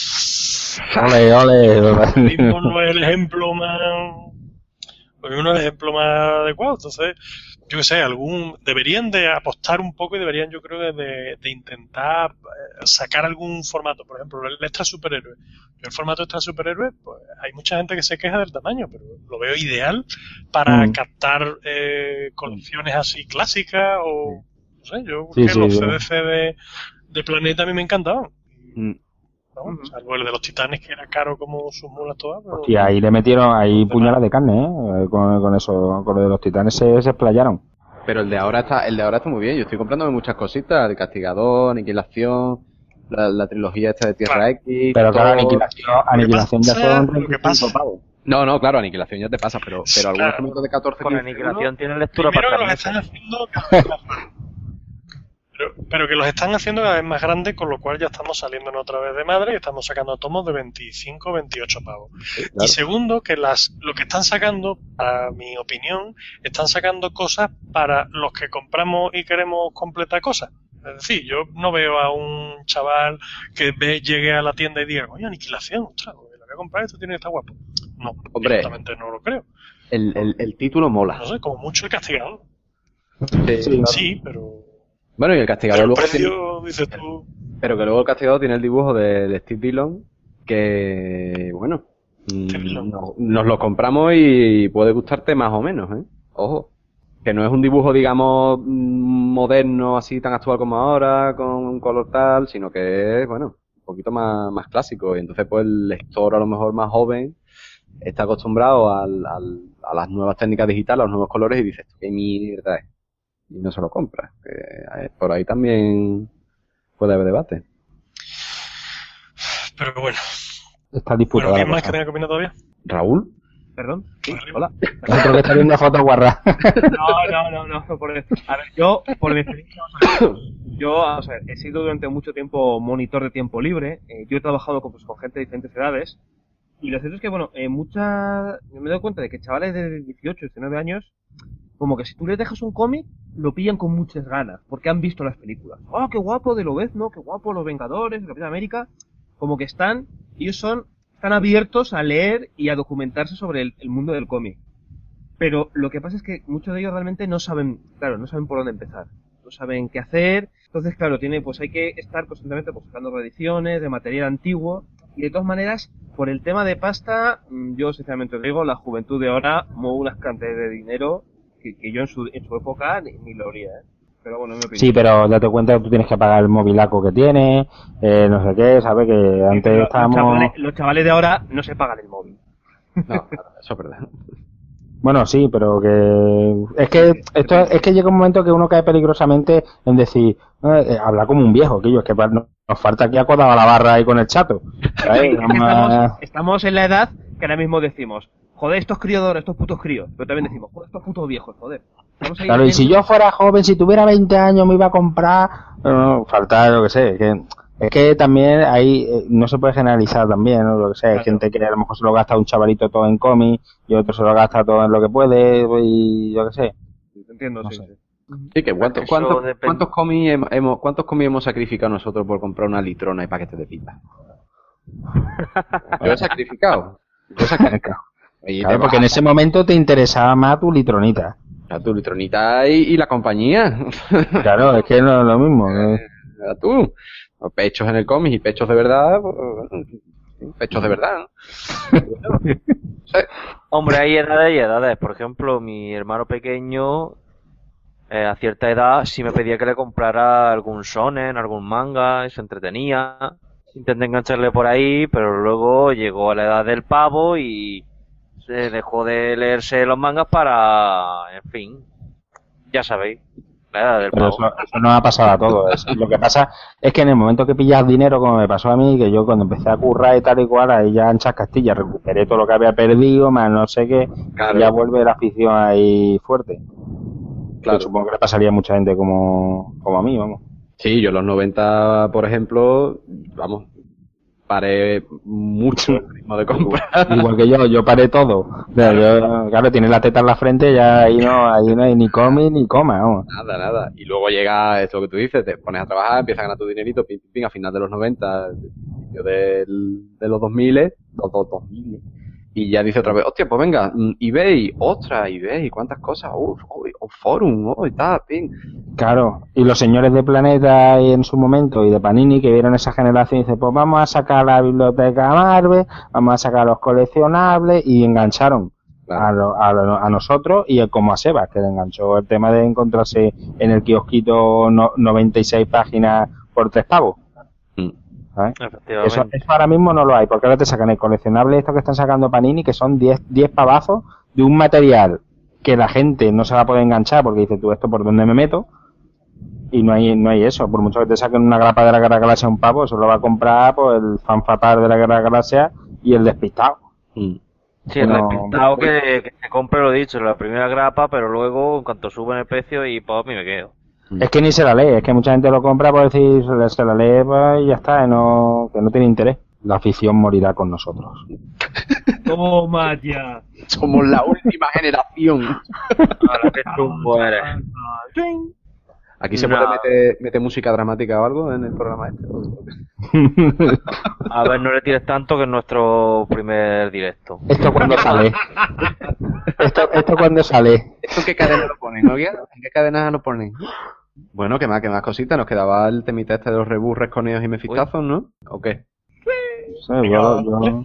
Ole, ole. Lo mismo no es el ejemplo más, lo mismo no es el ejemplo más adecuado. Entonces, yo qué sé, algún deberían de apostar un poco y deberían, yo creo, de, de intentar sacar algún formato. Por ejemplo, el extra superhéroe. El formato extra superhéroe, pues hay mucha gente que se queja del tamaño, pero lo veo ideal para Mm. captar eh, colecciones así clásicas o no sé, yo Sí, que sí, los sí. C D C de, de Planeta a mí me encantaban. Mm. ¿No? Salvo el de los Titanes, que era caro como sus mulas todas. Pero... Y ahí le metieron ahí puñalas de carne, ¿eh? Con, con eso, con lo de los titanes se, se explayaron. Pero el de ahora está, el de ahora está muy bien. Yo estoy comprándome muchas cositas, el Castigador, Aniquilación, la, la trilogía esta de Tierra Claro. X. Pero claro, todo- aniquilación, aniquilación ya pasa- son lo que treinta y pasa- cinco pavos. No, no, claro, Aniquilación ya te pasa, pero, pero algunos Claro. formatos de catorce, Con quince aniquilación tiene lectura Primero para que los carnet. están haciendo cada vez más grandes. Pero, pero que los están haciendo cada vez más grandes, con lo cual ya estamos saliendo otra vez de madre y estamos sacando tomos de veinticinco, veintiocho pavos. euros, Y claro. segundo, que las lo que están sacando, para mi opinión, están sacando cosas para los que compramos y queremos completar cosas. Es decir, yo no veo a un chaval que ve, llegue a la tienda y diga, oye, Aniquilación, ostras, lo voy a comprar, esto tiene que estar guapo. No, Hombre. directamente no lo creo. El, el, el título mola. No sé, como mucho el Castigador. Sí. Sí. Sí, pero... Bueno, y el Pero Castigador el luego tiene- precio, dices tú... pero que luego el Castigador tiene el dibujo de, de Steve Dillon, que, bueno, mm, Steve Dillon. no- nos lo compramos y puede gustarte más o menos, ¿eh? Ojo. Que no es un dibujo, digamos, mm, moderno, así tan actual como ahora, con un color tal, sino que es, bueno, un poquito más, más clásico. Y entonces, pues, el lector a lo mejor más joven está acostumbrado al, al, a las nuevas técnicas digitales, a los nuevos colores y dice, ¿esto qué mierda es? Y no se lo compra. Que, eh, por ahí también puede haber debate. Pero bueno. Está disputada Bueno, la ¿quién más que cosa. tenga que opinar todavía? ¿Raúl? Perdón. Sí, Arriba. hola. Otro que está viendo fotos guarras. No, no, no, no. Por, a ver, yo, por mi experiencia, vamos a ver, yo, vamos a ver, he sido durante mucho tiempo monitor de tiempo libre. Eh, yo he trabajado con, pues, con gente de diferentes edades. Y lo cierto es que, bueno, eh, muchas, me he dado cuenta de que chavales de dieciocho, diecinueve años, como que si tú les dejas un cómic, lo pillan con muchas ganas, porque han visto las películas. ¡Oh, qué guapo de Lobezno! ¡Qué guapo Los Vengadores! ¡Capitán América! Como que están, ellos son, están abiertos a leer y a documentarse sobre el, el mundo del cómic. Pero lo que pasa es que muchos de ellos realmente no saben, claro, no saben por dónde empezar. No saben qué hacer. Entonces, claro, tiene, pues hay que estar constantemente pues, buscando reediciones de material antiguo. Y de todas maneras, por el tema de pasta, mm, yo sinceramente os digo, la juventud de ahora mueve unas cantidades de dinero que, que yo en su, en su época ni, ni lo haría, ¿eh? Pero bueno, en mi opinión. Sí, pero date cuenta que tú tienes que pagar el movilaco que tienes, eh, no sé qué, ¿sabes? Que Sí, antes pero estábamos... los, chavales, los chavales de ahora no se pagan el móvil. No, claro, eso es verdad. Bueno, sí, pero que... Es que esto es que llega un momento que uno cae peligrosamente en decir, eh, habla como un viejo, que yo, es que no- nos falta aquí acodado a la barra ahí con el chato. ¿Sabes? Es que Vamos a- estamos, estamos en la edad que ahora mismo decimos, joder, estos criadores, estos putos críos. Pero también decimos, joder, estos putos viejos, joder. Estamos ahí Claro, y en- si yo fuera joven, si tuviera veinte años, me iba a comprar... No, no, falta, yo que sé, que... Es que también ahí eh, no se puede generalizar también, ¿no? Lo que sea, hay Claro. gente que a lo mejor se lo gasta un chavalito todo en cómic y otro se lo gasta todo en lo que puede y yo que sé. Entiendo, No sí, sé. sí. Sí, que ¿cuántos, Eso cuántos, depende. cuántos cómics hemos, hemos- cuántos cómics hemos sacrificado nosotros por comprar una litrona y paquetes de pipa? Yo he sacrificado. Yo he sacrificado. Y Claro, te porque en vas ese momento te interesaba más tu litronita. a tu litronita y, y la compañía. Claro, es que no es lo mismo. ¿eh? A tú. Pechos en el cómic y pechos de verdad. pues, sí, pechos de verdad, ¿no? Sí. Hombre, hay edades y edades. Por ejemplo, mi hermano pequeño, eh, a cierta edad, sí me pedía que le comprara algún shonen, algún manga, y se entretenía. Intenté engancharle por ahí, pero luego llegó a la edad del pavo y se dejó de leerse los mangas para, en fin, ya sabéis, la edad del Pero pavo. eso, eso no ha pasado a todos. Lo que pasa es que en el momento que pillas dinero, como me pasó a mí, que yo cuando empecé a currar y tal y cual, ahí ya anchas Castilla, recuperé todo lo que había perdido, más no sé qué, Claro. y ya vuelve la afición ahí fuerte. Claro. Que supongo que le pasaría a mucha gente como, como a mí, vamos. Sí, yo en los noventa, por ejemplo, vamos, paré mucho el ritmo de compra. Igual que yo, yo paré todo. O sea, yo, claro, tiene la teta en la frente, ya ahí no, ahí no hay ni come ni coma, vamos. Nada, nada. Y luego llega esto que tú dices, te pones a trabajar, empiezas a ganar tu dinerito, pim, pim, pim, a final de los noventa, principio del, de los dos mil, los dos, dos mil, y ya dice otra vez, hostia, pues venga, eBay, otra, eBay, cuántas cosas, uff, oh, oh, Forum, oh, y tal, pim. Claro, y los señores de Planeta en su momento y de Panini que vieron esa generación y dicen, pues vamos a sacar la biblioteca Marvel, vamos a sacar los coleccionables y engancharon claro. a, lo, a, lo, a nosotros y como a Sebas, que le enganchó el tema de encontrarse en el kiosquito no, noventa y seis páginas por tres pavos. Mm. ¿sabes? Eso, eso ahora mismo no lo hay, porque ahora te sacan el coleccionable esto que están sacando Panini, que son diez pavazos de un material que la gente no se va a poder enganchar porque dice, tú, ¿esto por dónde me meto? Y no hay no hay eso, por mucho que te saquen una grapa de la Guerra Galaxia a un pavo, eso lo va a comprar pues, el fan fatal de la Guerra Galaxia y el despistado. Mm. Sí, el no, despistado que, que se compre, lo dicho, la primera grapa, pero luego en cuanto suben el precio y pop y me quedo. Es que ni se la lee, es que mucha gente lo compra por decir, se la lee pues, y ya está, no, que no tiene interés. La afición morirá con nosotros. Toma ya. Somos la última generación. Ahora que chumbo eres. ¿Aquí se no. puede meter, meter música dramática o algo en el programa este? A ver, no le tires tanto que es nuestro primer directo. ¿Esto cuándo sale? ¿Esto, esto cuándo sale? ¿Esto en qué cadena lo ponen, no? ¿En qué cadena lo ponen? Bueno, ¿qué más, qué más cositas? Nos quedaba el temita este de los rebus, resconeos y mefistazos, ¿no? ¿O qué? Sí, yo, yo...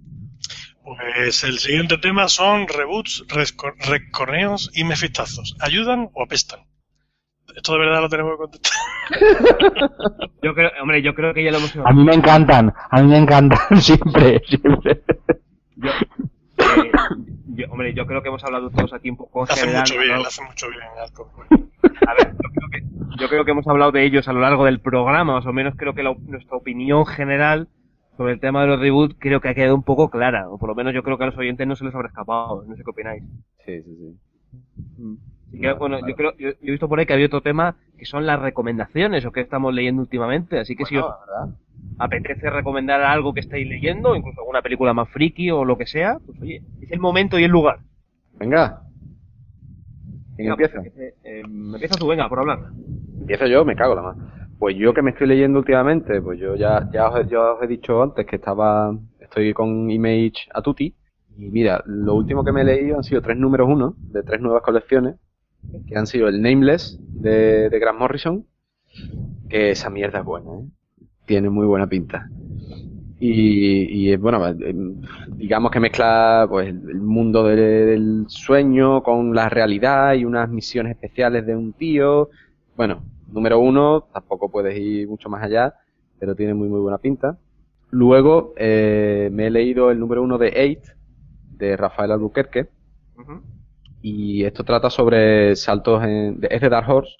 Pues el siguiente tema son reboots, rescorneos y mefistazos. ¿Ayudan o apestan? Esto de verdad lo tenemos que contestar. Yo creo, hombre, yo creo que ya lo hemos... A mí me encantan, a mí me encantan siempre, siempre. Yo, eh, yo, hombre, yo creo que hemos hablado todos aquí un poco en hace general. Mucho bien, ¿no? hace mucho bien, Alco. A ver, yo creo, que, yo creo que hemos hablado de ellos a lo largo del programa, más o menos creo que la, nuestra opinión general sobre el tema de los reboots creo que ha quedado un poco clara, o por lo menos yo creo que a los oyentes no se les habrá escapado, no sé qué opináis. Sí, sí, sí. Mm. Así que, bueno, yo creo, yo, yo he visto por ahí que había otro tema que son las recomendaciones o que estamos leyendo últimamente, así que bueno, si os ¿verdad? apetece recomendar algo que estáis leyendo, incluso alguna película más friki o lo que sea, pues oye, es el momento y el lugar. Venga. ¿Quién empieza? Pues, eh, eh, empieza tú, venga, por hablar. Empiezo yo, me cago la más. Pues yo que me estoy leyendo últimamente, pues yo ya, ya os, yo os he dicho antes que estaba, estoy con Image a tutti. Y mira, lo último que me he leído han sido tres números uno de tres nuevas colecciones, que han sido el Nameless de, de Grant Morrison, que esa mierda es buena, ¿eh? Tiene muy buena pinta. Y, y bueno, digamos que mezcla pues el mundo de, del sueño con la realidad y unas misiones especiales de un tío. Bueno, número uno, tampoco puedes ir mucho más allá, pero tiene muy muy buena pinta. Luego eh, me he leído el número uno de Eight, de Rafael Albuquerque. Uh-huh. Y esto trata sobre saltos en... es de Dark Horse.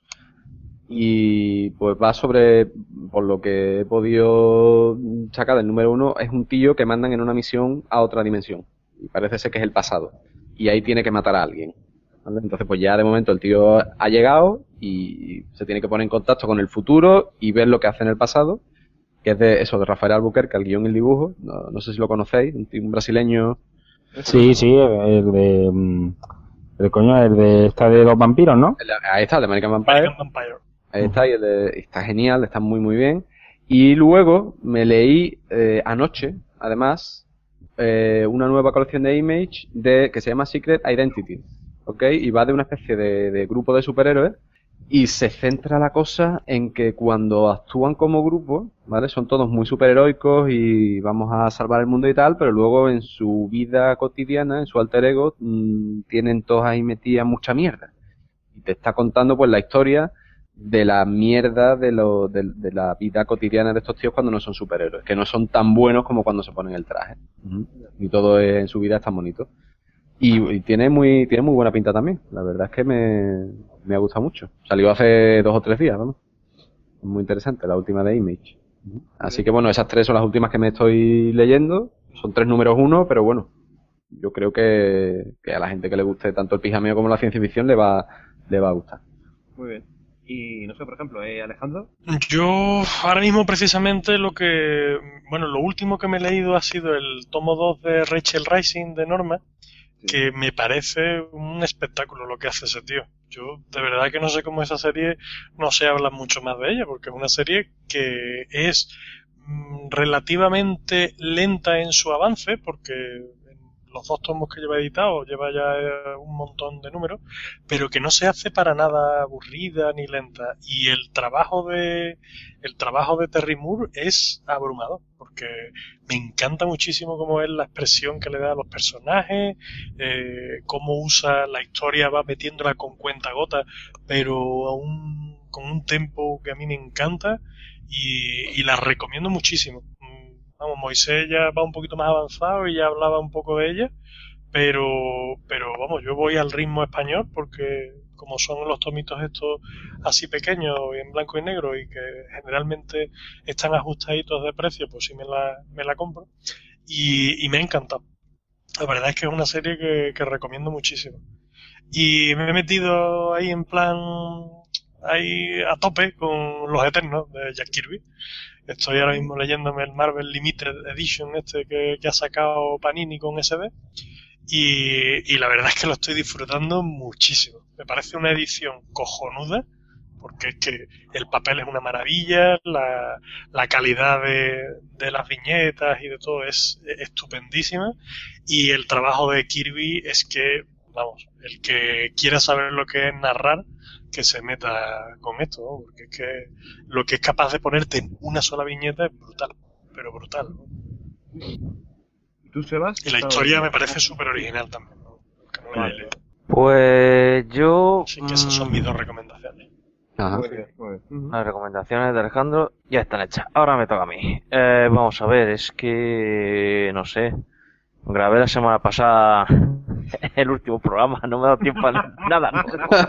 Y pues va sobre, por lo que he podido sacar del número uno, es un tío que mandan en una misión a otra dimensión. Y parece ser que es el pasado. Y ahí tiene que matar a alguien. ¿Vale? Entonces pues ya de momento el tío ha llegado y se tiene que poner en contacto con el futuro y ver lo que hace en el pasado. Que es de eso, de Rafael Albuquerque, el guión y el dibujo. No, no sé si lo conocéis, un, tío, un brasileño. Sí, sí, el de... el coño, el de esta de los vampiros, ¿no? El, ahí está, el de American Vampire. American Vampire. Ahí está, y el de, está genial, está muy muy bien. Y luego me leí eh, anoche, además, eh, una nueva colección de Image de que se llama Secret Identity, ¿ok? Y va de una especie de, de grupo de superhéroes y se centra la cosa en que cuando actúan como grupo, ¿vale? Son todos muy superheroicos y vamos a salvar el mundo y tal, pero luego en su vida cotidiana, en su alter ego, mmm, tienen todos ahí metidas mucha mierda. Y te está contando pues la historia de la mierda de, lo, de, de la vida cotidiana de estos tíos cuando no son superhéroes, que no son tan buenos como cuando se ponen el traje. Uh-huh. Y todo es, en su vida es tan bonito. Y, y tiene muy tiene muy buena pinta también. La verdad es que me, me ha gustado mucho. Salió hace dos o tres días, ¿no? Muy interesante, la última de Image. Uh-huh. Así que bueno, esas tres son las últimas que me estoy leyendo. Son tres números uno, pero bueno, yo creo que, que a la gente que le guste tanto el pijameo como la ciencia ficción le va, le va a gustar. Muy bien. Y no sé, por ejemplo, ¿eh, Alejandro? Yo ahora mismo precisamente lo que... Bueno, lo último que me he leído ha sido el tomo dos de Rachel Rising de Norma, Sí. que me parece un espectáculo lo que hace ese tío. Yo de verdad que no sé cómo esa serie no se habla mucho más de ella, porque es una serie que es mm, relativamente lenta en su avance, porque en los dos tomos que lleva editado lleva ya eh, un montón de números, pero que no se hace para nada aburrida ni lenta. Y el trabajo de el trabajo de Terry Moore es abrumador, porque me encanta muchísimo cómo es la expresión que le da a los personajes, eh, cómo usa la historia, va metiéndola con cuentagotas, pero a un, con un tempo que a mí me encanta y, y la recomiendo muchísimo. Mm, Vamos, Moisés ya va un poquito más avanzado y ya hablaba un poco de ella, pero, pero vamos, yo voy al ritmo español porque como son los tomitos estos así pequeños y en blanco y negro y que generalmente están ajustaditos de precio, pues sí me la, me la compro y, y me ha encantado. La verdad es que es una serie que, que recomiendo muchísimo. Y me he metido ahí en plan, ahí a tope con Los Eternos de Jack Kirby. Estoy ahora mismo leyéndome el Marvel Limited Edition este que, que ha sacado Panini con S B. Y, y la verdad es que lo estoy disfrutando muchísimo. Me parece una edición cojonuda, porque es que el papel es una maravilla, la, la calidad de, de las viñetas y de todo es estupendísima, y el trabajo de Kirby es que, vamos, el que quiera saber lo que es narrar, que se meta con esto, ¿no? Porque es que lo que es capaz de ponerte en una sola viñeta es brutal, pero brutal, ¿no? ¿Y tú, Sebas? Y la historia me parece súper original también, ¿no? Que no la he leído. Pues yo... Así que esas son mis dos recomendaciones. Ajá. Muy bien, muy bien. Ujú. Las recomendaciones de Alejandro ya están hechas. Ahora me toca a mí. Eh, vamos a ver, es que... no sé. Grabé la semana pasada el último programa, no me ha dado tiempo a nada. ¿No?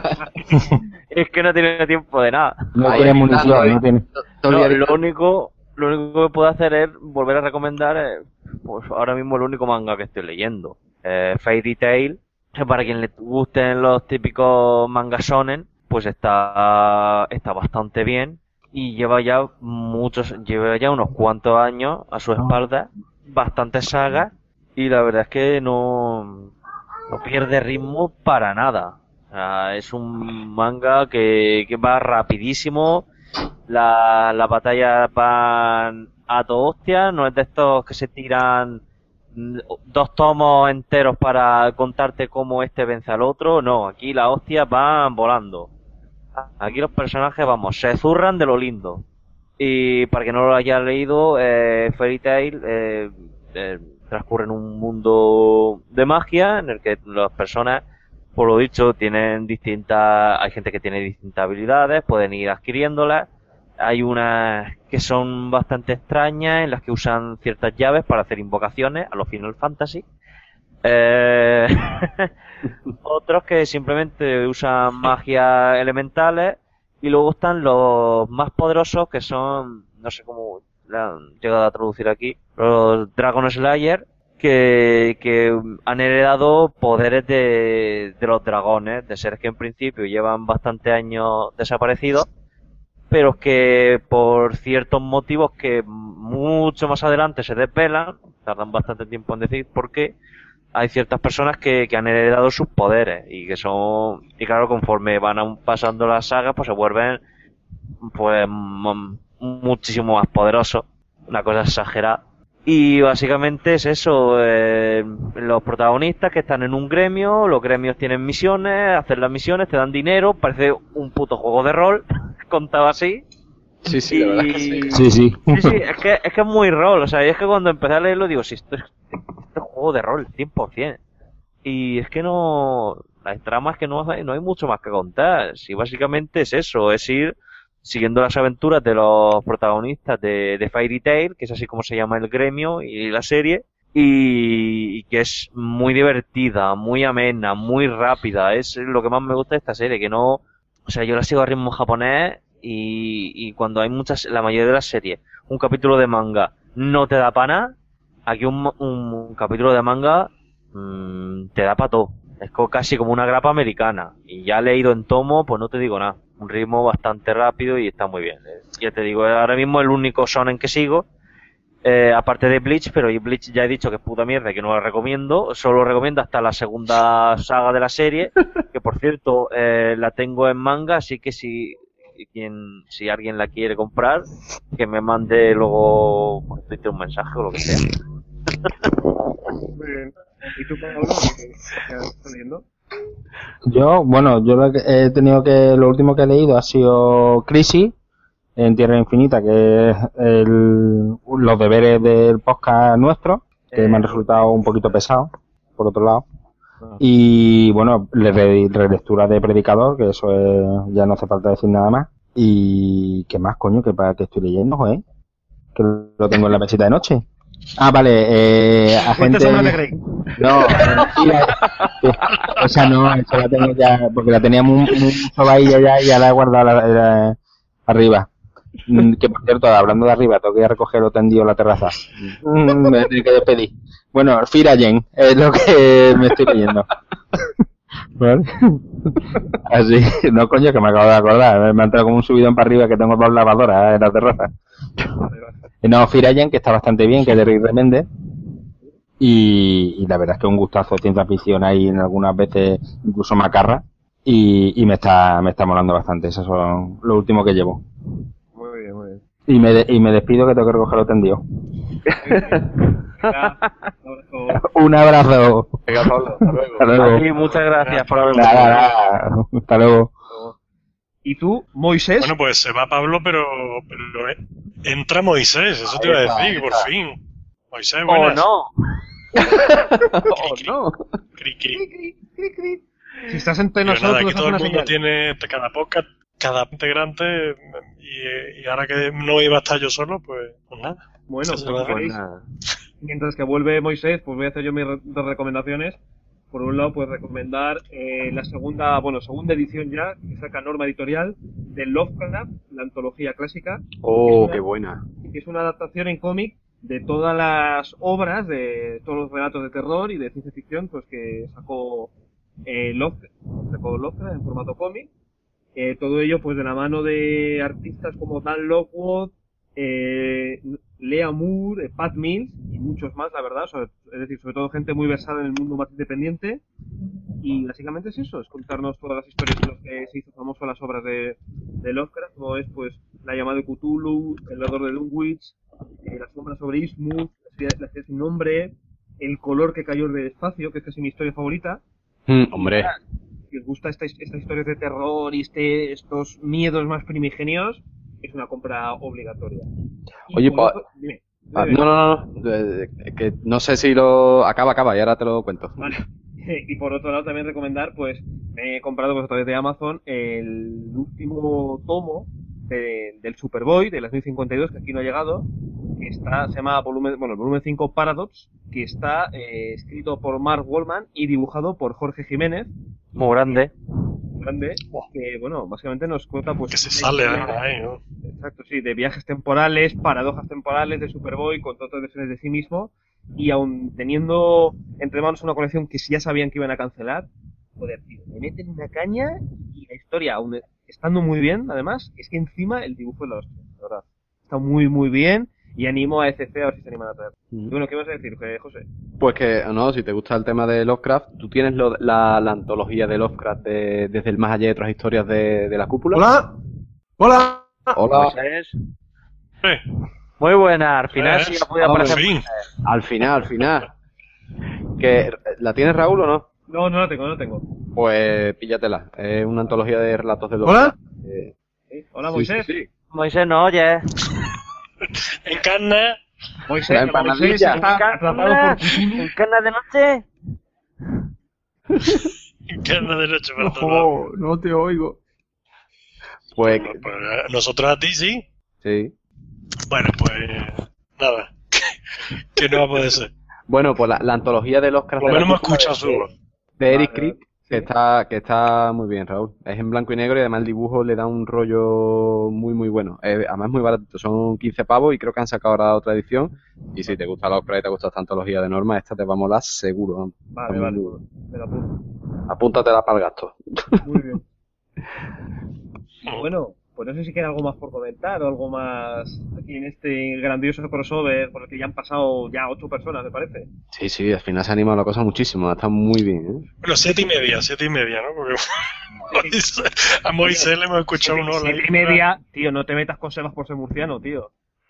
Es que no he tenido tiempo de nada. No Ahí tiene está, munición, ahí. no tiene. No, lo único, lo único que puedo hacer es volver a recomendar, eh, pues ahora mismo el único manga que estoy leyendo. Eh, Fairy Tail, que para quien le gusten los típicos mangas shonen, pues está, está bastante bien y lleva ya muchos, lleva ya unos cuantos años a su espalda, bastantes sagas, y la verdad es que no, no pierde ritmo para nada. O sea, es un manga que, que va rapidísimo, la, las batallas van a toda hostia, no es de estos que se tiran mm, dos tomos enteros para contarte cómo este vence al otro, no, aquí las hostias van volando. Aquí los personajes, vamos, se zurran de lo lindo. Y para que no lo haya leído, eh, Fairy Tail eh, eh, transcurre en un mundo de magia en el que las personas, por lo dicho, tienen distintas, hay gente que tiene distintas habilidades, pueden ir adquiriéndolas. Hay unas que son bastante extrañas, en las que usan ciertas llaves para hacer invocaciones a los Final Fantasy. Eh... Otros que simplemente usan magias elementales, y luego están los más poderosos que son, no sé cómo la han llegado a traducir aquí, los Dragon Slayer, que, que han heredado poderes de, de los dragones, de seres que en principio llevan bastantes años desaparecidos, pero que por ciertos motivos que mucho más adelante se desvelan, tardan bastante tiempo en decir por qué, hay ciertas personas que, que han heredado sus poderes y que son, y claro, conforme van a- pasando las sagas, pues se vuelven pues m- muchísimo más poderosos, una cosa exagerada. Y básicamente es eso, eh, los protagonistas que están en un gremio, los gremios tienen misiones, hacen las misiones, te dan dinero, parece un puto juego de rol, contado así. Sí, sí, la verdad es que sí. Sí, sí. Sí, sí, es que, es que es muy rol, o sea, y es que cuando empecé a leerlo digo, si esto es, esto es juego de rol, cien por ciento. Y es que no, las tramas que no hay, no hay mucho más que contar, si básicamente es eso, es ir siguiendo las aventuras de los protagonistas de, de Fairy Tail, que es así como se llama el gremio y la serie, y, y que es muy divertida, muy amena, muy rápida, es lo que más me gusta de esta serie, que no, o sea, yo la sigo a ritmo japonés, y, y cuando hay muchas, la mayoría de las series, un capítulo de manga no te da para nada, aquí un, un, un capítulo de manga mmm, te da para todo. Es co- casi como una grapa americana. Y ya leído en tomo, pues no te digo nada. Un ritmo bastante rápido y está muy bien. Eh, Ya te digo, ahora mismo el único shonen que sigo, eh, aparte de Bleach, pero y Bleach ya he dicho que es puta mierda y que no la recomiendo. Solo recomiendo hasta la segunda saga de la serie, que por cierto, eh, la tengo en manga, así que si quien si alguien la quiere comprar, que me mande luego por Twitter un mensaje o lo que sea. Muy bien. ¿Y tú, Pablo, qué, qué estás leyendo? Yo, bueno, yo lo que he tenido que, lo último que he leído ha sido Crisis en Tierra Infinita, que es el, los deberes del podcast nuestro, que me han resultado un poquito pesados, por otro lado. Y bueno, le re- relectura de Predicador, que eso es, ya no hace falta decir nada más. Y qué más, coño, que para que estoy leyendo, joder, que lo tengo en la mesita de noche. Ah, vale, eh, Cuenta agente... Sombra de Grey. No, mentira. Esa no, esa la tengo ya, porque la tenía muy, muy sobadilla ya y ya la he guardado la- la- arriba. Mm, Que por cierto, hablando de arriba, tengo que ir a recoger lo tendido en la terraza. Mm, Me tengo que despedir. Bueno, Firayen es lo que me estoy leyendo. ¿Vale? Así, no coño, que me acabo de acordar. Me ha entrado como un subidón para arriba que tengo dos lavadoras en la terraza. No, Firayen, que está bastante bien, que es de Rick Remende. Y, y la verdad es que un gustazo de ciencia ficción ahí en algunas veces incluso macarra. Y, y me está me está molando bastante. Eso son lo último que llevo. Muy bien, muy bien. Y me, de- y me despido que tengo que recoger lo tendido. Venga, un abrazo. Un abrazo. Venga, Pablo, hasta luego. Hasta luego. Aquí, muchas gracias por haberme Nada, nada. Hasta luego. ¿Y tú, Moisés? Bueno, pues se va Pablo, pero, pero eh, entra Moisés, eso te iba a Ahí está, decir, ahí por está. fin. Moisés, ¡Oh, buenas. no! Oh, no. Cri, cri. Si estás entre Pero nada, nosotros, aquí haz todo el una mundo señal. tiene cada podcast, cada integrante, y, y ahora que no iba a estar yo solo, pues, pues nada. Bueno, Eso pues se va a veréis. Nada. Mientras que vuelve Moisés, pues voy a hacer yo mis re- dos recomendaciones. Por un lado, pues recomendar eh, la segunda, bueno, segunda edición ya, que saca Norma Editorial, de Lovecraft, la antología clásica, Oh, Es una- qué buena. que es una adaptación en cómic de todas las obras, de todos los relatos de terror y de ciencia ficción, pues que sacó eh, Lovecraft, sacó Lovecraft en formato cómic. Eh, todo ello, pues de la mano de artistas como Dan Lockwood, eh, Lea Moore, eh, Pat Mills y muchos más, la verdad. Sobre- es decir, sobre todo gente muy versada en el mundo más independiente. Y básicamente es eso, es contarnos todas las historias en las que se hizo famoso las obras de, de Lovecraft, como es pues La llamada de Cthulhu, El Ladrón de Dunwich, eh, La sombra sobre Innsmouth, La ciudad, la ciudad sin nombre, El color que cayó del espacio, que es casi mi historia favorita. Mm, hombre. Si os gusta esta, estas historias de terror y este, estos miedos más primigenios, es una compra obligatoria. Y Oye, por pa- otro- dime. Ah, Dime. no, no, no. eh, que no sé si lo. Acaba, acaba, y ahora te lo cuento. Vale. Y por otro lado también recomendar, pues me he comprado pues, a través de Amazon el último tomo de- del Superboy, de las mil cincuenta y dos, que aquí no ha llegado, que está, se llama volumen, bueno, el volumen cinco Paradox, que está eh, escrito por Mark Wallman y dibujado por Jorge Jiménez, Muy grande. grande, que bueno, básicamente nos cuenta pues Que se una sale historia- ¿no? ahí, ¿no? Exacto, sí, de viajes temporales, paradojas temporales de Superboy con todas versiones de sí mismo, y aún teniendo entre manos una colección que ya sabían que iban a cancelar, joder, tío, me meten una caña y la historia, aún estando muy bien, además, es que encima el dibujo es la hostia, la verdad. Está muy, muy bien, y animo a E C C a ver si se animan a traer. Y bueno, ¿qué vas a decir, eh, José? Pues que, no, si te gusta el tema de Lovecraft, tú tienes lo- la, la antología de Lovecraft de- desde el más allá de otras historias de, de la cúpula. Hola. Hola. Hola. Moisés. Eh, Muy buena, al final eh, sí ha podido ah, por aparecer. fin. Al final, al final. Que, ¿la tienes, Raúl, o no? No, no la tengo, no la tengo. Pues píllatela. Es una antología de relatos de Lovecraft. Eh, ¿Sí? Hola, sí, Moisés. sí, sí. Moisés, no oyes. Encarna. Moisés, La Moisés empanadilla. está atrapado por Cthulhu. ¿En cana de noche? Encarna de noche para todos lados. Ojo, no te oigo. Pues, Bueno, pues, eh, nosotros a ti sí. sí. Bueno, pues nada. Que no va a poder ser. Bueno, pues la, la antología de Lovecraft Por lo de la menos me cúpula escucha su de, voz. de Eric Vale, Crick, Que está, que está muy bien, Raúl. Es en blanco y negro y además el dibujo le da un rollo muy, muy bueno. Eh, además es muy barato, son quince pavos y creo que han sacado ahora otra edición. Y si te gusta la Oscar y te gusta esta antología de normas, esta te va a molar seguro. Vale, vale, me la apunto. Apúntatela para el gasto. Muy bien. Bueno, pues no sé si queda algo más por comentar o algo más aquí en este grandioso crossover por el que ya han pasado ya ocho personas, me parece. Sí, sí, al final se ha animado la cosa muchísimo, está muy bien, ¿eh? Bueno, siete y media, siete y media, ¿no? Porque a Moisés le hemos escuchado un hola. Siete y media, tío, no te metas con Sebas por ser murciano, tío.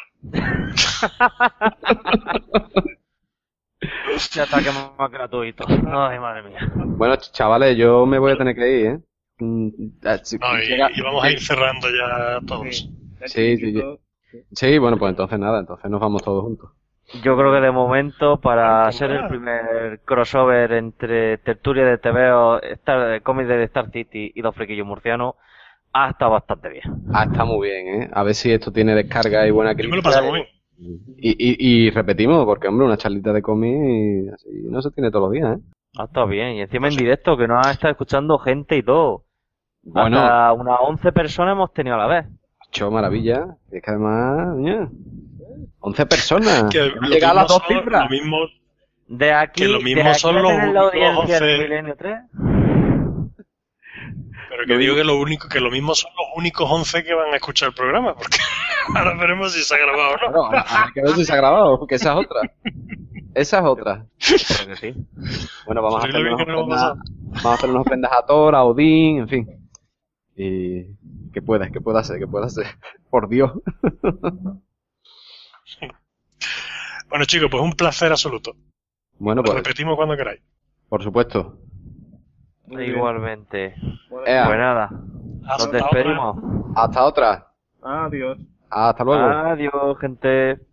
Ya está, que más gratuito. Ay, madre mía. Bueno, chavales, yo me voy a tener que ir, ¿eh? Mm, ah, sí, No, y, llega- y vamos a ir cerrando ya todos. Sí, sí, Sí, bueno, pues entonces nada, entonces nos vamos todos juntos. Yo creo que de momento, para ser el primer crossover entre tertulia de T V O, Star, cómics de Star City y Dos Friquillos Murcianos, ha estado bastante bien. Ah, está muy bien, ¿eh? A ver si esto tiene descarga y buena Yo me crítica. lo pasé muy bien. Y, y, y repetimos, porque hombre, una charlita de cómic y así no se tiene todos los días, ¿eh? Ha estado bien. Y encima en directo, que nos ha estado escuchando gente y todo. Bueno. Hasta unas once personas hemos tenido a la vez. Ocho maravilla. Es que además, coño, once personas. Que Hemos lo llegado a las mismo dos son- cifras. Lo mismo, De aquí, Que lo de mismo aquí son a los tener la únicos audiencia de once Milenio tres. pero que digo que lo único, que lo mismo son los únicos once que van a escuchar el programa, porque ahora veremos si se ha grabado o no. Claro, ahora hay que ver si se ha grabado, porque esa es otra. Esa es otra. Creo que sí. Bueno, vamos a Horrible hacer bien unas que no lo hemos ofrendas, vamos a hacer unas ofrendas a Thor, a Odín, en fin. Y que pueda, que pueda ser, que pueda ser. Por Dios. Bueno, chicos, pues un placer absoluto. Bueno, Lo pues, repetimos cuando queráis. por supuesto. Muy bien. Igualmente. Ea, Pues nada, Hasta nos despedimos. hasta otra. Adiós. Hasta luego. Adiós, gente.